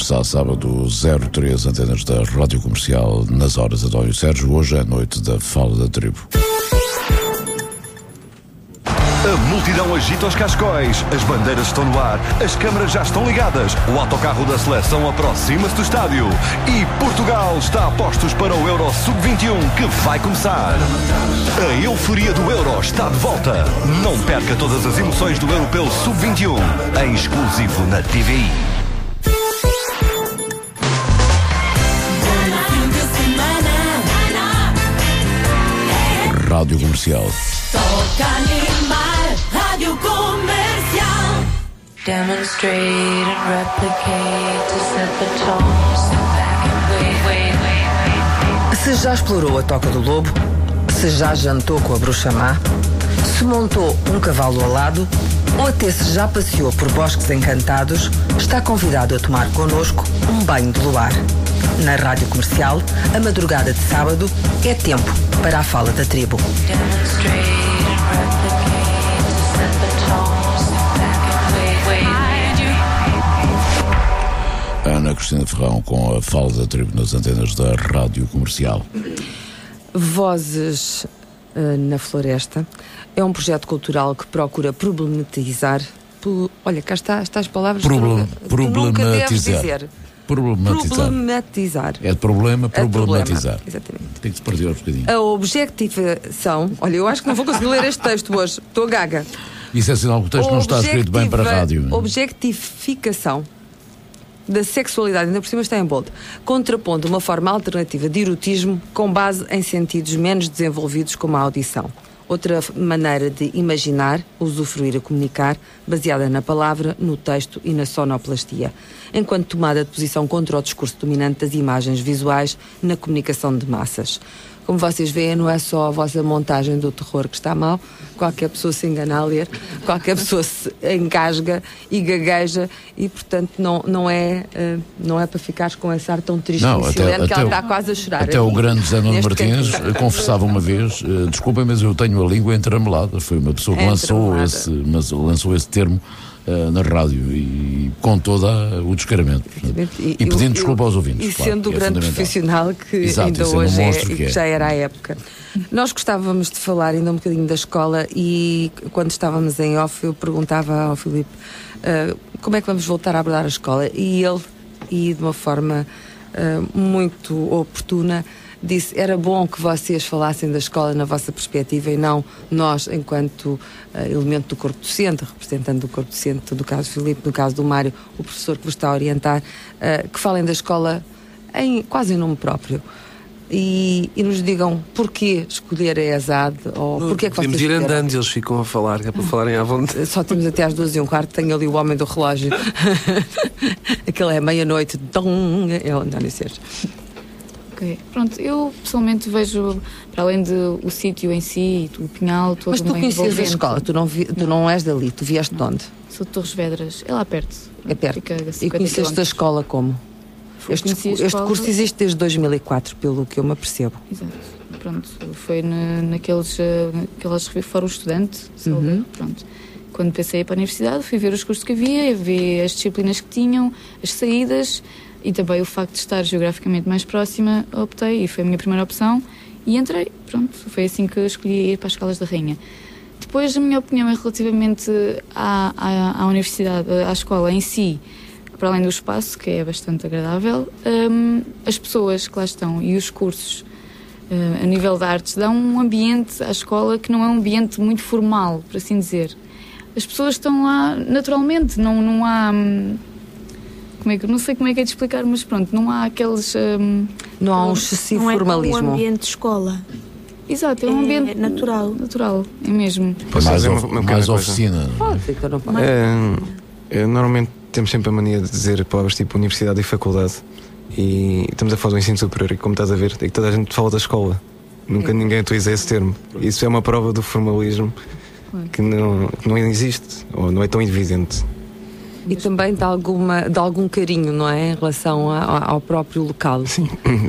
terça a sábado, zero três antenas da Rádio Comercial, nas horas António Sérgio. Hoje é a noite da Fala da Tribo. A multidão agita os cascóis, as bandeiras estão no ar, as câmaras já estão ligadas, o autocarro da seleção aproxima-se do estádio e Portugal está a postos para o Euro sub vinte e um que vai começar. A euforia do Euro está de volta. Não perca todas as emoções do Europeu sub vinte e um, em exclusivo na T V I. Rádio Comercial. Toca animar, Rádio Comercial. Demonstrate and replicate to set the tone. Sit back and wait, wait, wait, wait. Se já explorou a Toca do Lobo, se já jantou com a bruxa má, se montou um cavalo alado ou até se já passeou por bosques encantados, está convidado a tomar connosco um banho de luar. Na Rádio Comercial, a madrugada de sábado é tempo para a Fala da Tribo. Ana Cristina Ferrão com a Fala da Tribo nas antenas da Rádio Comercial. Vozes uh, na Floresta é um projeto cultural que procura problematizar. Por, olha, cá está, está as palavras Problem, que tu nunca deves dizer. Problematizar. Problematizar. É de problema, problematizar. É problema, exatamente. Tem que se perder um bocadinho. A objetivação. Olha, eu acho que não vou conseguir ler este texto hoje. Estou gaga. Isso é sinal que o texto não está escrito bem para a rádio. Objetificação da sexualidade, ainda por cima está em bold, contrapondo uma forma alternativa de erotismo com base em sentidos menos desenvolvidos como a audição. Outra maneira de imaginar, usufruir a comunicar, baseada na palavra, no texto e na sonoplastia, enquanto tomada de posição contra o discurso dominante das imagens visuais na comunicação de massas. Como vocês veem, não é só a vossa montagem do terror que está mal, qualquer pessoa se engana a ler, qualquer pessoa se engasga e gagueja e, portanto, não, não, é, uh, não é para ficares com esse ar tão triste não, e até, silente que até ela o, está quase a chorar. Até o grande Zé Nuno Martins tempo. confessava uma vez, uh, desculpem, mas eu tenho a língua entramelada. Foi uma pessoa que lançou esse, mas lançou esse termo Uh, na rádio e com todo o descaramento. E, e pedindo eu, desculpa aos ouvintes. E claro, sendo o é grande profissional que Exato, ainda um hoje é, que e que é. já era a época. Nós gostávamos de falar ainda um bocadinho da escola e quando estávamos em off eu perguntava ao Filipe uh, como é que vamos voltar a abordar a escola e ele, e de uma forma uh, muito oportuna, disse, era bom que vocês falassem da escola na vossa perspectiva e não nós, enquanto uh, elemento do corpo docente, representante do corpo docente, do caso do Filipe, no caso do Mário, o professor que vos está a orientar, uh, que falem da escola em, quase em nome próprio. E, e nos digam porquê escolher a ESAD ou não, porquê é que vocês podemos ir escolheram. andando, eles ficam a falar, que é para falarem à vontade. Só temos até às duas e um quarto, tenho ali o homem do relógio. Aquele é meia-noite, é o António Sérgio. Ok, pronto, eu pessoalmente vejo, para além do o sítio em si, o Pinhal, todo Mas tu bem conheces a escola, tu não, vi, tu não és dali, tu vieste de onde? Sou de Torres Vedras, é lá perto. É perto. Fica a e conheceste a escola como? Este, este escola... curso existe desde dois mil e quatro, pelo que eu me apercebo. Exato, pronto, foi na, naqueles, naquelas fóruns estudante, uhum. Pronto. Quando pensei em ir para a universidade, fui ver os cursos que havia, ver as disciplinas que tinham, as saídas. E também o facto de estar geograficamente mais próxima, optei e foi a minha primeira opção e entrei, pronto, foi assim que eu escolhi ir para as Escalas da Rainha. Depois a minha opinião é relativamente à, à, à universidade, à escola em si, para além do espaço, que é bastante agradável, um, as pessoas que lá estão e os cursos uh, a nível de artes dão um ambiente à escola que não é um ambiente muito formal, por assim dizer. As pessoas estão lá naturalmente, não, não há... Um, Como é que, não sei como é que é de explicar, mas pronto, não há aqueles... Um, não há um excessivo não formalismo. É um ambiente de escola. Exato, é um ambiente é natural. Natural, é mesmo. Mais, of, uma, uma mais oficina. Pode ser que eu não posso. É, é, normalmente temos sempre a mania de dizer palavras tipo universidade e faculdade. E estamos a falar do ensino superior e como estás a ver, é que toda a gente fala da escola. Nunca é. ninguém utiliza esse termo. Isso é uma prova do formalismo que não, que não existe, ou não é tão evidente. E também de, alguma, de algum carinho, não é? Em relação a, ao próprio local. Sim, sim.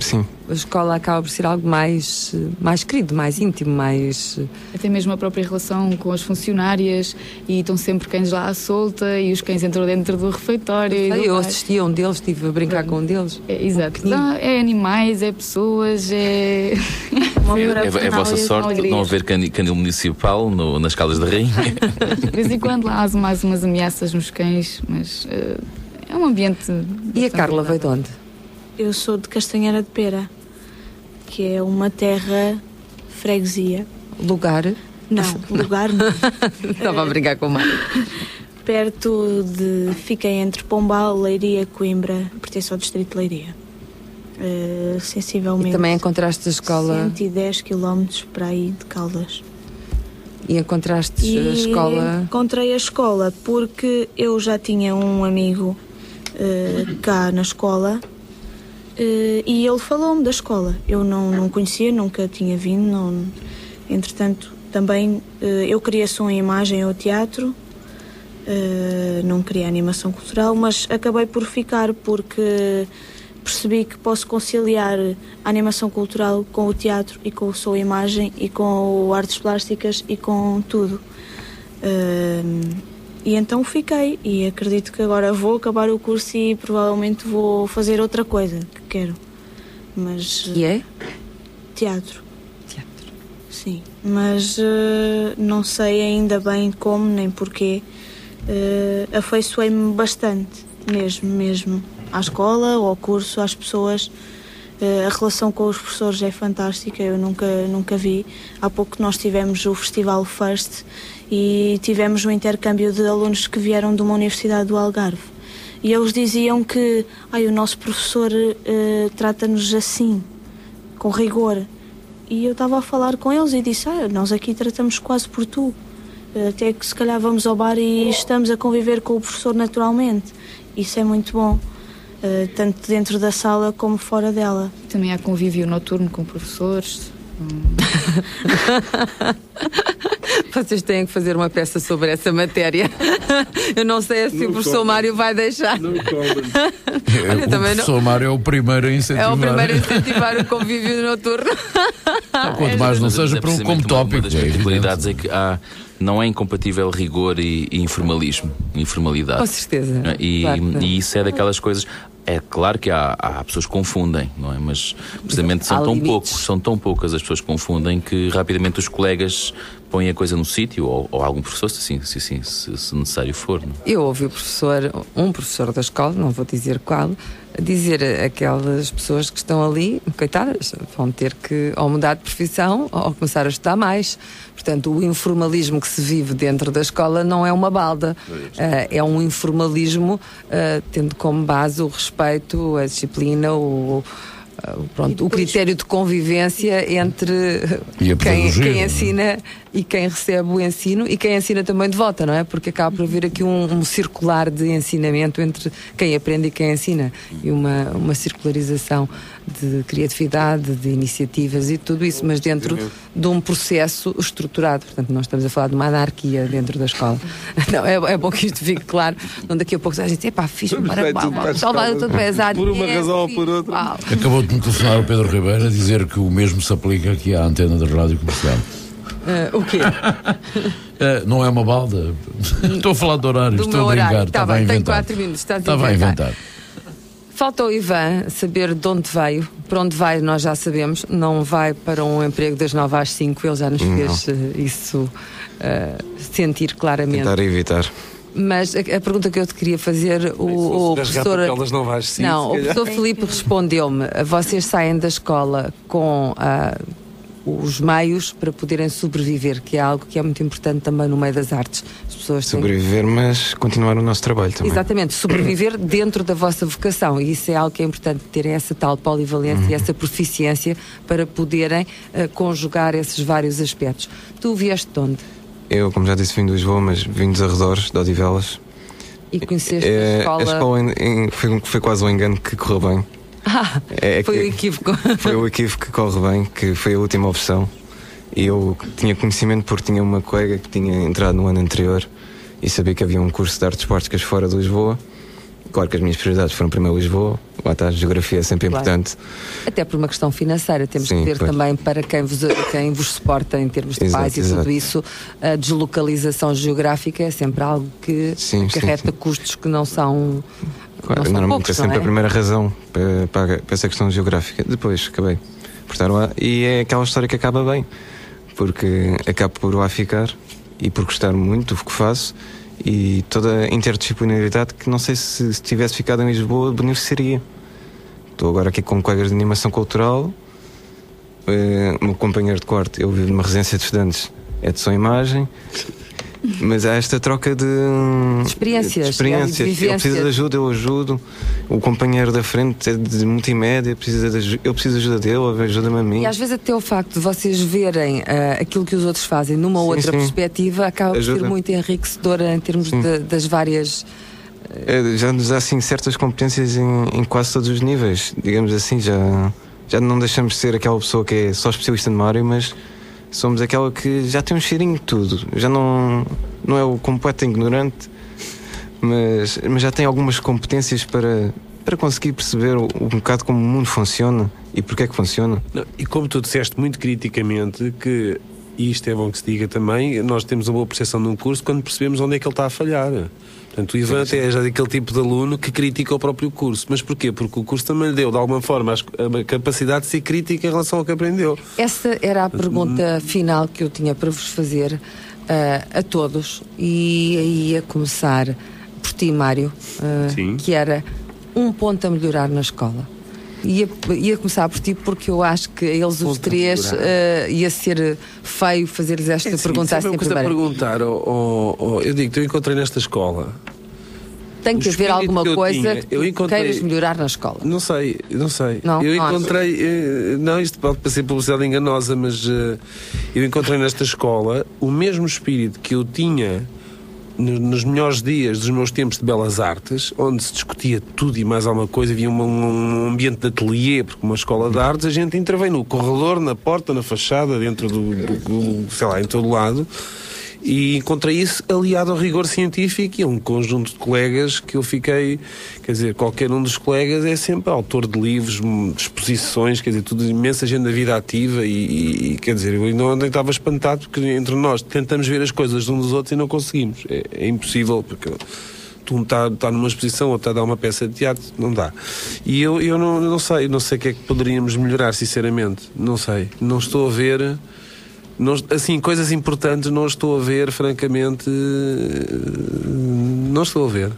a escola acaba por ser algo mais, mais querido, mais íntimo, mais... Até mesmo a própria relação com as funcionárias, e estão sempre cães lá à solta, e os cães entram dentro do refeitório. Eu, e eu assisti a um deles, estive a brincar Pronto. com um deles. É, exato. Não, é animais, é pessoas, é... É, é a vossa sorte de não haver canil municipal no, nas Caldas da Rainha. De vez em quando lá há mais umas ameaças nos cães, mas uh, é um ambiente... E a Carla veio de onde? Eu sou de Castanheira de Pera, que é uma terra freguesia. Lugar? Não, lugar não. Estava a brincar com o Mário. Perto de... Fiquei entre Pombal, Leiria, Coimbra, pertence ao distrito de Leiria. Uh, sensivelmente. E também encontraste a escola... cento e dez quilómetros para aí de Caldas. E encontraste e a escola... encontrei a escola porque eu já tinha um amigo uh, cá na escola uh, e ele falou-me da escola. Eu não, não conhecia, nunca tinha vindo. Não... Entretanto, também uh, eu queria som e imagem ou teatro, uh, não queria animação cultural, mas acabei por ficar porque... percebi que posso conciliar a animação cultural com o teatro e com o som e imagem e com artes plásticas e com tudo. Uh, e então fiquei e acredito que agora vou acabar o curso e provavelmente vou fazer outra coisa que quero. Mas, e é? Teatro. Teatro. Sim, mas uh, não sei ainda bem como nem porquê. Uh, afeiçoei-me bastante, mesmo, mesmo. À escola, ao curso, às pessoas. Uh, a relação com os professores é fantástica, eu nunca, nunca vi. Há pouco nós tivemos o Festival First e tivemos um intercâmbio de alunos que vieram de uma universidade do Algarve. E eles diziam que ai, o nosso professor uh, trata-nos assim, com rigor. E eu estava a falar com eles e disse, ah, nós aqui tratamos quase por tu. Uh, até que se calhar vamos ao bar e estamos a conviver com o professor naturalmente. Isso é muito bom. Uh, tanto dentro da sala como fora dela. Também há convívio noturno com professores. Vocês têm que fazer uma peça sobre essa matéria. Eu não sei se não o professor cobra. Mário vai deixar. Não Olha, o professor não... Mário é o primeiro a incentivar. É o primeiro a incentivar o convívio noturno. Não, quanto mais não seja por um, como tópico. Uma das particularidades é que há, não é incompatível rigor e, e informalismo, informalidade. Com certeza. E, claro. e isso é daquelas coisas. É claro que há, há pessoas que confundem, não é? Mas precisamente são tão poucos, são tão poucas as pessoas que confundem que rapidamente os colegas põem a coisa no sítio, ou, ou algum professor, se, assim, se, assim, se, se necessário for. Não? Eu ouvi o professor, um professor da escola, não vou dizer qual, dizer a aquelas pessoas que estão ali, coitadas, vão ter que ou mudar de profissão ou começar a estudar mais. Portanto, o informalismo que se vive dentro da escola não é uma balda, uh, é um informalismo uh, tendo como base o respeito, a disciplina, o, uh, pronto, o critério de convivência entre quem, quem ensina e quem recebe o ensino e quem ensina também de volta, não é? Porque acaba por haver aqui um, um circular de ensinamento entre quem aprende e quem ensina e uma, uma circularização de criatividade, de iniciativas e tudo isso, mas dentro de um processo estruturado. Portanto, nós estamos a falar de uma anarquia dentro da escola. Não, é, é bom que isto fique claro. Não, daqui a pouco a gente diz, epá, fiz uma tudo pesado. Por uma razão ou por outra. Uau. Acabou de me telefonar o Pedro Ribeiro a dizer que o mesmo se aplica aqui à antena da Rádio Comercial. Uh, o quê? Uh, não é uma balda. Estou a falar de horário, do estou a brincar. Tá Estava bem, a inventar. Tem quatro minutos, estás Estava a inventar. Falta ao Ivan saber de onde veio. Para onde vai, nós já sabemos. Não vai para um emprego das nove às cinco. Ele já nos não. fez uh, isso uh, sentir claramente. Tentar evitar. Mas a, a pergunta que eu te queria fazer, o, o professor. Não, vai sim, não, o professor Filipe respondeu-me: vocês saem da escola com uh, os meios para poderem sobreviver, que é algo que é muito importante também no meio das artes. As pessoas sobreviver, têm... mas continuar o nosso trabalho também. Exatamente, sobreviver dentro da vossa vocação, e isso é algo que é importante, terem essa tal polivalência uhum. e essa proficiência para poderem uh, conjugar esses vários aspectos. Tu vieste de onde? Eu, como já disse, vim de Lisboa, mas vim dos arredores, de Odivelas. E conheceste é, a escola? A escola em, em, foi, foi quase um engano que correu bem. Ah, é, foi que, o equívoco. Foi o equívoco que corre bem, que foi a última opção. E eu tinha conhecimento porque tinha uma colega que tinha entrado no ano anterior e sabia que havia um curso de artes plásticas fora de Lisboa. Claro que as minhas prioridades foram primeiro Lisboa, lá está, a geografia é sempre Claro. importante. Até por uma questão financeira, temos Sim, que ver pois. também para quem vos, quem vos suporta em termos de Exato, pais e exato. tudo isso, a deslocalização geográfica é sempre algo que Sim, sim, acarreta sim. custos que não são, Claro, não são normalmente poucos, é sempre não é? a primeira razão para, para, para essa questão geográfica. Depois acabei por estar lá e é aquela história que acaba bem, porque acabo por lá ficar e por gostar muito do que faço e toda a interdisciplinaridade que não sei se, se tivesse ficado em Lisboa beneficiaria. Estou agora aqui com colegas de animação cultural, eh, o meu companheiro de quarto, eu vivo numa residência de estudantes, é de som e imagem. Mas há esta troca de, De experiências, de experiências. de Ele vivências. precisa de ajuda, eu ajudo. O companheiro da frente é de multimédia, precisa de, aju- eu preciso de ajuda dele, ele ajuda-me a mim. E às vezes até o facto de vocês verem ah, aquilo que os outros fazem numa Sim, outra sim. perspectiva acaba por ser Ajuda. muito enriquecedora em termos Sim. de- das várias. É, já nos dá assim certas competências em, em quase todos os níveis, digamos assim, já, já não deixamos de ser aquela pessoa que é só especialista numa área, mas somos aquela que já tem um cheirinho de tudo, já não, não é o completo ignorante, mas, mas já tem algumas competências para, para conseguir perceber o- um bocado como o mundo funciona e porque é que funciona. Não, e como tu disseste muito criticamente que, e isto é bom que se diga também, nós temos uma boa percepção de um curso quando percebemos onde é que ele está a falhar. Portanto, o Ivan até é já daquele tipo de aluno que critica o próprio curso. Mas porquê? Porque o curso também lhe deu, de alguma forma, as- a capacidade de ser crítico em relação ao que aprendeu. Essa era a pergunta final que eu tinha para vos fazer ah, a todos, e aí ia começar por ti, Mário, ah, Sim. que era um ponto a melhorar na escola. Ia, ia começar por ti porque eu acho que a eles os Ponto a três melhorar. ah, ia ser feio fazer-lhes esta É assim, pergunta sempre assim uma coisa a primeiro. perguntar, oh, oh, oh, eu digo, eu encontrei nesta escola. Tem que o haver espírito alguma que eu coisa tinha, que eu tu encontrei- queiras melhorar na escola. Não sei, não sei. Não? eu Não acho. encontrei. eh, Não, isto pode parecer publicidade enganosa, mas eh, eu encontrei nesta escola o mesmo espírito que eu tinha no- nos melhores dias dos meus tempos de belas artes, onde se discutia tudo e mais alguma coisa, havia um, um ambiente de ateliê, porque uma escola de artes a gente intervém no corredor, na porta, na fachada, dentro do, do, do sei lá, em todo lado. E encontrei isso aliado ao rigor científico e a um conjunto de colegas que eu fiquei, quer dizer, qualquer um dos colegas é sempre autor de livros, de exposições, quer dizer, tudo imensa gente da vida ativa e, e, quer dizer, eu ainda ontem estava espantado porque entre nós tentamos ver as coisas de uns dos outros e não conseguimos. É, é impossível, porque tu está tá numa exposição ou está a dar uma peça de teatro, não dá. E eu, eu não, não sei, não sei o que é que poderíamos melhorar, sinceramente. Não sei. Não estou a ver... Não, assim, coisas importantes não estou a ver, francamente. Não estou a ver.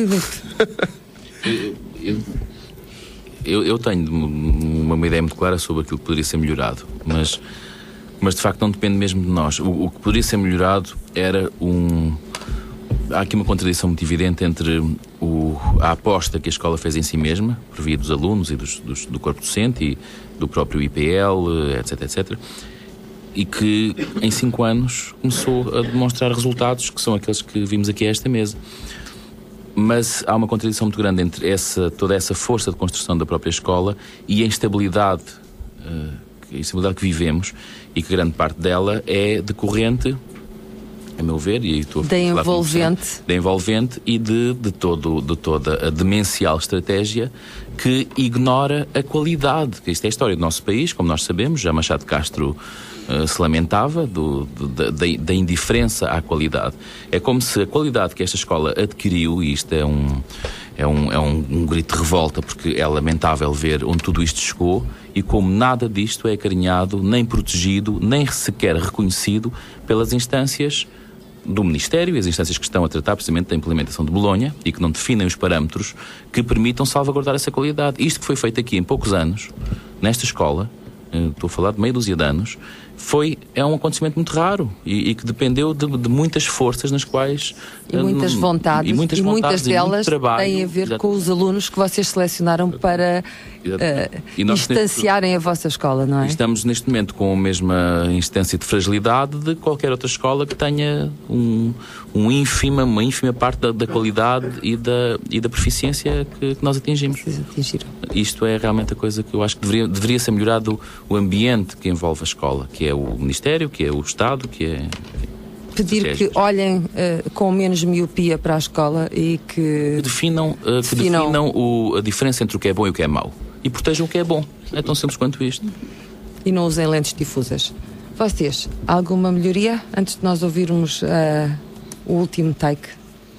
Eu, eu, eu tenho uma, uma ideia muito clara sobre aquilo que poderia ser melhorado, mas, mas de facto não depende mesmo de nós. O, o que poderia ser melhorado era um... Há aqui uma contradição muito evidente entre o, a aposta que a escola fez em si mesma, por via dos alunos e dos, dos, do corpo docente e do próprio I P L, etc, etcétera, e que em cinco anos começou a demonstrar resultados que são aqueles que vimos aqui a esta mesa. Mas há uma contradição muito grande entre essa, toda essa força de construção da própria escola e a instabilidade, uh, a instabilidade que vivemos, e que grande parte dela é decorrente, a meu ver, e aí estou a Da falar como envolvente. sempre, da envolvente e de, de, todo, de toda a demencial estratégia que ignora a qualidade. Isto é a história do nosso país, como nós sabemos, já Machado de Castro Uh, se lamentava do, do, da, da indiferença à qualidade. É como se a qualidade que esta escola adquiriu, e isto é um, é um, é um, um grito de revolta, porque é lamentável ver onde tudo isto chegou, e como nada disto é acarinhado, nem protegido, nem sequer reconhecido pelas instâncias do Ministério e as instâncias que estão a tratar precisamente da implementação de Bolonha e que não definem os parâmetros que permitam salvaguardar essa qualidade. Isto que foi feito aqui em poucos anos, nesta escola, estou a falar de meia dúzia de anos, foi, é um acontecimento muito raro e, e que dependeu de, de muitas forças nas quais... E muitas uh, vontades, e muitas, e vontades, muitas e muito delas trabalho, têm a ver exatamente. com os alunos que vocês selecionaram para uh, E nós, instanciarem a vossa escola, não é? Estamos neste momento com a mesma instância de fragilidade de qualquer outra escola que tenha um, um ínfima, uma ínfima parte da, da qualidade e da, e da proficiência que, que nós atingimos. Isto é realmente a coisa que eu acho que deveria, deveria ser melhorado, o ambiente que envolve a escola, que é o Ministério, que é o Estado, que é... pedir que olhem uh, com menos miopia para a escola e que definam, uh, que definam, definam o, a diferença entre o que é bom e o que é mau. E protejam o que é bom. É tão simples quanto isto. E não usem lentes difusas. Vocês, alguma melhoria antes de nós ouvirmos uh, o último take?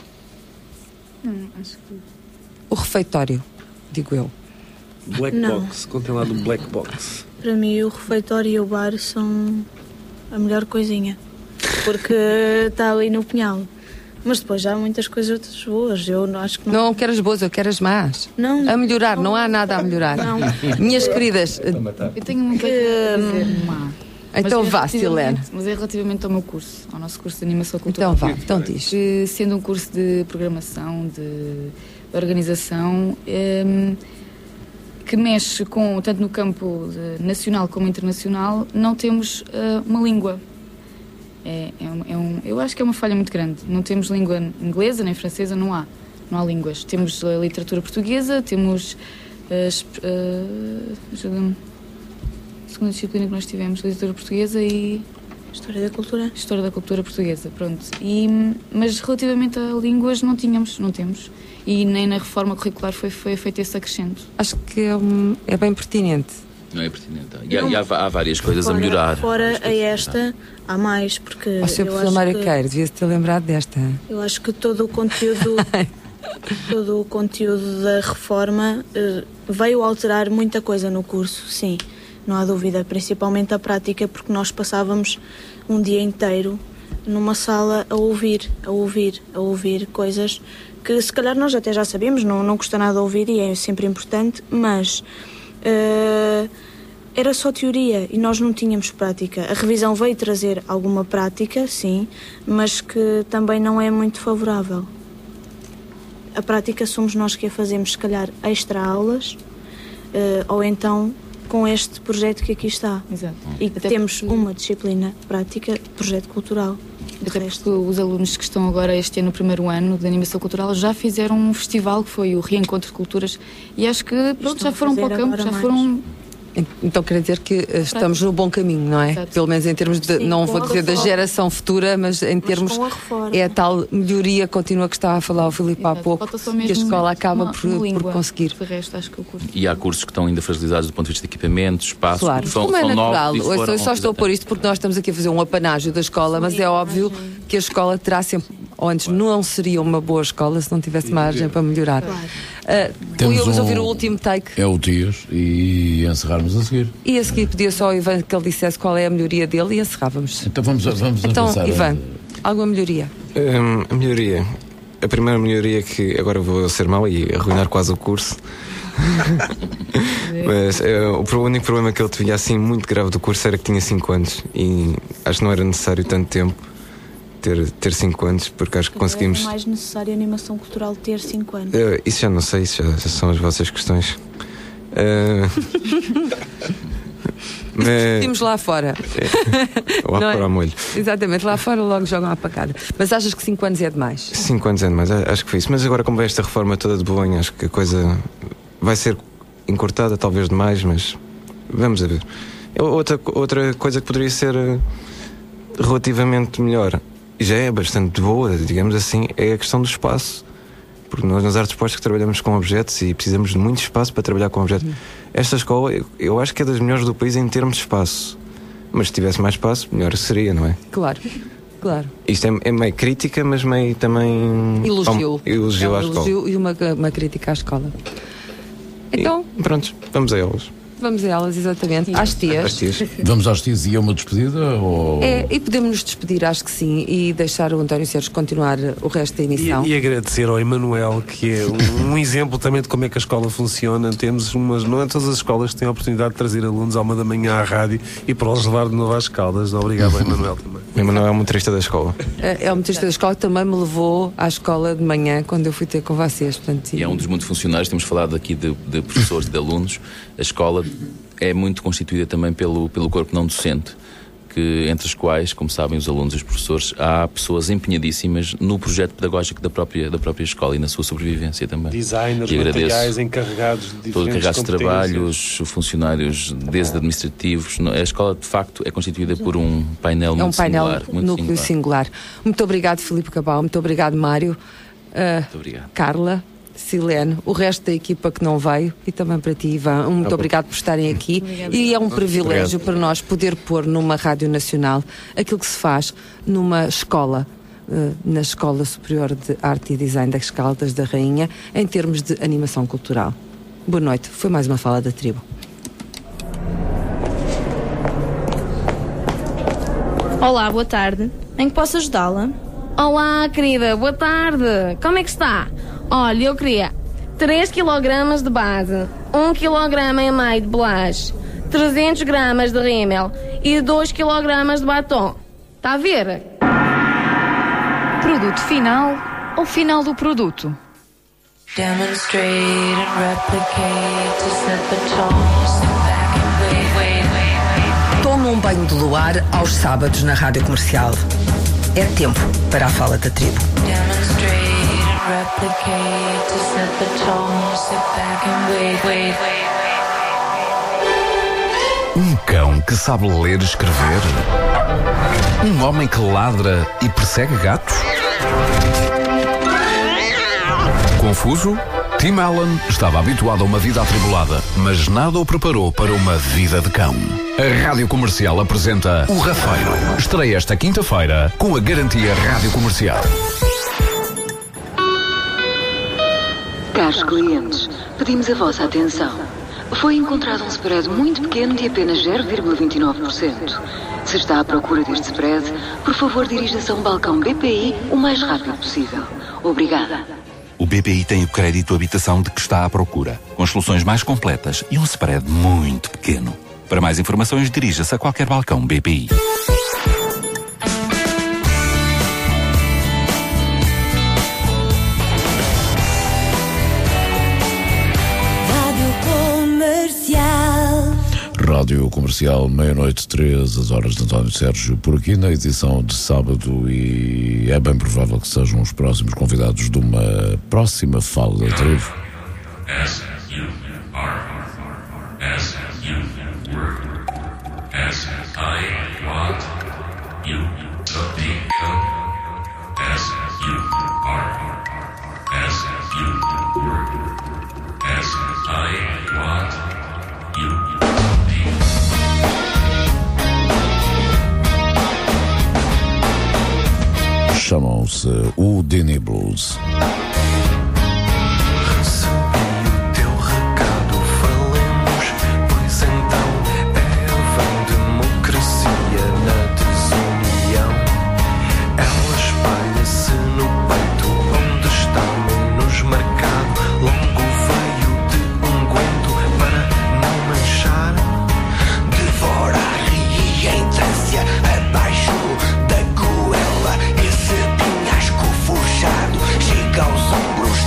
Hum, acho que... O refeitório, digo eu. Black Não. Box, contem lá do Black Box. Para mim, o refeitório e o bar são a melhor coisinha. Porque está ali no Pinhal. Mas depois já há muitas coisas boas. Eu não acho que não. Não quero as boas, eu quero as más. Não. A melhorar, não, não há nada a melhorar. Não. Minhas queridas. Eu tenho uma coisa a dizer má. Então Mas é vá, Silene. Mas é relativamente ao meu curso, ao nosso curso de animação cultural. Então vá, então diz. Que, sendo um curso de programação, de organização, um, que mexe com, tanto no campo de, nacional como internacional, não temos uh, uma língua. É, é, um, é um, eu acho que é uma falha muito grande. Não temos língua inglesa nem francesa, não há. Não há línguas. Temos a literatura portuguesa, temos as. Uh, ajuda-me. A segunda disciplina que nós tivemos, literatura portuguesa e. História da cultura. História da cultura portuguesa, pronto. E, mas relativamente a línguas não tínhamos, não temos. E nem na reforma curricular foi, foi feito esse acrescento. Acho que é, um, é bem pertinente. Não é pertinente. E, há, e há, há várias coisas fora, a melhorar. Fora a esta, há mais, porque. O senhor professor Mário Queiro, devia-se ter lembrado desta. Eu acho que todo o conteúdo. todo o conteúdo da reforma uh, veio alterar muita coisa no curso, sim. Não há dúvida, principalmente a prática, porque nós passávamos um dia inteiro numa sala a ouvir, a ouvir, a ouvir coisas que se calhar nós até já sabíamos, não, não custa nada ouvir e é sempre importante, mas uh, era só teoria e nós não tínhamos prática. A revisão veio trazer alguma prática, sim, mas que também não é muito favorável. A prática somos nós que a fazemos, se calhar, extra aulas uh, ou então com este projeto que aqui está. Exato. E que Até temos porque... uma disciplina prática, projeto cultural. Até porque os alunos que estão agora este ano no primeiro ano de animação cultural já fizeram um festival que foi o Reencontro de Culturas e acho que pronto, já foram para o campo, já foram... Então quer dizer que estamos no bom caminho, não é? Exato. Pelo menos em termos de, Sim, não vou dizer da geração futura, mas em mas termos, a é a tal melhoria contínua que estava a falar o Filipe há pouco, que a escola acaba uma, por, uma língua, por conseguir. De resto, acho que eu curto. E há cursos que estão ainda fragilizados do ponto de vista de equipamentos, espaços, claro. que são, Como é são natural, novos. eu, Foram, eu só estou a pôr isto porque nós estamos aqui a fazer um apanágio da escola, mas é óbvio que a escola terá sempre, ou antes não seria uma boa escola se não tivesse margem para melhorar. Claro. Uh, Temos Podíamos um, ouvir o último take. É o Tias e encerrarmos a seguir. E a seguir pedia só ao Ivan que ele dissesse qual é a melhoria dele e encerrávamos. Então vamos, vamos então, avançar. Ivan, alguma melhoria? Um, a melhoria. A primeira melhoria que agora vou ser mau e arruinar quase o curso. Mas uh, o único problema que ele tinha assim muito grave do curso era que tinha cinco anos e acho que não era necessário tanto tempo ter, ter cinco anos, porque acho que conseguimos. É mais necessário a animação cultural ter cinco anos. Uh, isso já não sei, isso já, já são as vossas questões. Uh... Mas... Discutimos lá fora. É. Lá fora ao molho. Exatamente, lá fora logo jogam à pacada. Mas achas que cinco anos é demais? cinco anos é demais, acho que foi isso. Mas agora, como vai esta reforma toda de Bolonha, acho que a coisa vai ser encurtada, talvez demais, mas vamos a ver. Outra, outra coisa que poderia ser relativamente melhor, e já é bastante boa, digamos assim, é a questão do espaço. Porque nós nas artes plásticas trabalhamos com objetos e precisamos de muito espaço para trabalhar com objetos. Uhum. Esta escola, eu, eu acho que é das melhores do país em termos de espaço. Mas se tivesse mais espaço, melhor seria, não é? Claro, claro. Isto é, é meio crítica, mas meio também... Elogio. Um, elogio é um à escola. Elogio e uma, uma crítica à escola. Então... E, pronto, vamos a elas. Vamos a elas, exatamente. Às tias. Às tias. Vamos às tias e é uma despedida? Ou... É, e podemos nos despedir, acho que sim, e deixar o António Sérgio continuar o resto da emissão. E, e agradecer ao Emanuel, que é um, um exemplo também de como é que a escola funciona. Temos umas, não é todas as escolas que têm a oportunidade de trazer alunos à uma da manhã à rádio e para os levar de novo às Caldas. Obrigado ao Emanuel também. O Emanuel é o motorista da escola. É, é o motorista da escola que também me levou à escola de manhã quando eu fui ter com vocês. Portanto, e é um dos muitos funcionários, temos falado aqui de, de professores e de alunos. A escola é muito constituída também pelo, pelo corpo não docente. que, entre as quais, como sabem os alunos e os professores, há pessoas empenhadíssimas no projeto pedagógico da própria, da própria escola e na sua sobrevivência também. Designers, e materiais, encarregados de diferentes todo encarregados de competências. trabalhos, funcionários desde administrativos. A escola, de facto, é constituída por um painel é muito um painel singular. Muito núcleo singular. singular. Muito obrigado, Filipe Cabal. Muito obrigado, Mário. Uh, muito obrigado. Carla, Silene, o resto da equipa que não veio e também para ti, Ivan. Muito obrigado por estarem aqui. E é um privilégio para nós poder pôr numa Rádio Nacional aquilo que se faz numa escola, uh, na Escola Superior de Arte e Design das Caldas da Rainha, em termos de animação cultural. Boa noite. Foi mais uma Fala da Tribo. Olá, boa tarde. Em que posso ajudá-la? Olá, querida, boa tarde. Como é que está? Olha, eu queria três quilogramas de base, um quilograma e meio de blush, trezentos gramas de rímel e dois quilogramas de batom. Está a ver? Produto final ou final do produto? Demonstrate and replicate to set the tone. Sit back and wait, wait, wait, wait. Toma um banho de luar aos sábados na Rádio Comercial. É tempo para a Fala da Tribo. Um cão que sabe ler e escrever? Um homem que ladra e persegue gatos? Confuso? Tim Allen estava habituado a uma vida atribulada, mas nada o preparou para uma vida de cão. A Rádio Comercial apresenta O Rafeiro. Estreia esta quinta-feira com a garantia Rádio Comercial. Caros clientes, pedimos a vossa atenção. Foi encontrado um spread muito pequeno de apenas zero vírgula vinte e nove por cento. Se está à procura deste spread, por favor dirija-se a um balcão B P I o mais rápido possível. Obrigada. O B P I tem o crédito habitação de que está à procura, com soluções mais completas e um spread muito pequeno. Para mais informações, dirija-se a qualquer balcão B P I. Rádio Comercial, meia-noite, três, as horas de António Sérgio, por aqui na edição de sábado, e é bem provável que sejam os próximos convidados de uma próxima Fala da Tribo. As you are, as you were, as I want you to become, as you are, as you were, as I want you to become. Chamam-se Houdini Blues. Aos ombros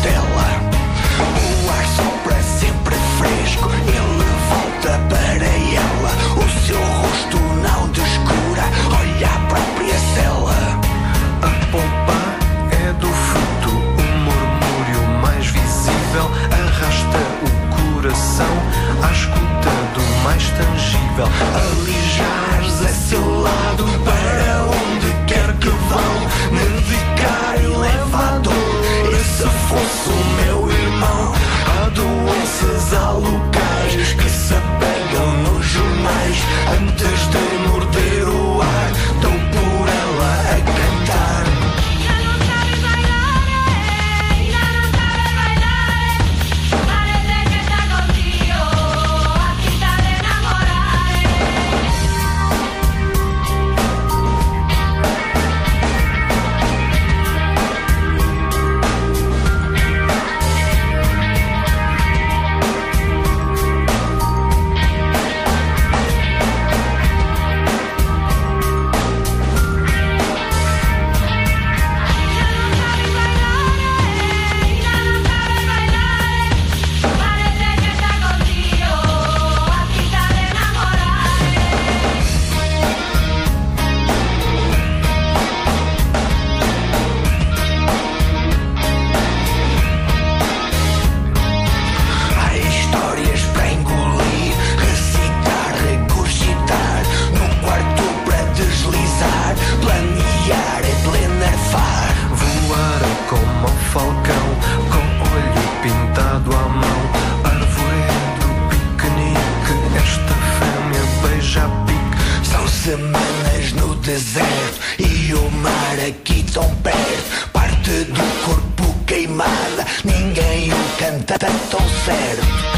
aqui tão perto, parte do corpo queimada, ninguém o canta tão certo.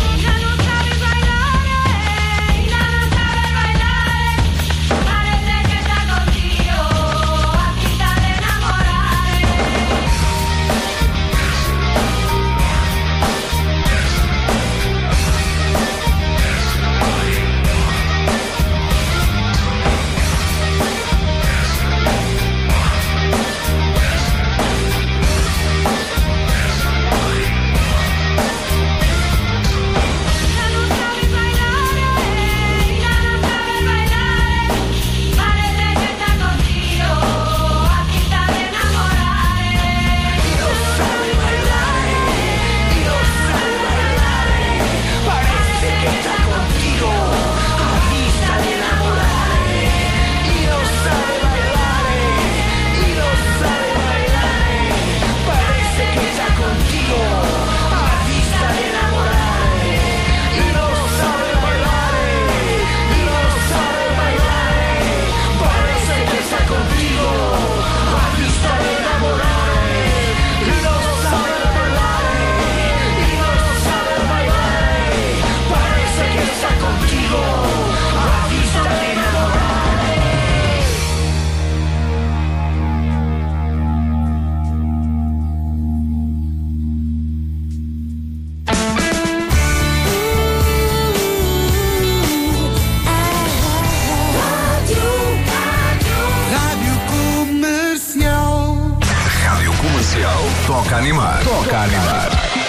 Toca a animar. Toca a animar.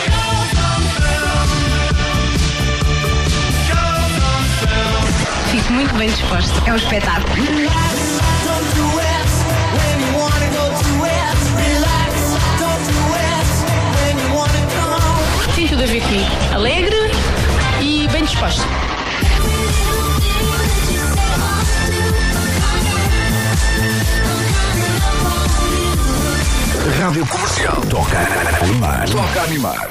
Fico muito bem disposto. É um espetáculo. Tem tudo a ver comigo. Alegre e bem disposto. Rádio Comercial. Toca a animar. Toca a animar.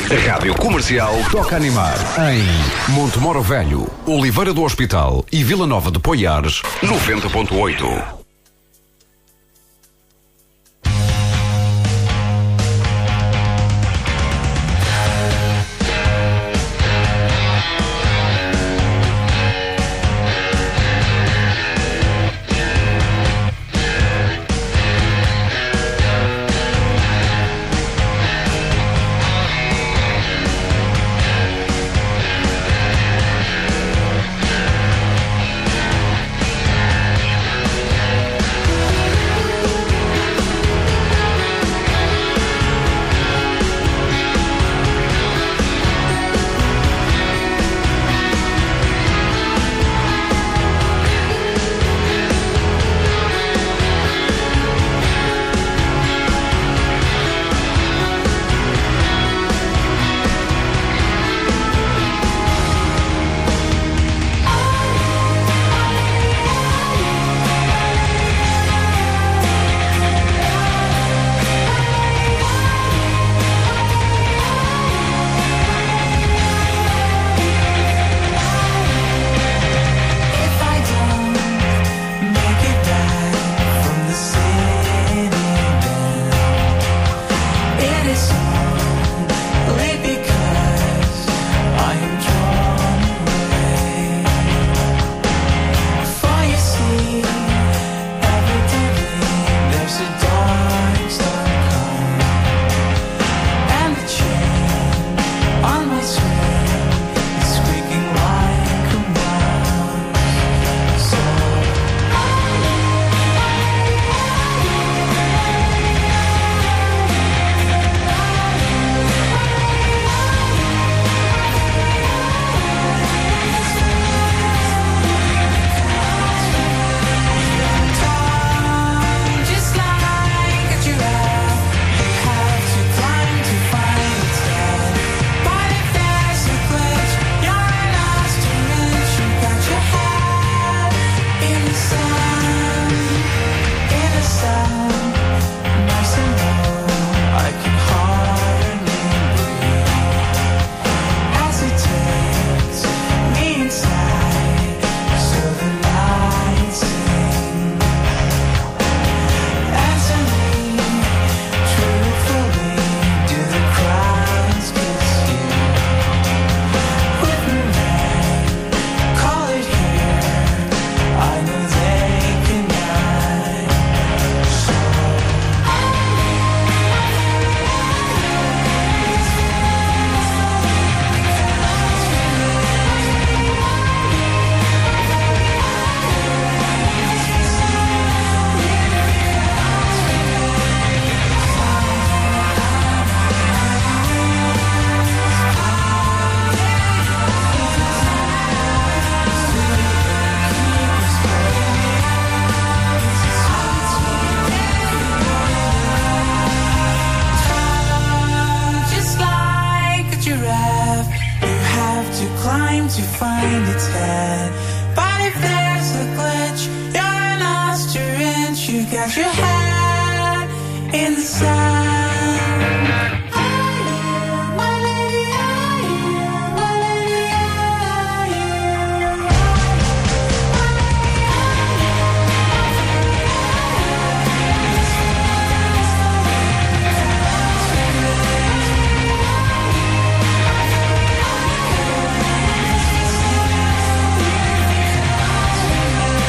Rádio Comercial toca animar em Montemoro Velho, Oliveira do Hospital e Vila Nova de Poiares, noventa ponto oito.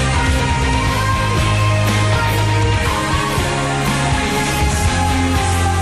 Thank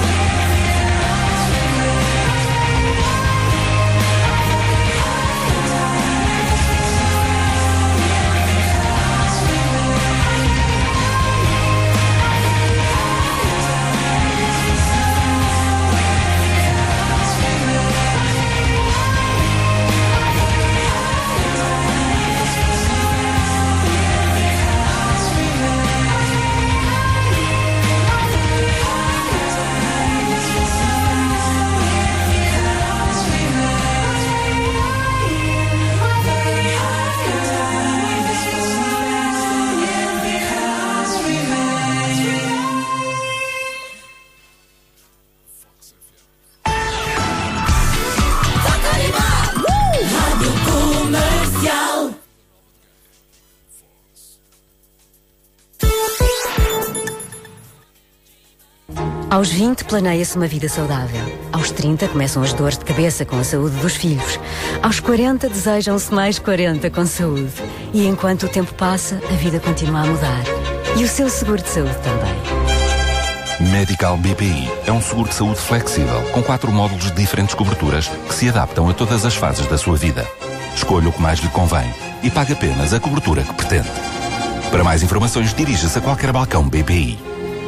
Aos vinte, planeia-se uma vida saudável. Aos trinta, começam as dores de cabeça com a saúde dos filhos. Aos quarenta, desejam-se mais quarenta com saúde. E enquanto o tempo passa, a vida continua a mudar. E o seu seguro de saúde também. Medical B P I é um seguro de saúde flexível, com quatro módulos de diferentes coberturas que se adaptam a todas as fases da sua vida. Escolha o que mais lhe convém e pague apenas a cobertura que pretende. Para mais informações, dirija-se a qualquer balcão B P I.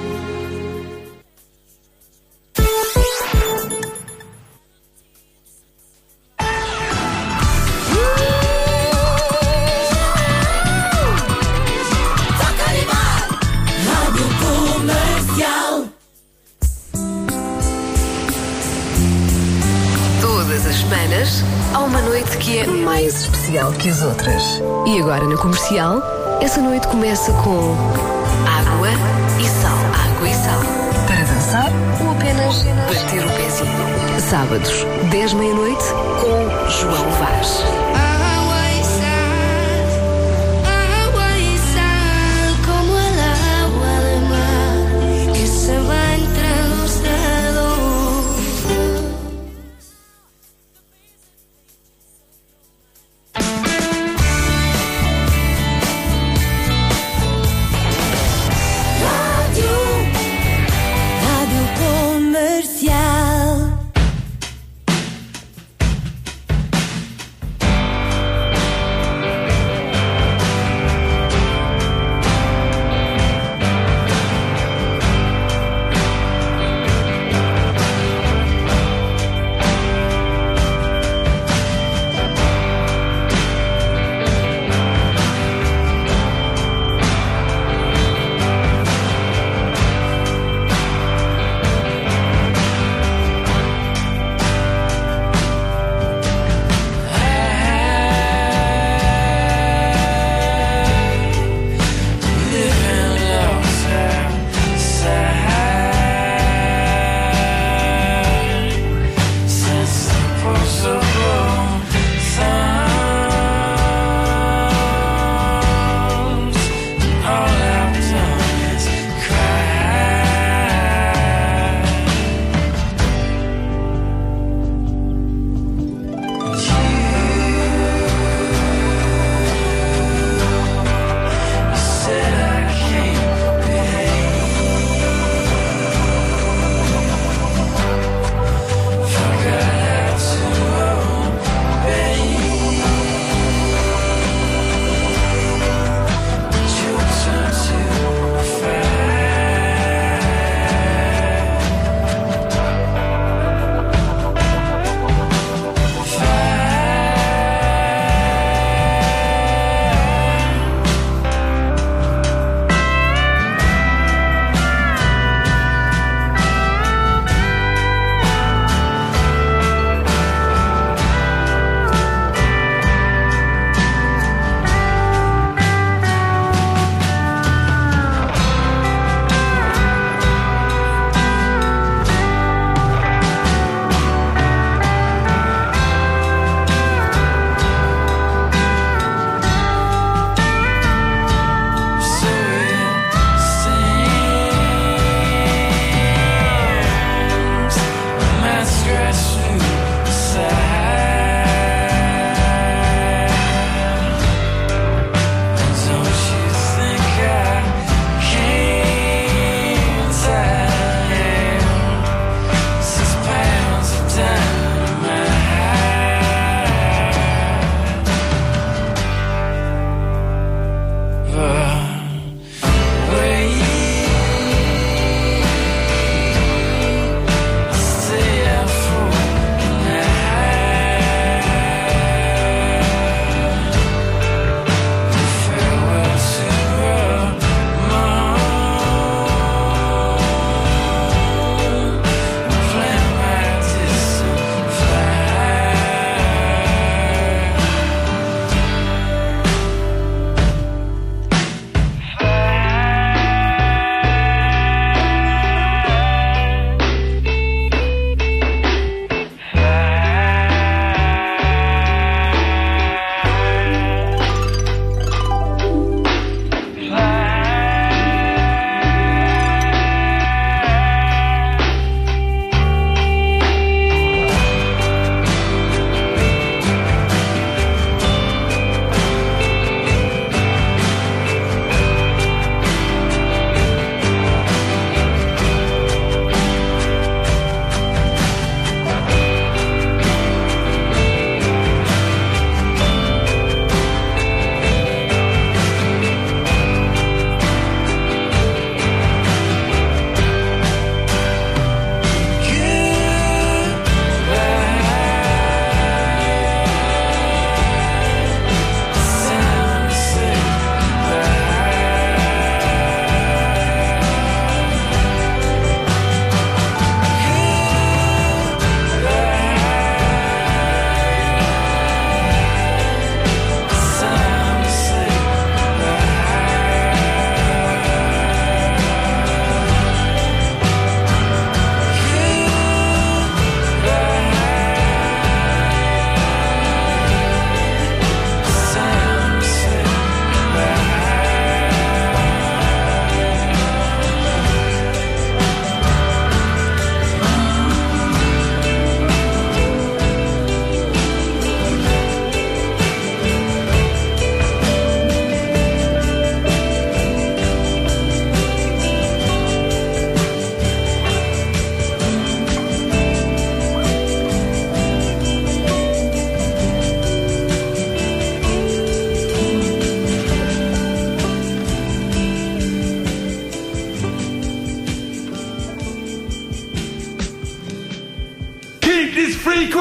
Há uma noite que é mais especial que as outras. E agora na Comercial, essa noite começa com água e sal. Água e sal. Para dançar ou apenas bater o pezinho. Sábados, dez meia-noite, com João Vaz.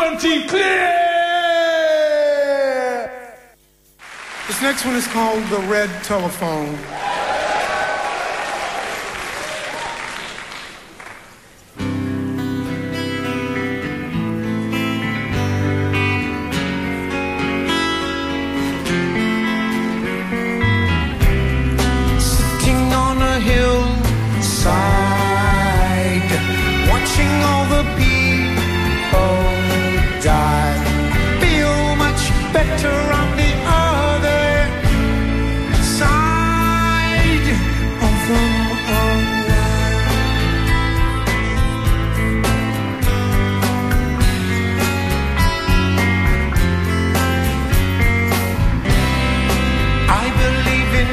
twenty, clear! This next one is called The Red Telephone. Sitting on a hillside, watching all the people die. Feel much better on the other side of the line. I believe in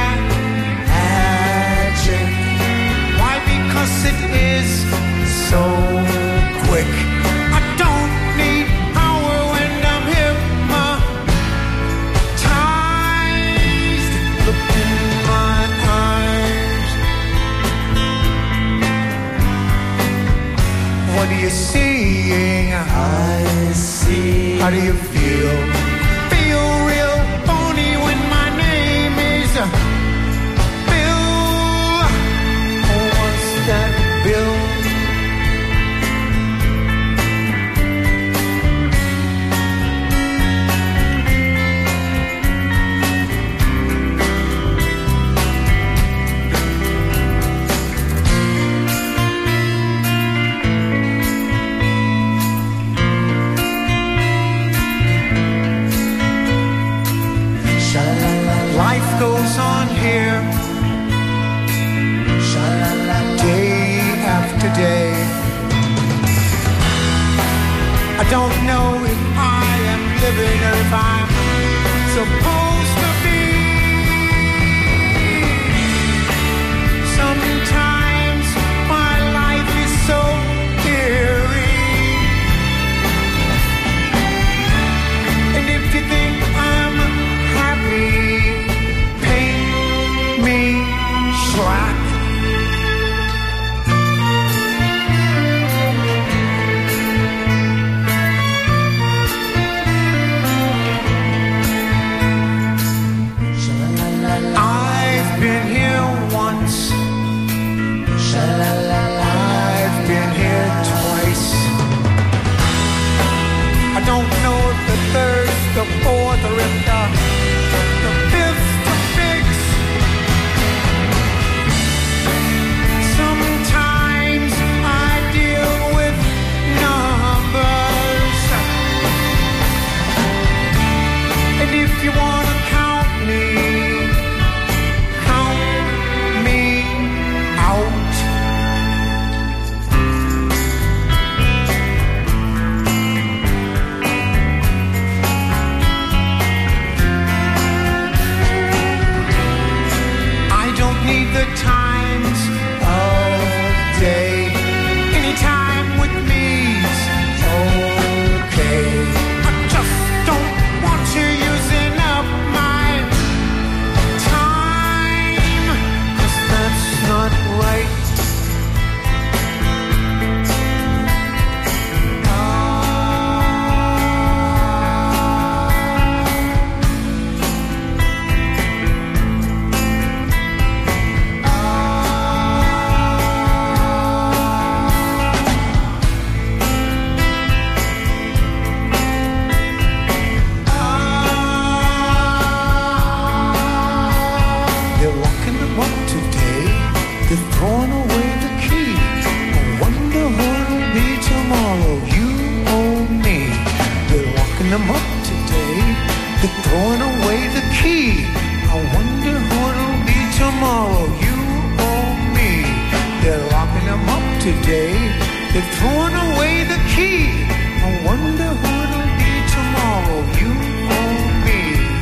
magic. Why? Because it is so quick. I don't need power when I'm hypnotized. Look in my eyes. What are you seeing? I see. How do you feel? Feel real phony when my name is Bill. Oh, what's that, Bill? Life goes on here, day after day. I don't know if I am living or if I'm supposed to be. Sometimes my life is so eerie. And if you think I'm happy, paint me slack. I've been here once. I've been here twice. I don't know if the third, the fourth, or if the, the fifth to fix. Sometimes I deal with numbers. And if you want to count me, count me out. I don't need the times of day. Any time with me's okay. I just don't want you using up my time, 'cause that's not right. They're locking them up today. They're throwing away the key. I wonder what'll be tomorrow. You or me. They're locking them up today. They're throwing away the key. I wonder what'll be tomorrow. You or me. They're locking them up today. They're throwing away the key. I wonder what'll be tomorrow. You or me.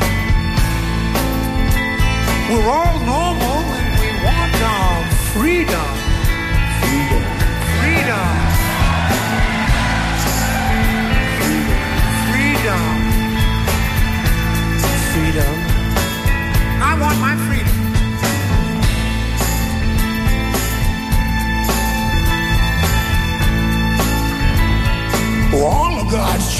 We're all normal and we want our freedom. Freedom. Freedom. Freedom. Freedom. I want my freedom. For all of God's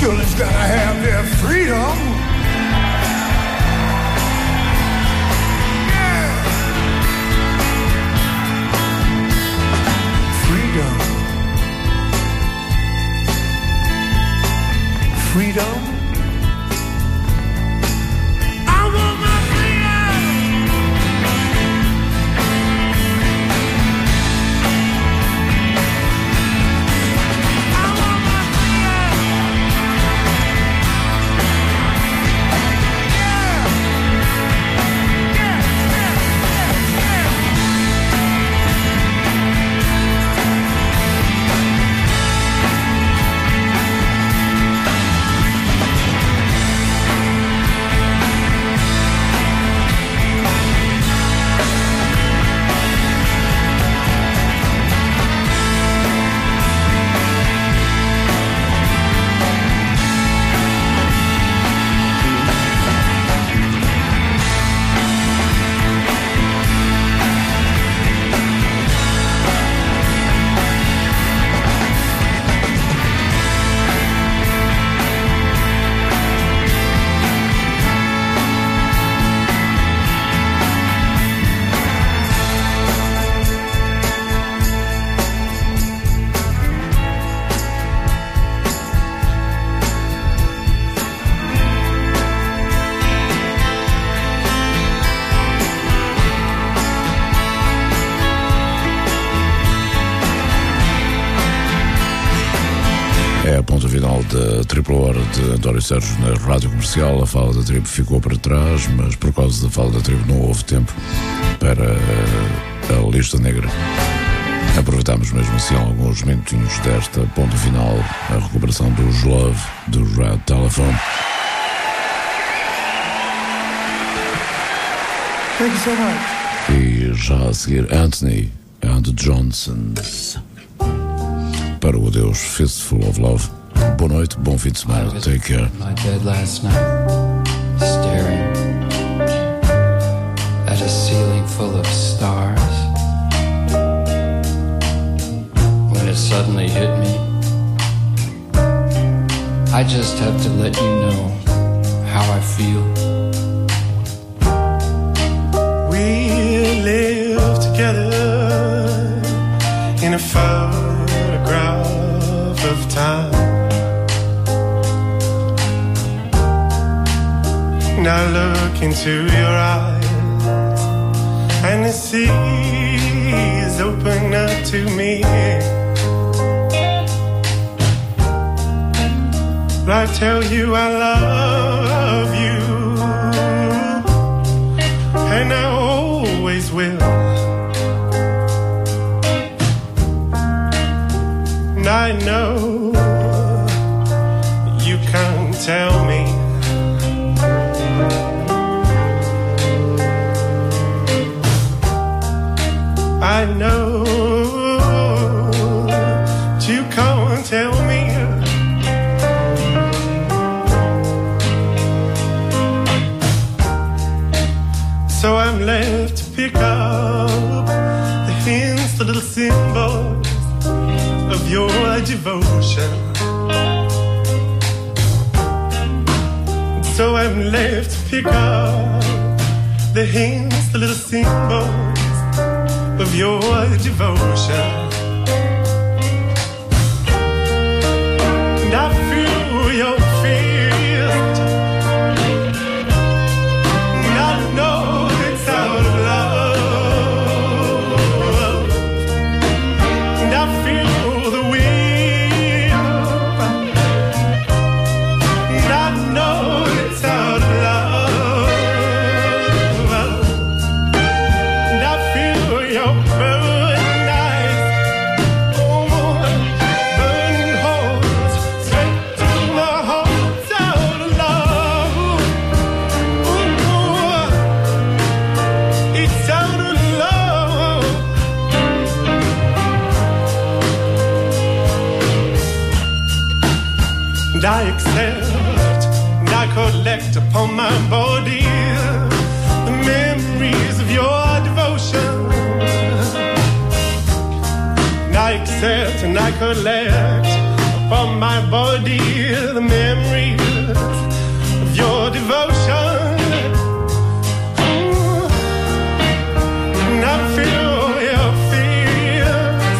tripla hora de António Sérgio na Rádio Comercial. A Fala da Tribo ficou para trás, mas por causa da Fala da Tribo não houve tempo para a lista negra. Aproveitámos mesmo assim alguns minutinhos desta ponto final, a recuperação dos Love, do Red Telephone. Thank you so much. E já a seguir Anthony and Johnson para o adeus Fistful of Love. Boa noite, bom fim de semana. Take care. My bed last night, staring at a ceiling full of stars. When it suddenly hit me, I just have to let you know how I feel. We live together in a photograph of time. Now look into your eyes and the sea is open up to me. I tell you I love you, and I always will. And I know you can't tell me. I know you can't tell me. So I'm left to pick up the hints, the little symbols of your devotion. So I'm left to pick up the hints, the little symbols of your devotion. And I feel your fears, and I know it's out of love. And I feel the wind, and I know it's out of love. And I feel your burning eyes, oh, burning holes straight to my heart, out of love. Ooh, it's out of love. And I accept and I collect upon my body the memories of your devotion. And I accept and I collect upon my body the memories of your devotion. Ooh. And I feel your fears,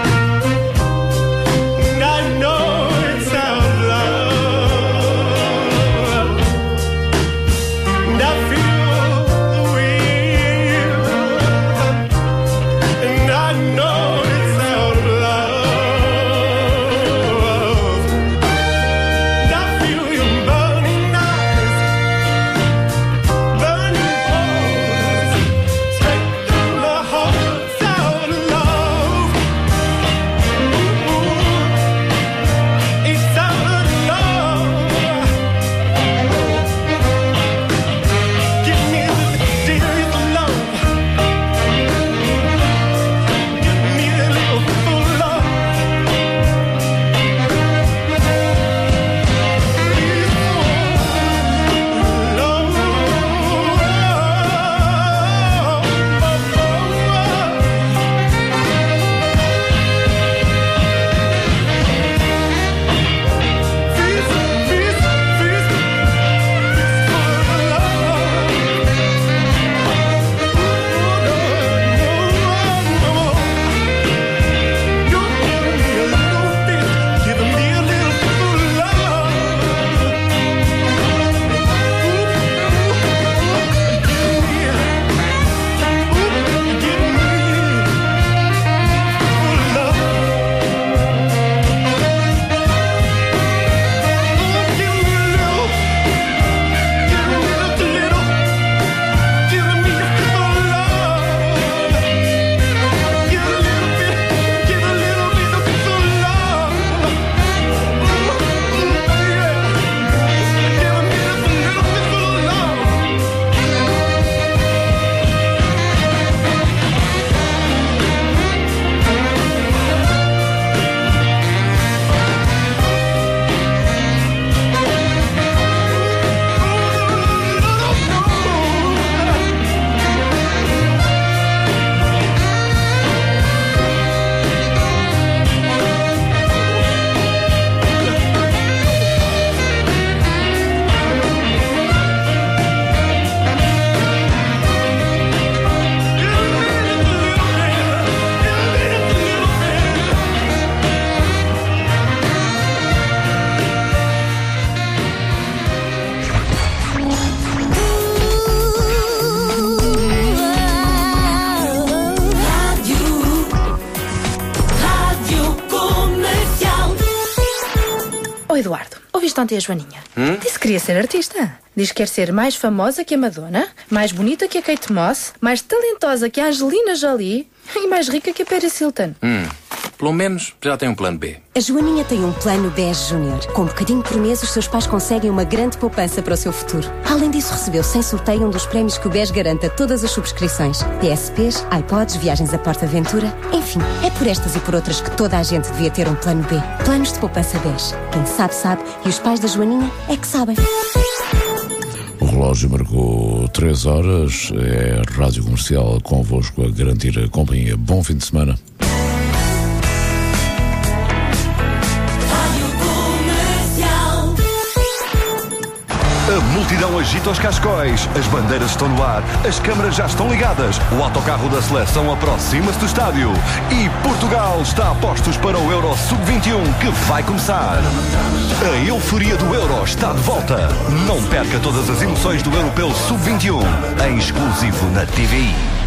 and I know it's out of love. And I feel the wind, and I know it's out of love. And I feel your burning eyes, burning holes straight through my heart, out of love. Ooh, it's out of love. viste ontem a Joaninha? Hum? Disse que queria ser artista. Diz que quer ser mais famosa que a Madonna, mais bonita que a Kate Moss, mais talentosa que a Angelina Jolie e mais rica que a Paris Hilton. Hum. Pelo menos já tem um plano B. A Joaninha tem um plano B E S Júnior. Com um bocadinho por mês, os seus pais conseguem uma grande poupança para o seu futuro. Além disso, recebeu sem sorteio um dos prémios que o B E S garante a todas as subscrições. P S Ps, iPods, viagens a Porta Aventura. Enfim, é por estas e por outras que toda a gente devia ter um plano B. Planos de poupança B E S. Quem sabe, sabe. E os pais da Joaninha é que sabem. O relógio marcou três horas. É a Rádio Comercial convosco a garantir a companhia. Bom fim de semana. A multidão agita os cascóis, as bandeiras estão no ar, as câmaras já estão ligadas, o autocarro da seleção aproxima-se do estádio e Portugal está a postos para o Euro sub vinte e um que vai começar. A euforia do Euro está de volta. Não perca todas as emoções do Europeu sub vinte e um, em exclusivo na T V I.